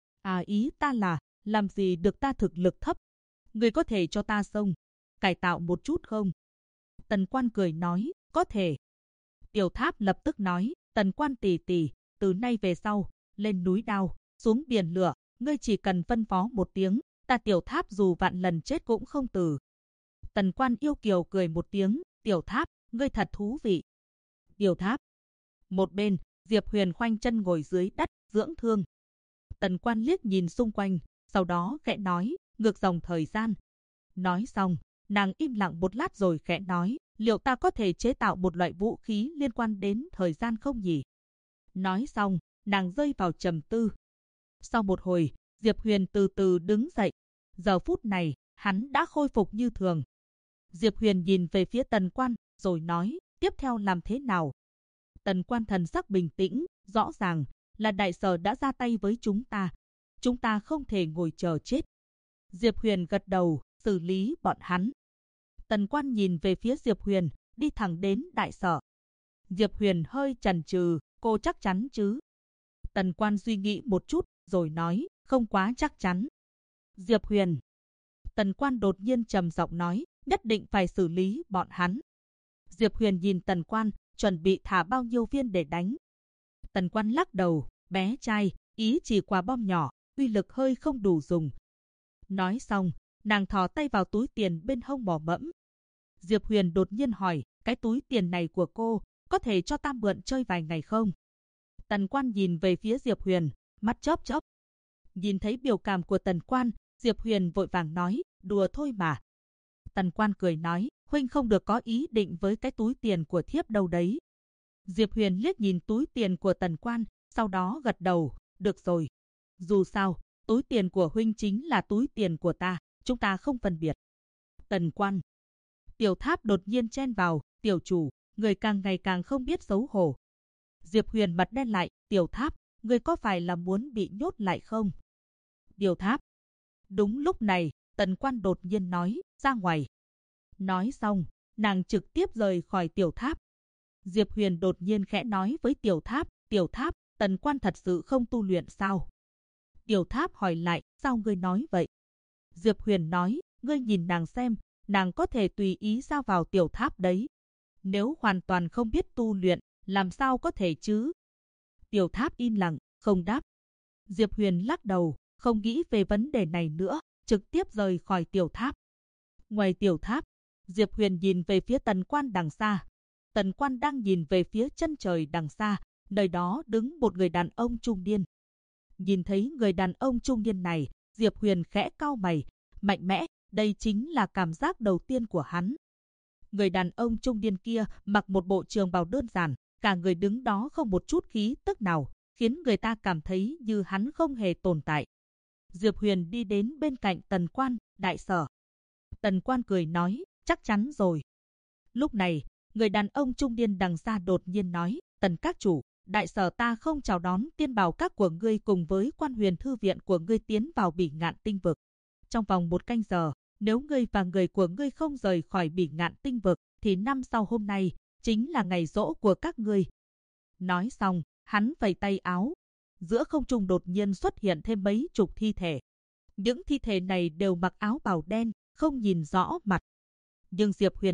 Ý ta là, làm gì được ta thực lực thấp. Người có thể cho ta sông, cải tạo một chút không? Tần Quan cười nói, có thể. Tiểu tháp lập tức nói, Tần Quan tỷ tỷ, từ nay về sau, lên núi đao, xuống biển lửa, ngươi chỉ cần phân phó một tiếng, ta tiểu tháp dù vạn lần chết cũng không từ. Tần Quan yêu kiều cười một tiếng, tiểu tháp, ngươi thật thú vị. Tiểu tháp. Một bên, Diệp Huyền khoanh chân ngồi dưới đất, dưỡng thương. Tần Quan liếc nhìn xung quanh, sau đó khẽ nói, ngược dòng thời gian. Nói xong, nàng im lặng một lát rồi khẽ nói, liệu ta có thể chế tạo một loại vũ khí liên quan đến thời gian không nhỉ? Nói xong, nàng rơi vào trầm tư. Sau một hồi, Diệp Huyền từ từ đứng dậy. Giờ phút này, hắn đã khôi phục như thường. Diệp Huyền nhìn về phía Tần Quan, rồi nói, tiếp theo làm thế nào? Tần Quan thần sắc bình tĩnh, rõ ràng là đại sở đã ra tay với chúng ta. Chúng ta không thể ngồi chờ chết. Diệp Huyền gật đầu, xử lý bọn hắn. Tần Quan nhìn về phía Diệp Huyền, đi thẳng đến đại sở. Diệp Huyền hơi chần chừ, cô chắc chắn chứ? Tần Quan suy nghĩ một chút, rồi nói, không quá chắc chắn. Diệp Huyền. Tần Quan đột nhiên trầm giọng nói, nhất định phải xử lý bọn hắn. Diệp Huyền nhìn Tần Quan, chuẩn bị thả bao nhiêu viên để đánh. Tần Quan lắc đầu, bé trai, ý chỉ quả bom nhỏ, uy lực hơi không đủ dùng. Nói xong, nàng thò tay vào túi tiền bên hông mò mẫm. Diệp Huyền đột nhiên hỏi, cái túi tiền này của cô, có thể cho ta mượn chơi vài ngày không? Tần Quan nhìn về phía Diệp Huyền, mắt chớp chớp. Nhìn thấy biểu cảm của Tần Quan, Diệp Huyền vội vàng nói, đùa thôi mà. Tần Quan cười nói, huynh không được có ý định với cái túi tiền của thiếp đâu đấy. Diệp Huyền liếc nhìn túi tiền của Tần Quan, sau đó gật đầu, được rồi. Dù sao, túi tiền của huynh chính là túi tiền của ta, chúng ta không phân biệt. Tần Quan. Tiểu tháp đột nhiên chen vào, tiểu chủ, người càng ngày càng không biết xấu hổ. Diệp Huyền mặt đen lại, tiểu tháp, người có phải là muốn bị nhốt lại không? Tiểu tháp. Đúng lúc này, Tần Quan đột nhiên nói, ra ngoài. Nói xong, nàng trực tiếp rời khỏi tiểu tháp. Diệp Huyền đột nhiên khẽ nói với tiểu tháp, Tần Quan thật sự không tu luyện sao? Tiểu tháp hỏi lại, sao ngươi nói vậy? Diệp Huyền nói, ngươi nhìn nàng xem, nàng có thể tùy ý ra vào tiểu tháp đấy. Nếu hoàn toàn không biết tu luyện, làm sao có thể chứ? Tiểu tháp im lặng, không đáp. Diệp Huyền lắc đầu, không nghĩ về vấn đề này nữa, trực tiếp rời khỏi tiểu tháp. Ngoài tiểu tháp, Diệp Huyền nhìn về phía Tần Quan đằng xa. Tần Quan đang nhìn về phía chân trời đằng xa, nơi đó đứng một người đàn ông trung niên. Nhìn thấy người đàn ông trung niên này, Diệp Huyền khẽ cau mày, mạnh mẽ, đây chính là cảm giác đầu tiên của hắn. Người đàn ông trung niên kia mặc một bộ trường bào đơn giản, cả người đứng đó không một chút khí tức nào, khiến người ta cảm thấy như hắn không hề tồn tại. Diệp Huyền đi đến bên cạnh Tần Quan, đại sở. Tần Quan cười nói, chắc chắn rồi. Lúc này, người đàn ông trung niên đằng xa đột nhiên nói, Tần các chủ, đại sở ta không chào đón tiên bào các của ngươi cùng với Quan Huyền thư viện của ngươi tiến vào Bỉ Ngạn tinh vực. Trong vòng 1 canh giờ, nếu ngươi và người của ngươi không rời khỏi Bỉ Ngạn tinh vực, thì năm sau hôm nay chính là ngày giỗ của các ngươi. Nói xong, hắn vẩy tay áo. Giữa không trung đột nhiên xuất hiện thêm mấy chục thi thể. Những thi thể này đều mặc áo bào đen, không nhìn rõ mặt. Nhưng Diệp Huyền biết,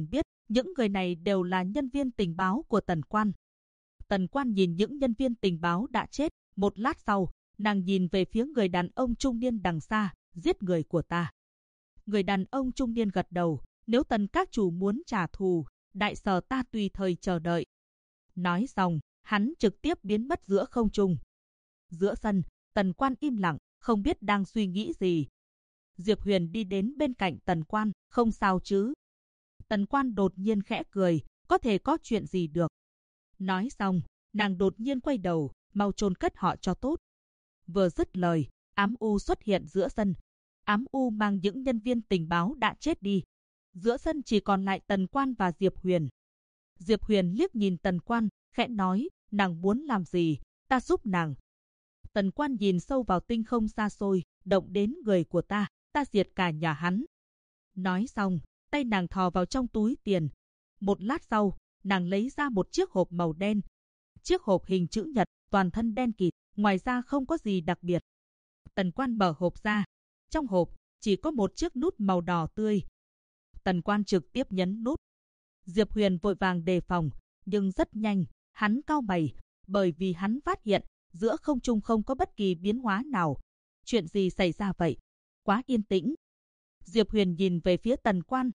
Những người này đều là nhân viên tình báo của Tần Quan. Tần Quan nhìn những nhân viên tình báo đã chết, một lát sau, nàng nhìn về phía người đàn ông trung niên đằng xa, giết người của ta. Người đàn ông trung niên gật đầu, nếu Tần các chủ muốn trả thù, đại sở ta tùy thời chờ đợi. Nói xong, hắn trực tiếp biến mất giữa không trung. Giữa sân, Tần Quan im lặng, không biết đang suy nghĩ gì. Diệp Huyền đi đến bên cạnh Tần Quan, không sao chứ? Tần Quan đột nhiên khẽ cười, có thể có chuyện gì được. Nói xong, nàng đột nhiên quay đầu, mau chôn cất họ cho tốt. Vừa dứt lời, Ám U xuất hiện giữa sân. Ám U mang những nhân viên tình báo đã chết đi. Giữa sân chỉ còn lại Tần Quan và Diệp Huyền. Diệp Huyền liếc nhìn Tần Quan, khẽ nói, nàng muốn làm gì, ta giúp nàng. Tần Quan nhìn sâu vào tinh không xa xôi, động đến người của ta diệt cả nhà hắn. Nói xong, tay nàng thò vào trong túi tiền. Một lát sau, nàng lấy ra một chiếc hộp màu đen. Chiếc hộp hình chữ nhật, toàn thân đen kịt, ngoài ra không có gì đặc biệt. Tần Quan mở hộp ra. Trong hộp, chỉ có một chiếc nút màu đỏ tươi. Tần Quan trực tiếp nhấn nút. Diệp Huyền vội vàng đề phòng, nhưng rất nhanh, hắn cau mày, bởi vì hắn phát hiện, giữa không trung không có bất kỳ biến hóa nào. Chuyện gì xảy ra vậy? Quá yên tĩnh. Diệp Huyền nhìn về phía Tần Quan.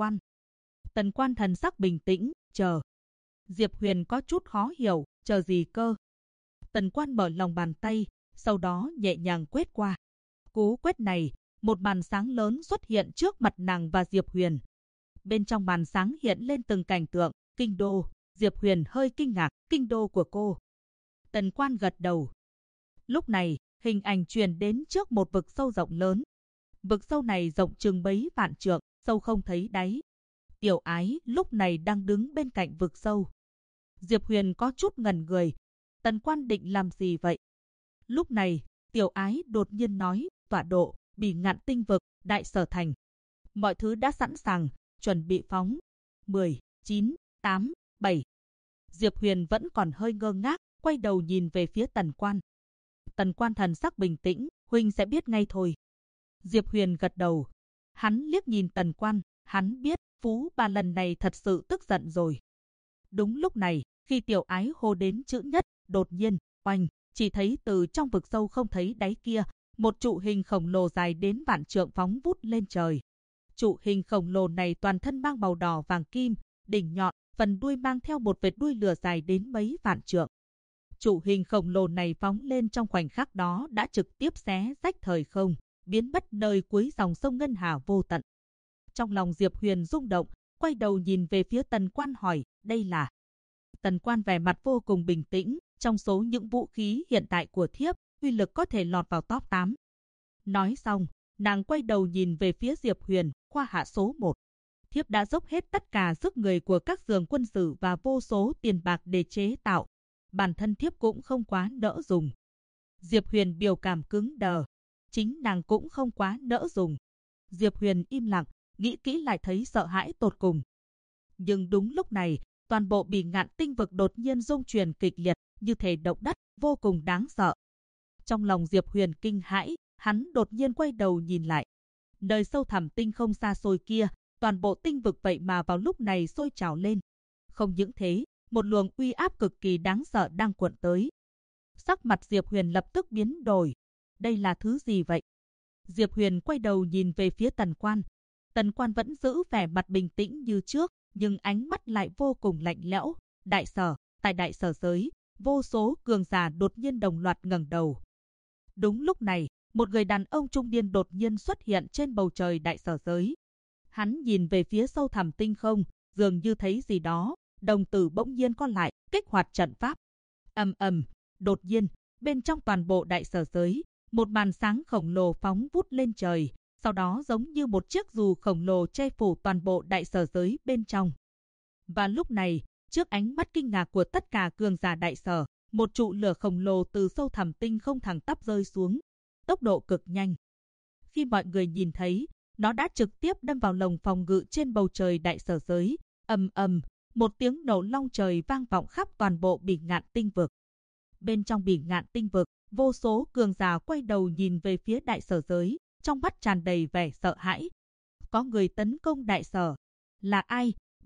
Tần Quan thần sắc bình tĩnh, chờ. Diệp Huyền có chút khó hiểu, chờ gì cơ? Tần Quan mở lòng bàn tay, sau đó nhẹ nhàng quét qua. Cú quét này, một màn sáng lớn xuất hiện trước mặt nàng và Diệp Huyền. Bên trong màn sáng hiện lên từng cảnh tượng, kinh đô. Diệp Huyền hơi kinh ngạc, kinh đô của cô. Tần Quan gật đầu. Lúc này, hình ảnh truyền đến trước một vực sâu rộng lớn. Vực sâu này rộng chừng mấy vạn trượng, sâu không thấy đáy. Tiểu Ái lúc này đang đứng bên cạnh vực sâu. Diệp Huyền có chút ngẩn người. Tần Quan định làm gì vậy? Lúc này, Tiểu Ái đột nhiên nói, tọa độ, Bỉ Ngạn tinh vực, Đại Sở thành. Mọi thứ đã sẵn sàng, chuẩn bị phóng. 10, 9, 8, 7. Diệp Huyền vẫn còn hơi ngơ ngác, quay đầu nhìn về phía Tần Quan. Tần Quan thần sắc bình tĩnh, huynh sẽ biết ngay thôi. Diệp Huyền gật đầu. Hắn liếc nhìn Tần Quan, hắn biết Phú Bà lần này thật sự tức giận rồi. Đúng lúc này, khi Tiểu Ái hô đến chữ nhất, đột nhiên, oanh, chỉ thấy từ trong vực sâu không thấy đáy kia, một trụ hình khổng lồ dài đến vạn trượng phóng vút lên trời. Trụ hình khổng lồ này toàn thân mang màu đỏ vàng kim, đỉnh nhọn, phần đuôi mang theo một vệt đuôi lửa dài đến mấy vạn trượng. Trụ hình khổng lồ này phóng lên trong khoảnh khắc đó đã trực tiếp xé rách thời không, biến mất nơi cuối dòng sông ngân hà vô tận. Trong lòng Diệp Huyền rung động, quay đầu nhìn về phía Tần Quan hỏi, đây là... Tần Quan vẻ mặt vô cùng bình tĩnh, trong số những vũ khí hiện tại của thiếp, uy lực có thể lọt vào top 8. Nói xong, nàng quay đầu nhìn về phía Diệp Huyền, khoa hạ số 1. Thiếp đã dốc hết tất cả sức người của các giường quân sự và vô số tiền bạc để chế tạo. Bản thân thiếp cũng không quá nỡ dùng. Diệp Huyền biểu cảm cứng đờ. Chính nàng cũng không quá nỡ dùng. Diệp Huyền im lặng, nghĩ kỹ lại thấy sợ hãi tột cùng. Nhưng đúng lúc này, toàn bộ Bỉ Ngạn tinh vực đột nhiên rung chuyển kịch liệt, như thể động đất, vô cùng đáng sợ. Trong lòng Diệp Huyền kinh hãi, hắn đột nhiên quay đầu nhìn lại. Nơi sâu thẳm tinh không xa xôi kia, toàn bộ tinh vực vậy mà vào lúc này sôi trào lên. Không những thế, một luồng uy áp cực kỳ đáng sợ đang cuộn tới. Sắc mặt Diệp Huyền lập tức biến đổi. Đây là thứ gì vậy? Diệp Huyền quay đầu nhìn về phía Tần Quan. Tần Quan vẫn giữ vẻ mặt bình tĩnh như trước, nhưng ánh mắt lại vô cùng lạnh lẽo. Đại sở, tại Đại Sở giới, vô số cường giả đột nhiên đồng loạt ngẩng đầu. Đúng lúc này, một người đàn ông trung niên đột nhiên xuất hiện trên bầu trời Đại Sở giới. Hắn nhìn về phía sâu thẳm tinh không, dường như thấy gì đó, đồng tử bỗng nhiên co lại, kích hoạt trận pháp. Ầm ầm, đột nhiên, bên trong toàn bộ Đại Sở giới, một màn sáng khổng lồ phóng vút lên trời, sau đó giống như một chiếc dù khổng lồ che phủ toàn bộ Đại Sở giới bên trong. Và lúc này, trước ánh mắt kinh ngạc của tất cả cường giả Đại Sở, một trụ lửa khổng lồ từ sâu thẳm tinh không thẳng tắp rơi xuống, tốc độ cực nhanh. Khi mọi người nhìn thấy, nó đã trực tiếp đâm vào lồng phòng ngự trên bầu trời Đại Sở giới. Ầm ầm, một tiếng nổ long trời vang vọng khắp toàn bộ Bỉ Ngạn tinh vực. Bên trong Bỉ Ngạn tinh vực, vô số cường giả quay đầu nhìn về phía Đại Sở giới, trong mắt tràn đầy vẻ sợ hãi. Có người tấn công Đại Sở. Là ai?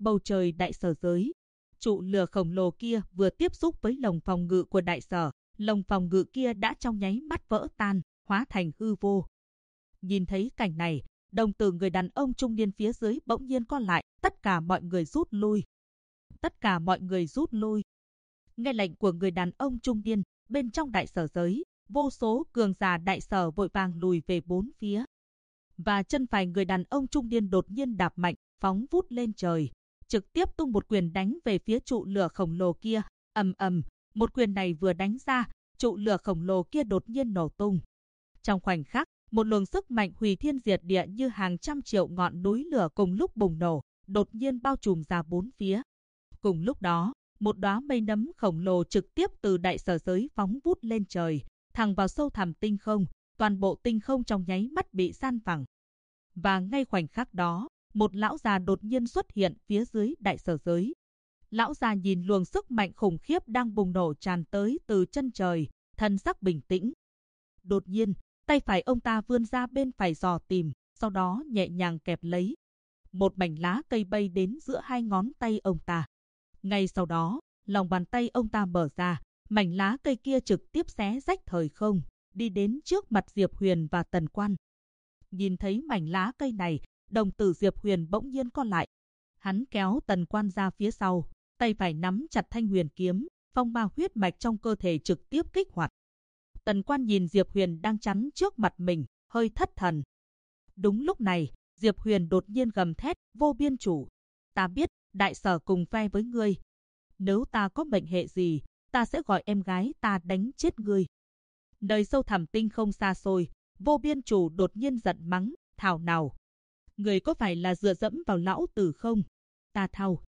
bầu trời đại sở giới. Trụ lửa khổng lồ kia vừa tiếp xúc với lồng phòng ngự của đại sở, lồng phòng ngự kia đã trong nháy mắt vỡ tan, hóa thành hư vô. Nhìn thấy cảnh này, đồng tử người đàn ông trung niên phía dưới bỗng nhiên co lại, tất cả mọi người rút lui. Tất cả mọi người rút lui. Nghe lệnh của người đàn ông trung niên, bên trong đại sở giới, vô số cường giả đại sở vội vàng lùi về bốn phía. Và chân phải người đàn ông trung niên đột nhiên đạp mạnh, phóng vút lên trời, trực tiếp tung một quyền đánh về phía trụ lửa khổng lồ kia. Ầm ầm, một quyền này vừa đánh ra, trụ lửa khổng lồ kia đột nhiên nổ tung. Trong khoảnh khắc, một luồng sức mạnh hủy thiên diệt địa như hàng trăm triệu ngọn núi lửa cùng lúc bùng nổ, đột nhiên bao trùm ra bốn phía. Cùng lúc đó, một đóa mây nấm khổng lồ trực tiếp từ đại sở giới phóng vút lên trời, thẳng vào sâu thẳm tinh không, toàn bộ tinh không trong nháy mắt bị san phẳng. Và ngay khoảnh khắc đó, một lão già đột nhiên xuất hiện phía dưới đại sở giới. Lão già nhìn luồng sức mạnh khủng khiếp đang bùng nổ tràn tới từ chân trời, thân sắc bình tĩnh. Đột nhiên, tay phải ông ta vươn ra bên phải dò tìm, sau đó nhẹ nhàng kẹp lấy. Một mảnh lá cây bay đến giữa hai ngón tay ông ta. Ngay sau đó, lòng bàn tay ông ta mở ra, mảnh lá cây kia trực tiếp xé rách thời không, đi đến trước mặt Diệp Huyền và Tần Quan. Nhìn thấy mảnh lá cây này, đồng tử Diệp Huyền bỗng nhiên co lại. Hắn kéo Tần Quan ra phía sau, tay phải nắm chặt thanh huyền kiếm, phong ma huyết mạch trong cơ thể trực tiếp kích hoạt. Tần Quan nhìn Diệp Huyền đang chắn trước mặt mình, hơi thất thần. Đúng lúc này, Diệp Huyền đột nhiên gầm thét, Vô Biên Chủ, ta biết đại sở cùng phe với ngươi. Nếu ta có mệnh hệ gì, ta sẽ gọi em gái ta đánh chết ngươi. Nơi sâu thẳm tinh không xa xôi, Vô Biên Chủ đột nhiên giận mắng, thảo nào. Người có phải là dựa dẫm vào lão tử không? Ta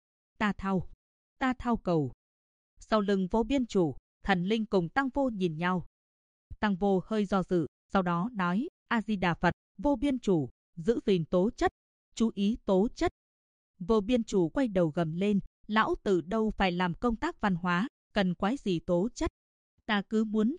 thao cầu. Sau lưng Vô Biên Chủ, Thần Linh cùng Tăng Vô nhìn nhau. Tăng Vô hơi do dự, sau đó nói, A-di-đà Phật, Vô Biên Chủ, giữ gìn tố chất, chú ý tố chất. Vô Biên Chủ quay đầu gầm lên, lão tử đâu phải làm công tác văn hóa, cần quái gì tố chất. Ta cứ muốn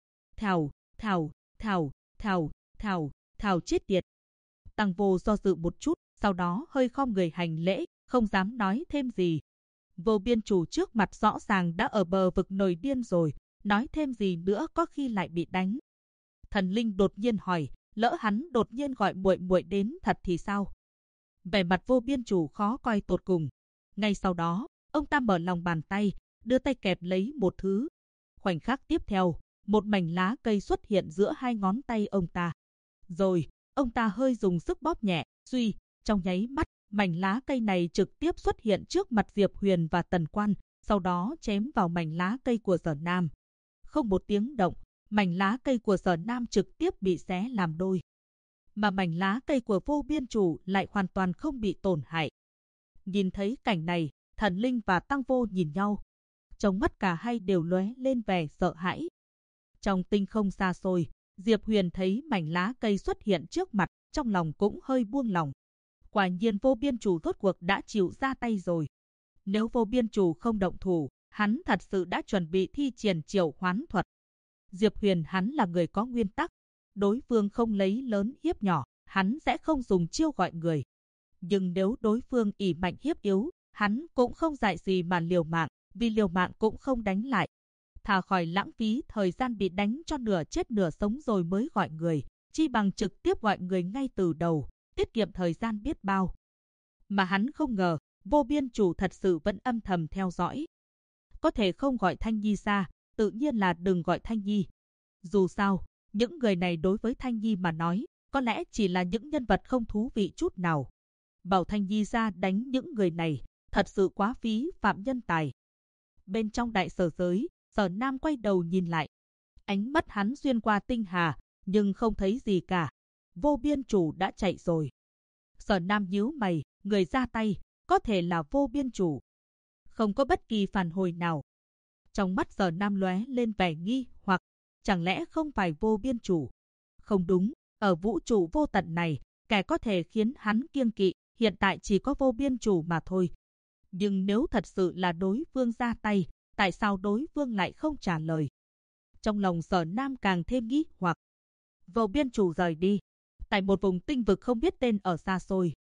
thảo chết tiệt. Tăng Vô do dự một chút, sau đó hơi khom người hành lễ, không dám nói thêm gì. Vô Biên Chủ trước mặt rõ ràng đã ở bờ vực nổi điên rồi, nói thêm gì nữa có khi lại bị đánh. Thần Linh đột nhiên hỏi, lỡ hắn đột nhiên gọi muội muội đến thật thì sao? Vẻ mặt Vô Biên Chủ khó coi tột cùng. Ngay sau đó, ông ta mở lòng bàn tay, đưa tay kẹp lấy một thứ. Khoảnh khắc tiếp theo, một mảnh lá cây xuất hiện giữa hai ngón tay ông ta. Rồi, ông ta hơi dùng sức bóp nhẹ, suy, trong nháy mắt, mảnh lá cây này trực tiếp xuất hiện trước mặt Diệp Huyền và Tần Quan, sau đó chém vào mảnh lá cây của Sở Nam. Không một tiếng động, mảnh lá cây của Sở Nam trực tiếp bị xé làm đôi. Mà mảnh lá cây của Vô Biên Chủ lại hoàn toàn không bị tổn hại. Nhìn thấy cảnh này, Thần Linh và Tăng Vô nhìn nhau. Trong mắt cả hai đều lóe lên vẻ sợ hãi. Trong tinh không xa xôi, Diệp Huyền thấy mảnh lá cây xuất hiện trước mặt, trong lòng cũng hơi buông lòng. Quả nhiên Vô Biên Chủ rốt cuộc đã chịu ra tay rồi. Nếu Vô Biên Chủ không động thủ, hắn thật sự đã chuẩn bị thi triển triệu hoán thuật. Diệp Huyền hắn là người có nguyên tắc. Đối phương không lấy lớn hiếp nhỏ, hắn sẽ không dùng chiêu gọi người. Nhưng nếu đối phương ỷ mạnh hiếp yếu, hắn cũng không dại gì mà liều mạng, vì liều mạng cũng không đánh lại. Thà khỏi lãng phí thời gian bị đánh cho nửa chết nửa sống rồi mới gọi người, chi bằng trực tiếp gọi người ngay từ đầu, tiết kiệm thời gian biết bao. Mà hắn không ngờ, Vô Biên Chủ thật sự vẫn âm thầm theo dõi. Có thể không gọi Thanh Nhi ra, tự nhiên là đừng gọi Thanh Nhi. Dù sao, những người này đối với Thanh Nhi mà nói, có lẽ chỉ là những nhân vật không thú vị chút nào. Bảo Thanh Nhi ra đánh những người này, thật sự quá phí phạm nhân tài. Bên trong đại sở giới, Sở Nam quay đầu nhìn lại. Ánh mắt hắn xuyên qua tinh hà, nhưng không thấy gì cả. Vô Biên Chủ đã chạy rồi. Sở Nam nhíu mày, người ra tay, có thể là Vô Biên Chủ. Không có bất kỳ phản hồi nào. Trong mắt Sở Nam lóe lên vẻ nghi hoặc, chẳng lẽ không phải Vô Biên Chủ? Không đúng, ở vũ trụ vô tận này, kẻ có thể khiến hắn kiêng kỵ, hiện tại chỉ có Vô Biên Chủ mà thôi. Nhưng nếu thật sự là đối phương ra tay, tại sao đối phương lại không trả lời? Trong lòng Sở Nam càng thêm nghi hoặc. Vô Biên Chủ rời đi. Tại một vùng tinh vực không biết tên ở xa xôi,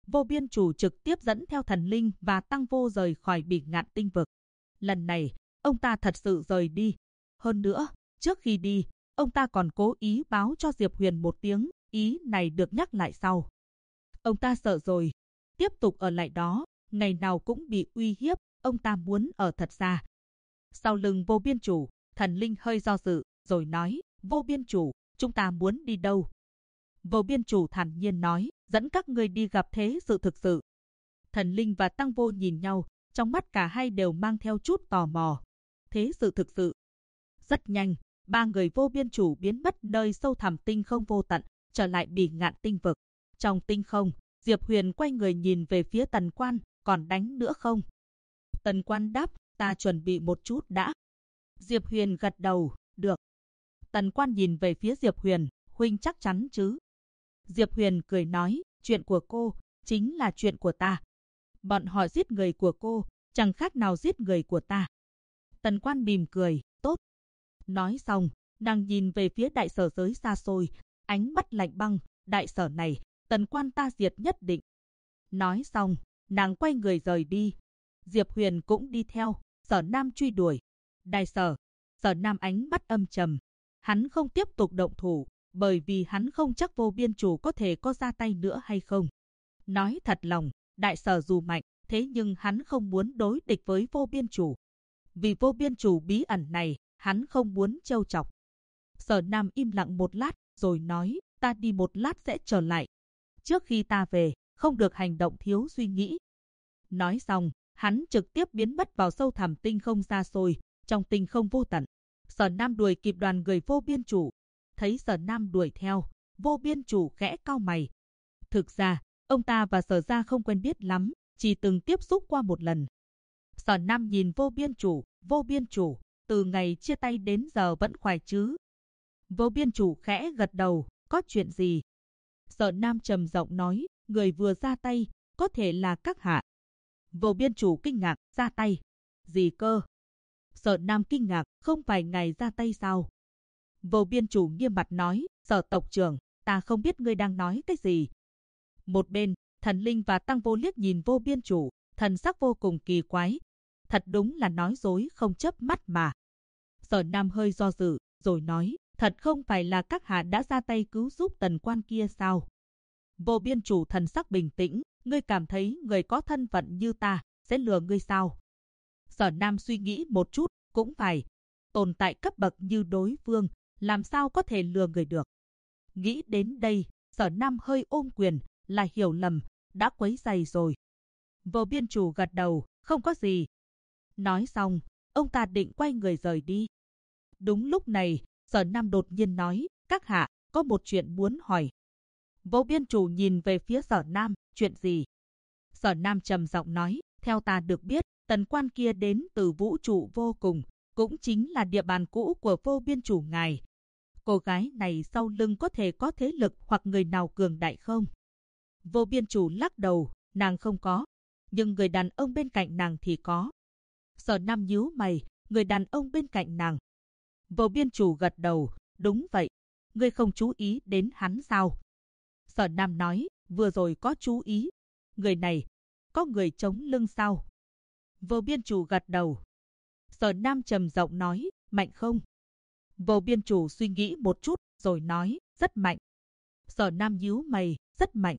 Vô Biên Chủ trực tiếp dẫn theo Thần Linh và Tăng Vô rời khỏi Bỉ Ngạn Tinh Vực. Lần này, ông ta thật sự rời đi. Hơn nữa, trước khi đi, ông ta còn cố ý báo cho Diệp Huyền một tiếng, ý này được nhắc lại sau. Ông ta sợ rồi, tiếp tục ở lại đó, ngày nào cũng bị uy hiếp, ông ta muốn ở thật xa. Sau lưng Vô Biên Chủ, Thần Linh hơi do dự, rồi nói, Vô Biên Chủ, chúng ta muốn đi đâu? Vô Biên Chủ thản nhiên nói, dẫn các ngươi đi gặp thế sự thực sự. Thần Linh và Tăng Vô nhìn nhau, trong mắt cả hai đều mang theo chút tò mò. Thế sự thực sự. Rất nhanh, ba người Vô Biên Chủ biến mất nơi sâu thẳm tinh không vô tận, trở lại Bỉ Ngạn Tinh Vực. Trong tinh không, Diệp Huyền quay người nhìn về phía Tần Quan, còn đánh nữa không? Tần Quan đáp, ta chuẩn bị một chút đã. Diệp Huyền gật đầu, được. Tần Quan nhìn về phía Diệp Huyền, huynh chắc chắn chứ? Diệp Huyền cười nói, chuyện của cô, chính là chuyện của ta. Bọn họ giết người của cô, chẳng khác nào giết người của ta. Tần Quan mỉm cười, tốt. Nói xong, nàng nhìn về phía đại sở giới xa xôi, ánh mắt lạnh băng, đại sở này, Tần Quan ta diệt nhất định. Nói xong, nàng quay người rời đi. Diệp Huyền cũng đi theo, Sở Nam truy đuổi. Đại sở, Sở Nam ánh mắt âm trầm. Hắn không tiếp tục động thủ, bởi vì hắn không chắc Vô Biên Chủ có thể có ra tay nữa hay không. Nói thật lòng, đại sở dù mạnh, thế nhưng hắn không muốn đối địch với Vô Biên Chủ. Vì Vô Biên Chủ bí ẩn này, hắn không muốn trêu chọc. Sở Nam im lặng một lát, rồi nói, ta đi một lát sẽ trở lại. Trước khi ta về, không được hành động thiếu suy nghĩ. Nói xong, hắn trực tiếp biến mất vào sâu thẳm tinh không xa xôi, trong tinh không vô tận. Sở Nam đuổi kịp đoàn người Vô Biên Chủ. Thấy Sở Nam đuổi theo, Vô Biên Chủ khẽ cau mày. Thực ra, ông ta và Sở gia không quen biết lắm, chỉ từng tiếp xúc qua một lần. Sở Nam nhìn Vô Biên Chủ, từ ngày chia tay đến giờ vẫn khỏe chứ? Vô Biên Chủ khẽ gật đầu, có chuyện gì? Sở Nam trầm giọng nói, người vừa ra tay, có thể là các hạ. Vô Biên Chủ kinh ngạc, ra tay. Gì cơ? Sở Nam kinh ngạc, không phải ngài ra tay sao? Vô Biên Chủ nghiêm mặt nói, Sở tộc trưởng, ta không biết ngươi đang nói cái gì. Một bên, Thần Linh và Tăng Vô liếc nhìn Vô Biên Chủ, thần sắc vô cùng kỳ quái. Thật đúng là nói dối không chớp mắt mà. Sở Nam hơi do dự, rồi nói, thật không phải là các hạ đã ra tay cứu giúp Tần Quan kia sao? Vô Biên Chủ thần sắc bình tĩnh, ngươi cảm thấy người có thân phận như ta sẽ lừa ngươi sao? Sở Nam suy nghĩ một chút, cũng phải. Tồn tại cấp bậc như đối phương, làm sao có thể lừa người được? Nghĩ đến đây, Sở Nam hơi ôm quyền, là hiểu lầm, đã quấy rầy rồi. Vô Biên Chủ gật đầu, không có gì. Nói xong, ông ta định quay người rời đi. Đúng lúc này, Sở Nam đột nhiên nói, các hạ, có một chuyện muốn hỏi. Vô Biên Chủ nhìn về phía Sở Nam, chuyện gì? Sở Nam trầm giọng nói, theo ta được biết, Tần Quan kia đến từ vũ trụ vô cùng, cũng chính là địa bàn cũ của Vô Biên Chủ ngài. Cô gái này sau lưng có thể có thế lực hoặc người nào cường đại không? Vô Biên Chủ lắc đầu, nàng không có, nhưng người đàn ông bên cạnh nàng thì có. Sở Nam nhíu mày, người đàn ông bên cạnh nàng. Vô Biên Chủ gật đầu, đúng vậy, ngươi không chú ý đến hắn sao? Sở Nam nói, vừa rồi có chú ý. Người này, có người chống lưng sao? Vô Biên Chủ gật đầu. Sở Nam trầm giọng nói, mạnh không? Vô Biên Chủ suy nghĩ một chút, rồi nói, rất mạnh. Sở Nam nhíu mày, rất mạnh.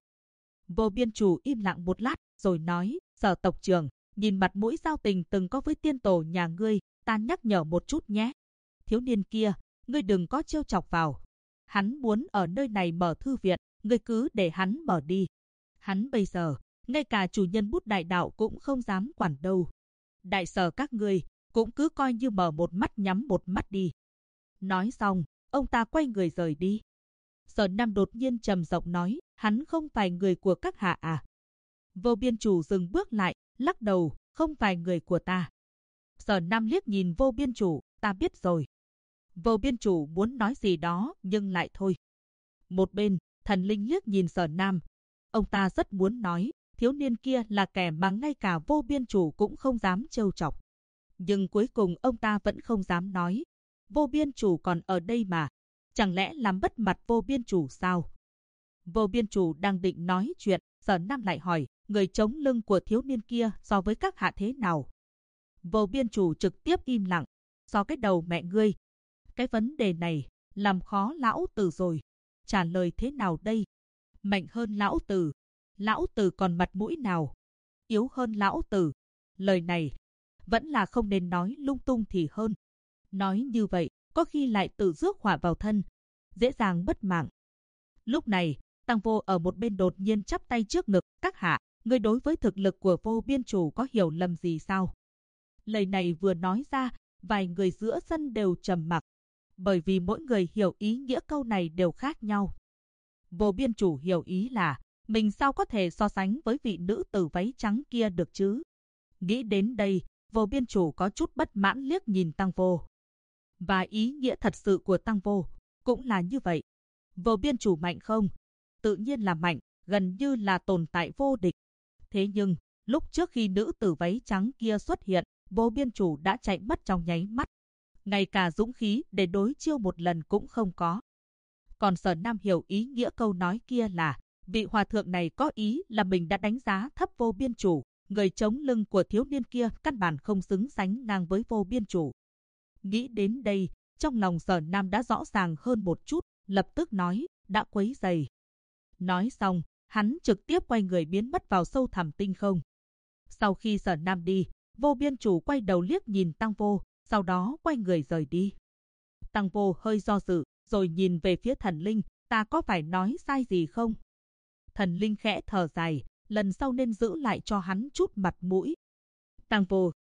Vô Biên Chủ im lặng một lát, rồi nói, Sở tộc trưởng, nhìn mặt mũi giao tình từng có với tiên tổ nhà ngươi, ta nhắc nhở một chút nhé. Thiếu niên kia, ngươi đừng có trêu chọc vào. Hắn muốn ở nơi này mở thư viện, ngươi cứ để hắn mở đi. Hắn bây giờ, ngay cả chủ nhân bút đại đạo cũng không dám quản đâu. Đại sở các ngươi, cũng cứ coi như mở một mắt nhắm một mắt đi. Nói xong, ông ta quay người rời đi. Sở Nam đột nhiên trầm giọng nói, hắn không phải người của các hạ à? Vô Biên Chủ dừng bước lại, lắc đầu, không phải người của ta. Sở Nam liếc nhìn Vô Biên Chủ, ta biết rồi. Vô Biên Chủ muốn nói gì đó, nhưng lại thôi. Một bên, Thần Linh liếc nhìn Sở Nam. Ông ta rất muốn nói, thiếu niên kia là kẻ mà ngay cả Vô Biên Chủ cũng không dám trêu chọc. Nhưng cuối cùng ông ta vẫn không dám nói. Vô Biên Chủ còn ở đây mà. Chẳng lẽ làm mất mặt Vô Biên Chủ sao? Vô Biên Chủ đang định nói chuyện, Sở Nam lại hỏi, người chống lưng của thiếu niên kia so với các hạ thế nào? Vô Biên Chủ trực tiếp im lặng, so cái đầu mẹ ngươi. Cái vấn đề này làm khó lão tử rồi. Trả lời thế nào đây? Mạnh hơn lão tử còn mặt mũi nào? Yếu hơn lão tử. Lời này vẫn là không nên nói lung tung thì hơn. Nói như vậy, có khi lại tự rước họa vào thân, dễ dàng mất mạng. Lúc này, Tăng Vô ở một bên đột nhiên chắp tay trước ngực, các hạ, người đối với thực lực của Vô Biên Chủ có hiểu lầm gì sao? Lời này vừa nói ra, vài người giữa sân đều trầm mặc, bởi vì mỗi người hiểu ý nghĩa câu này đều khác nhau. Vô Biên Chủ hiểu ý là, mình sao có thể so sánh với vị nữ tử váy trắng kia được chứ? Nghĩ đến đây, Vô Biên Chủ có chút bất mãn liếc nhìn Tăng Vô. Và ý nghĩa thật sự của Tăng Vô cũng là như vậy. Vô Biên Chủ mạnh không? Tự nhiên là mạnh, gần như là tồn tại vô địch. Thế nhưng, lúc trước khi nữ tử váy trắng kia xuất hiện, Vô Biên Chủ đã chạy mất trong nháy mắt. Ngay cả dũng khí để đối chiêu một lần cũng không có. Còn Sở Nam hiểu ý nghĩa câu nói kia là, vị hòa thượng này có ý là mình đã đánh giá thấp Vô Biên Chủ, người chống lưng của thiếu niên kia căn bản không xứng sánh ngang với Vô Biên Chủ. Nghĩ đến đây, trong lòng Sở Nam đã rõ ràng hơn một chút, lập tức nói, đã quấy rầy. Nói xong, hắn trực tiếp quay người biến mất vào sâu thẳm tinh không. Sau khi Sở Nam đi, Vô Biên Chủ quay đầu liếc nhìn Tăng Vô, sau đó quay người rời đi. Tăng Vô hơi do dự, rồi nhìn về phía Thần Linh, ta có phải nói sai gì không? Thần Linh khẽ thở dài, lần sau nên giữ lại cho hắn chút mặt mũi. Tăng Vô